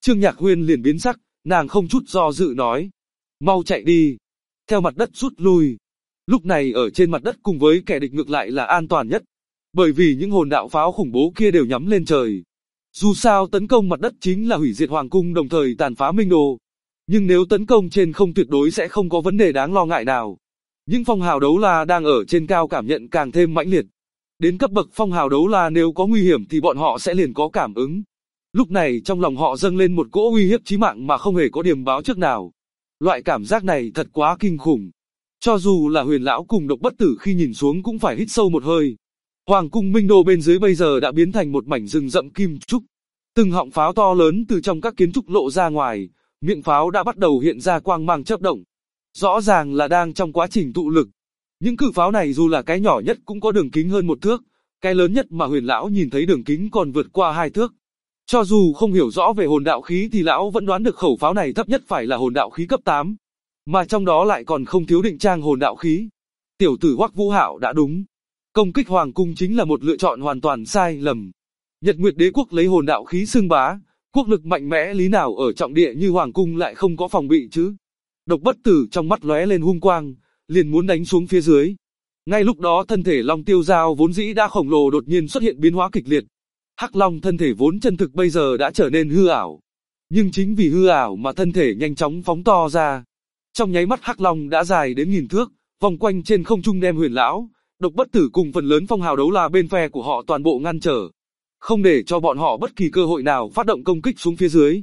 Trương Nhạc Huyên liền biến sắc, nàng không chút do dự nói. Mau chạy đi. Theo mặt đất rút lui. Lúc này ở trên mặt đất cùng với kẻ địch ngược lại là an toàn nhất. Bởi vì những hồn đạo pháo khủng bố kia đều nhắm lên trời. Dù sao tấn công mặt đất chính là hủy diệt hoàng cung đồng thời tàn phá Minh Đô. Nhưng nếu tấn công trên không tuyệt đối sẽ không có vấn đề đáng lo ngại nào. Những phong hào đấu la đang ở trên cao cảm nhận càng thêm mãnh liệt. Đến cấp bậc phong hào đấu la nếu có nguy hiểm thì bọn họ sẽ liền có cảm ứng. Lúc này trong lòng họ dâng lên một cỗ uy hiếp chí mạng mà không hề có điềm báo trước nào. Loại cảm giác này thật quá kinh khủng. Cho dù là Huyền lão cùng Độc Bất Tử khi nhìn xuống cũng phải hít sâu một hơi. Hoàng cung Minh Đô bên dưới bây giờ đã biến thành một mảnh rừng rậm kim trúc. Từng họng pháo to lớn từ trong các kiến trúc lộ ra ngoài, miệng pháo đã bắt đầu hiện ra quang mang chớp động. Rõ ràng là đang trong quá trình tụ lực. Những cự pháo này dù là cái nhỏ nhất cũng có đường kính hơn 1 thước, cái lớn nhất mà Huyền lão nhìn thấy đường kính còn vượt qua 2 thước. Cho dù không hiểu rõ về hồn đạo khí thì lão vẫn đoán được khẩu pháo này thấp nhất phải là hồn đạo khí cấp 8, mà trong đó lại còn không thiếu định trang hồn đạo khí. Tiểu tử Hoắc Vũ Hạo đã đúng. Công kích hoàng cung chính là một lựa chọn hoàn toàn sai lầm. Nhật Nguyệt Đế quốc lấy hồn đạo khí xưng bá, quốc lực mạnh mẽ lý nào ở trọng địa như hoàng cung lại không có phòng bị chứ? Độc Bất Tử trong mắt lóe lên hung quang, liền muốn đánh xuống phía dưới. Ngay lúc đó thân thể Long Tiêu Dao vốn dĩ đã khổng lồ đột nhiên xuất hiện biến hóa kịch liệt. Hắc Long thân thể vốn chân thực bây giờ đã trở nên hư ảo. Nhưng chính vì hư ảo mà thân thể nhanh chóng phóng to ra. Trong nháy mắt Hắc Long đã dài đến 1000 thước, vòng quanh trên không trung đem Huyền lão, Độc Bất Tử cùng phần lớn phong hào đấu la bên phe của họ toàn bộ ngăn trở, không để cho bọn họ bất kỳ cơ hội nào phát động công kích xuống phía dưới.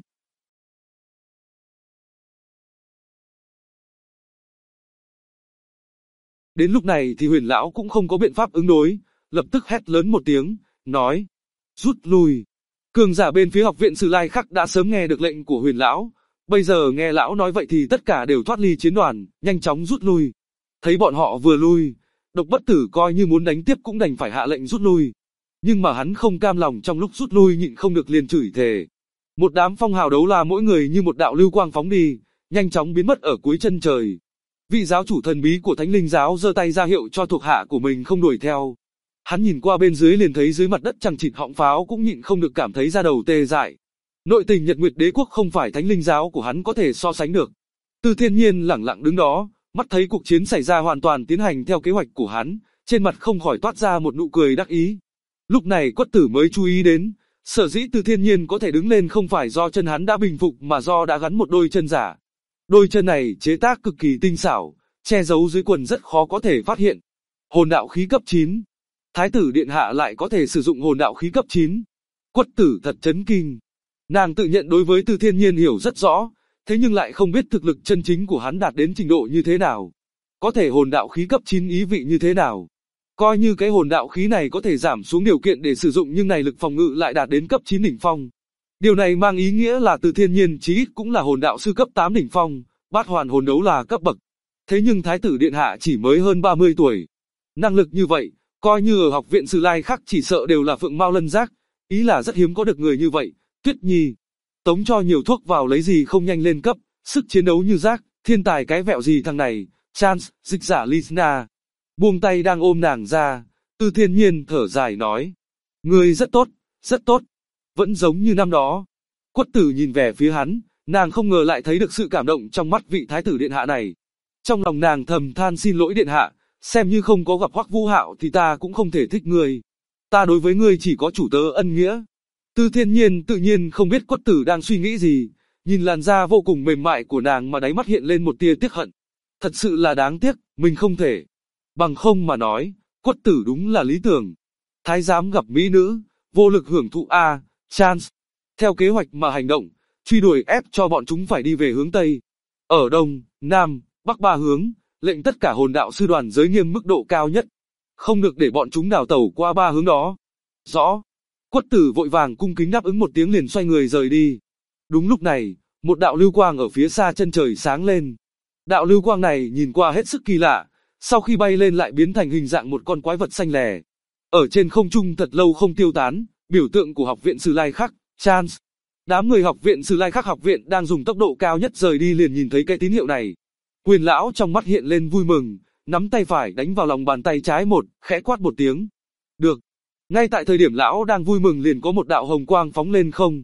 Đến lúc này thì Huyền lão cũng không có biện pháp ứng đối, lập tức hét lớn một tiếng, nói: rút lui. Cường giả bên phía học viện Sử Lai Khắc đã sớm nghe được lệnh của Huyền lão, bây giờ nghe lão nói vậy thì tất cả đều thoát ly chiến đoàn, nhanh chóng rút lui. Thấy bọn họ vừa lui, Độc Bất Tử coi như muốn đánh tiếp cũng đành phải hạ lệnh rút lui. Nhưng mà hắn không cam lòng, trong lúc rút lui nhịn không được liền chửi thề. Một đám phong hào đấu la mỗi người như một đạo lưu quang phóng đi, nhanh chóng biến mất ở cuối chân trời. Vị giáo chủ thần bí của Thánh Linh giáo giơ tay ra hiệu cho thuộc hạ của mình không đuổi theo. Hắn nhìn qua bên dưới liền thấy dưới mặt đất chằng chịt họng pháo cũng nhịn không được cảm thấy da đầu tê dại. Nội tình Nhật Nguyệt Đế quốc không phải Thánh Linh giáo của hắn có thể so sánh được. Từ Thiên Nhiên lẳng lặng đứng đó, mắt thấy cuộc chiến xảy ra hoàn toàn tiến hành theo kế hoạch của hắn, trên mặt không khỏi toát ra một nụ cười đắc ý. Lúc này Quất Tử mới chú ý đến, sở dĩ Từ Thiên Nhiên có thể đứng lên không phải do chân hắn đã bình phục mà do đã gắn một đôi chân giả. Đôi chân này chế tác cực kỳ tinh xảo, che giấu dưới quần rất khó có thể phát hiện. Hồn đạo khí cấp 9. Thái tử điện hạ lại có thể sử dụng hồn đạo khí cấp 9. Quất Tử thật chấn kinh. Nàng tự nhận đối với Từ Thiên Nhiên hiểu rất rõ, thế nhưng lại không biết thực lực chân chính của hắn đạt đến trình độ như thế nào. Có thể hồn đạo khí cấp 9 ý vị như thế nào. Coi như cái hồn đạo khí này có thể giảm xuống điều kiện để sử dụng nhưng này lực phòng ngự lại đạt đến cấp 9 đỉnh phong. Điều này mang ý nghĩa là Từ Thiên Nhiên chí ít cũng là hồn đạo sư cấp 8 đỉnh phong, bát hoàn hồn đấu là cấp bậc. Thế nhưng Thái tử điện hạ chỉ mới hơn 30 tuổi. Năng lực như vậy, coi như ở học viện Sử Lai Khắc chỉ sợ đều là phượng mao lân giác, ý là rất hiếm có được người như vậy. Tuyết Nhi, tống cho nhiều thuốc vào lấy gì không nhanh lên cấp, sức chiến đấu như rác, thiên tài cái vẹo gì thằng này. Chance, dịch giả Lisna buông tay đang ôm nàng ra, Từ Thiên Nhiên thở dài nói: ngươi rất tốt, rất tốt, vẫn giống như năm đó. Quất Tử nhìn về phía hắn, nàng không ngờ lại thấy được sự cảm động trong mắt vị thái tử điện hạ này. Trong lòng nàng thầm than xin lỗi điện hạ, xem như không có gặp Hoắc Vũ Hạo thì ta cũng không thể thích ngươi. Ta đối với ngươi chỉ có chủ tớ ân nghĩa. Từ Thiên Nhiên tự nhiên không biết Quất Tử đang suy nghĩ gì, nhìn làn da vô cùng mềm mại của nàng mà đáy mắt hiện lên một tia tiếc hận. Thật sự là đáng tiếc, mình không thể. Bằng không mà nói, Quất Tử đúng là lý tưởng. Thái giám gặp mỹ nữ, vô lực hưởng thụ a, Chance. Theo kế hoạch mà hành động, truy đuổi ép cho bọn chúng phải đi về hướng Tây. Ở Đông, Nam, Bắc ba hướng, lệnh tất cả hồn đạo sư đoàn giới nghiêm mức độ cao nhất. Không được để bọn chúng đào tẩu qua ba hướng đó. Rõ. Quất Tử vội vàng cung kính đáp ứng một tiếng liền xoay người rời đi. Đúng lúc này, một đạo lưu quang ở phía xa chân trời sáng lên. Đạo lưu quang này nhìn qua hết sức kỳ lạ, sau khi bay lên lại biến thành hình dạng một con quái vật xanh lè. Ở trên không trung thật lâu không tiêu tán, biểu tượng của học viện Sử Lai Khắc, Chance. Đám người học viện Sử Lai Khắc học viện đang dùng tốc độ cao nhất rời đi liền nhìn thấy cái tín hiệu này. Huyền lão trong mắt hiện lên vui mừng, nắm tay phải đánh vào lòng bàn tay trái khẽ quát một tiếng. Được. Ngay tại thời điểm lão đang vui mừng liền có một đạo hồng quang phóng lên không.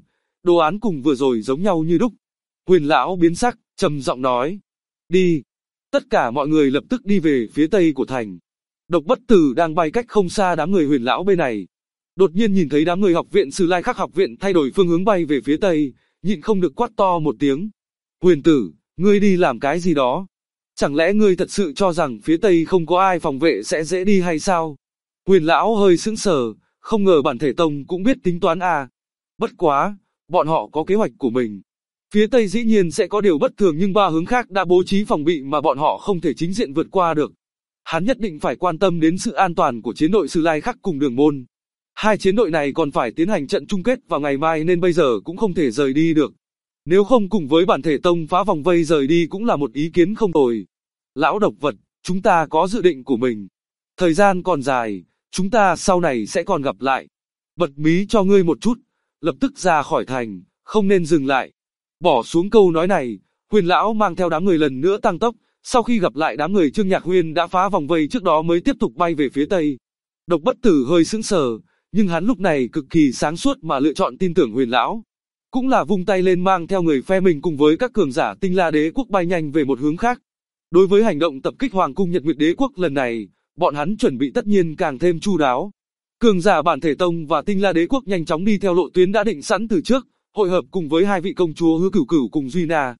đồ án cùng vừa rồi giống nhau như đúc. Huyền lão biến sắc, trầm giọng nói, đi. Tất cả mọi người lập tức đi về phía tây của thành. Độc Bất Tử đang bay cách không xa đám người Huyền lão bên này. Đột nhiên nhìn thấy đám người học viện Sử Lai Khắc học viện thay đổi phương hướng bay về phía tây, nhịn không được quát to một tiếng. Huyền tử, ngươi đi làm cái gì đó? Chẳng lẽ ngươi thật sự cho rằng phía tây không có ai phòng vệ sẽ dễ đi hay sao? Huyền lão hơi sững sờ, không ngờ Bản Thể Tông cũng biết tính toán à. Bất quá, bọn họ có kế hoạch của mình. Phía tây dĩ nhiên sẽ có điều bất thường nhưng ba hướng khác đã bố trí phòng bị mà bọn họ không thể chính diện vượt qua được. Hắn nhất định phải quan tâm đến sự an toàn của chiến đội Sử Lai Khắc cùng Đường Môn. Hai chiến đội này còn phải tiến hành trận chung kết vào ngày mai nên bây giờ cũng không thể rời đi được. Nếu không cùng với Bản Thể Tông phá vòng vây rời đi cũng là một ý kiến không tồi. Lão độc vật, chúng ta có dự định của mình. Thời gian còn dài, chúng ta sau này sẽ còn gặp lại. Bật mí cho ngươi một chút, lập tức ra khỏi thành, không nên dừng lại. Bỏ xuống câu nói này, Huyền lão mang theo đám người lần nữa tăng tốc, sau khi gặp lại đám người Trương Nhạc Huyên đã phá vòng vây trước đó mới tiếp tục bay về phía tây. Độc Bất Tử hơi sững sờ, nhưng hắn lúc này cực kỳ sáng suốt mà lựa chọn tin tưởng Huyền lão. Cũng là vung tay lên mang theo người phe mình cùng với các cường giả Tinh La Đế quốc bay nhanh về một hướng khác. Đối với hành động tập kích Hoàng cung Nhật Nguyệt Đế quốc lần này, bọn hắn chuẩn bị tất nhiên càng thêm chu đáo. Cường giả Bản Thể Tông và Tinh La Đế quốc nhanh chóng đi theo lộ tuyến đã định sẵn từ trước, hội hợp cùng với hai vị công chúa Hứa Cửu Cửu cùng Duy Na.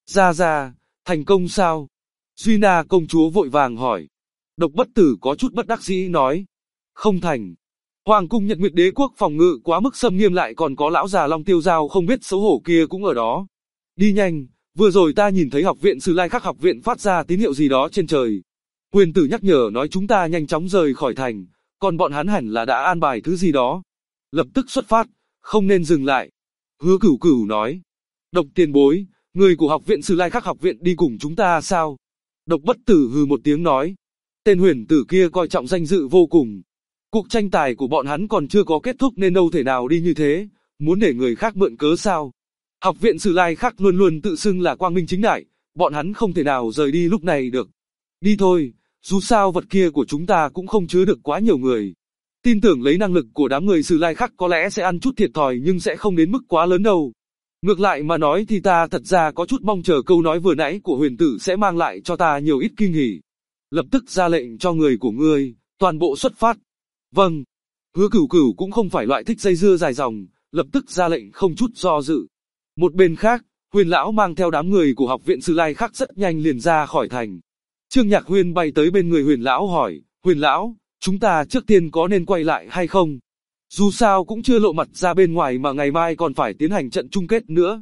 Ra, thành công sao? Duy Na công chúa vội vàng hỏi. Độc Bất Tử có chút bất đắc dĩ nói. Không thành. Hoàng cung Nhật Nguyệt Đế quốc phòng ngự quá mức xâm nghiêm lại còn có lão già Long Tiêu Giao không biết xấu hổ kia cũng ở đó. Đi nhanh, vừa rồi ta nhìn thấy học viện Sử Lai Khắc học viện phát ra tín hiệu gì đó trên trời. Huyền tử nhắc nhở nói chúng ta nhanh chóng rời khỏi thành, còn bọn hắn hẳn là đã an bài thứ gì đó. Lập tức xuất phát, không nên dừng lại. Hứa Cửu Cửu nói. Độc tiền bối, người của học viện Sử Lai Khắc học viện đi cùng chúng ta sao? Độc Bất Tử hừ một tiếng nói. Tên huyền tử kia coi trọng danh dự vô cùng. Cuộc tranh tài của bọn hắn còn chưa có kết thúc nên đâu thể nào đi như thế, muốn để người khác mượn cớ sao? Học viện Sử Lai Khắc luôn luôn tự xưng là quang minh chính đại, bọn hắn không thể nào rời đi lúc này được. Đi thôi, dù sao vật kia của chúng ta cũng không chứa được quá nhiều người. Tin tưởng lấy năng lực của đám người Sử Lai Khắc có lẽ sẽ ăn chút thiệt thòi nhưng sẽ không đến mức quá lớn đâu. Ngược lại mà nói thì ta thật ra có chút mong chờ câu nói vừa nãy của huyền tử sẽ mang lại cho ta nhiều ít kinh hỉ. Lập tức ra lệnh cho người của ngươi, toàn bộ xuất phát. Vâng. Hứa Cửu Cửu cũng không phải loại thích dây dưa dài dòng, lập tức ra lệnh không chút do dự. Một bên khác, Huyền lão mang theo đám người của học viện Sử Lai Khắc rất nhanh liền ra khỏi thành. Trương Nhạc Huyên bay tới bên người Huyền lão hỏi, Huyền lão, chúng ta trước tiên có nên quay lại hay không? Dù sao cũng chưa lộ mặt ra bên ngoài mà ngày mai còn phải tiến hành trận chung kết nữa.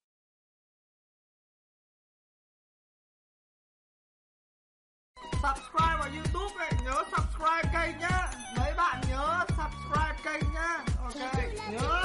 Subscribe vào YouTube này, nhớ subscribe kênh nhá. Mấy bạn nhớ subscribe kênh nhá. Ok, nhớ.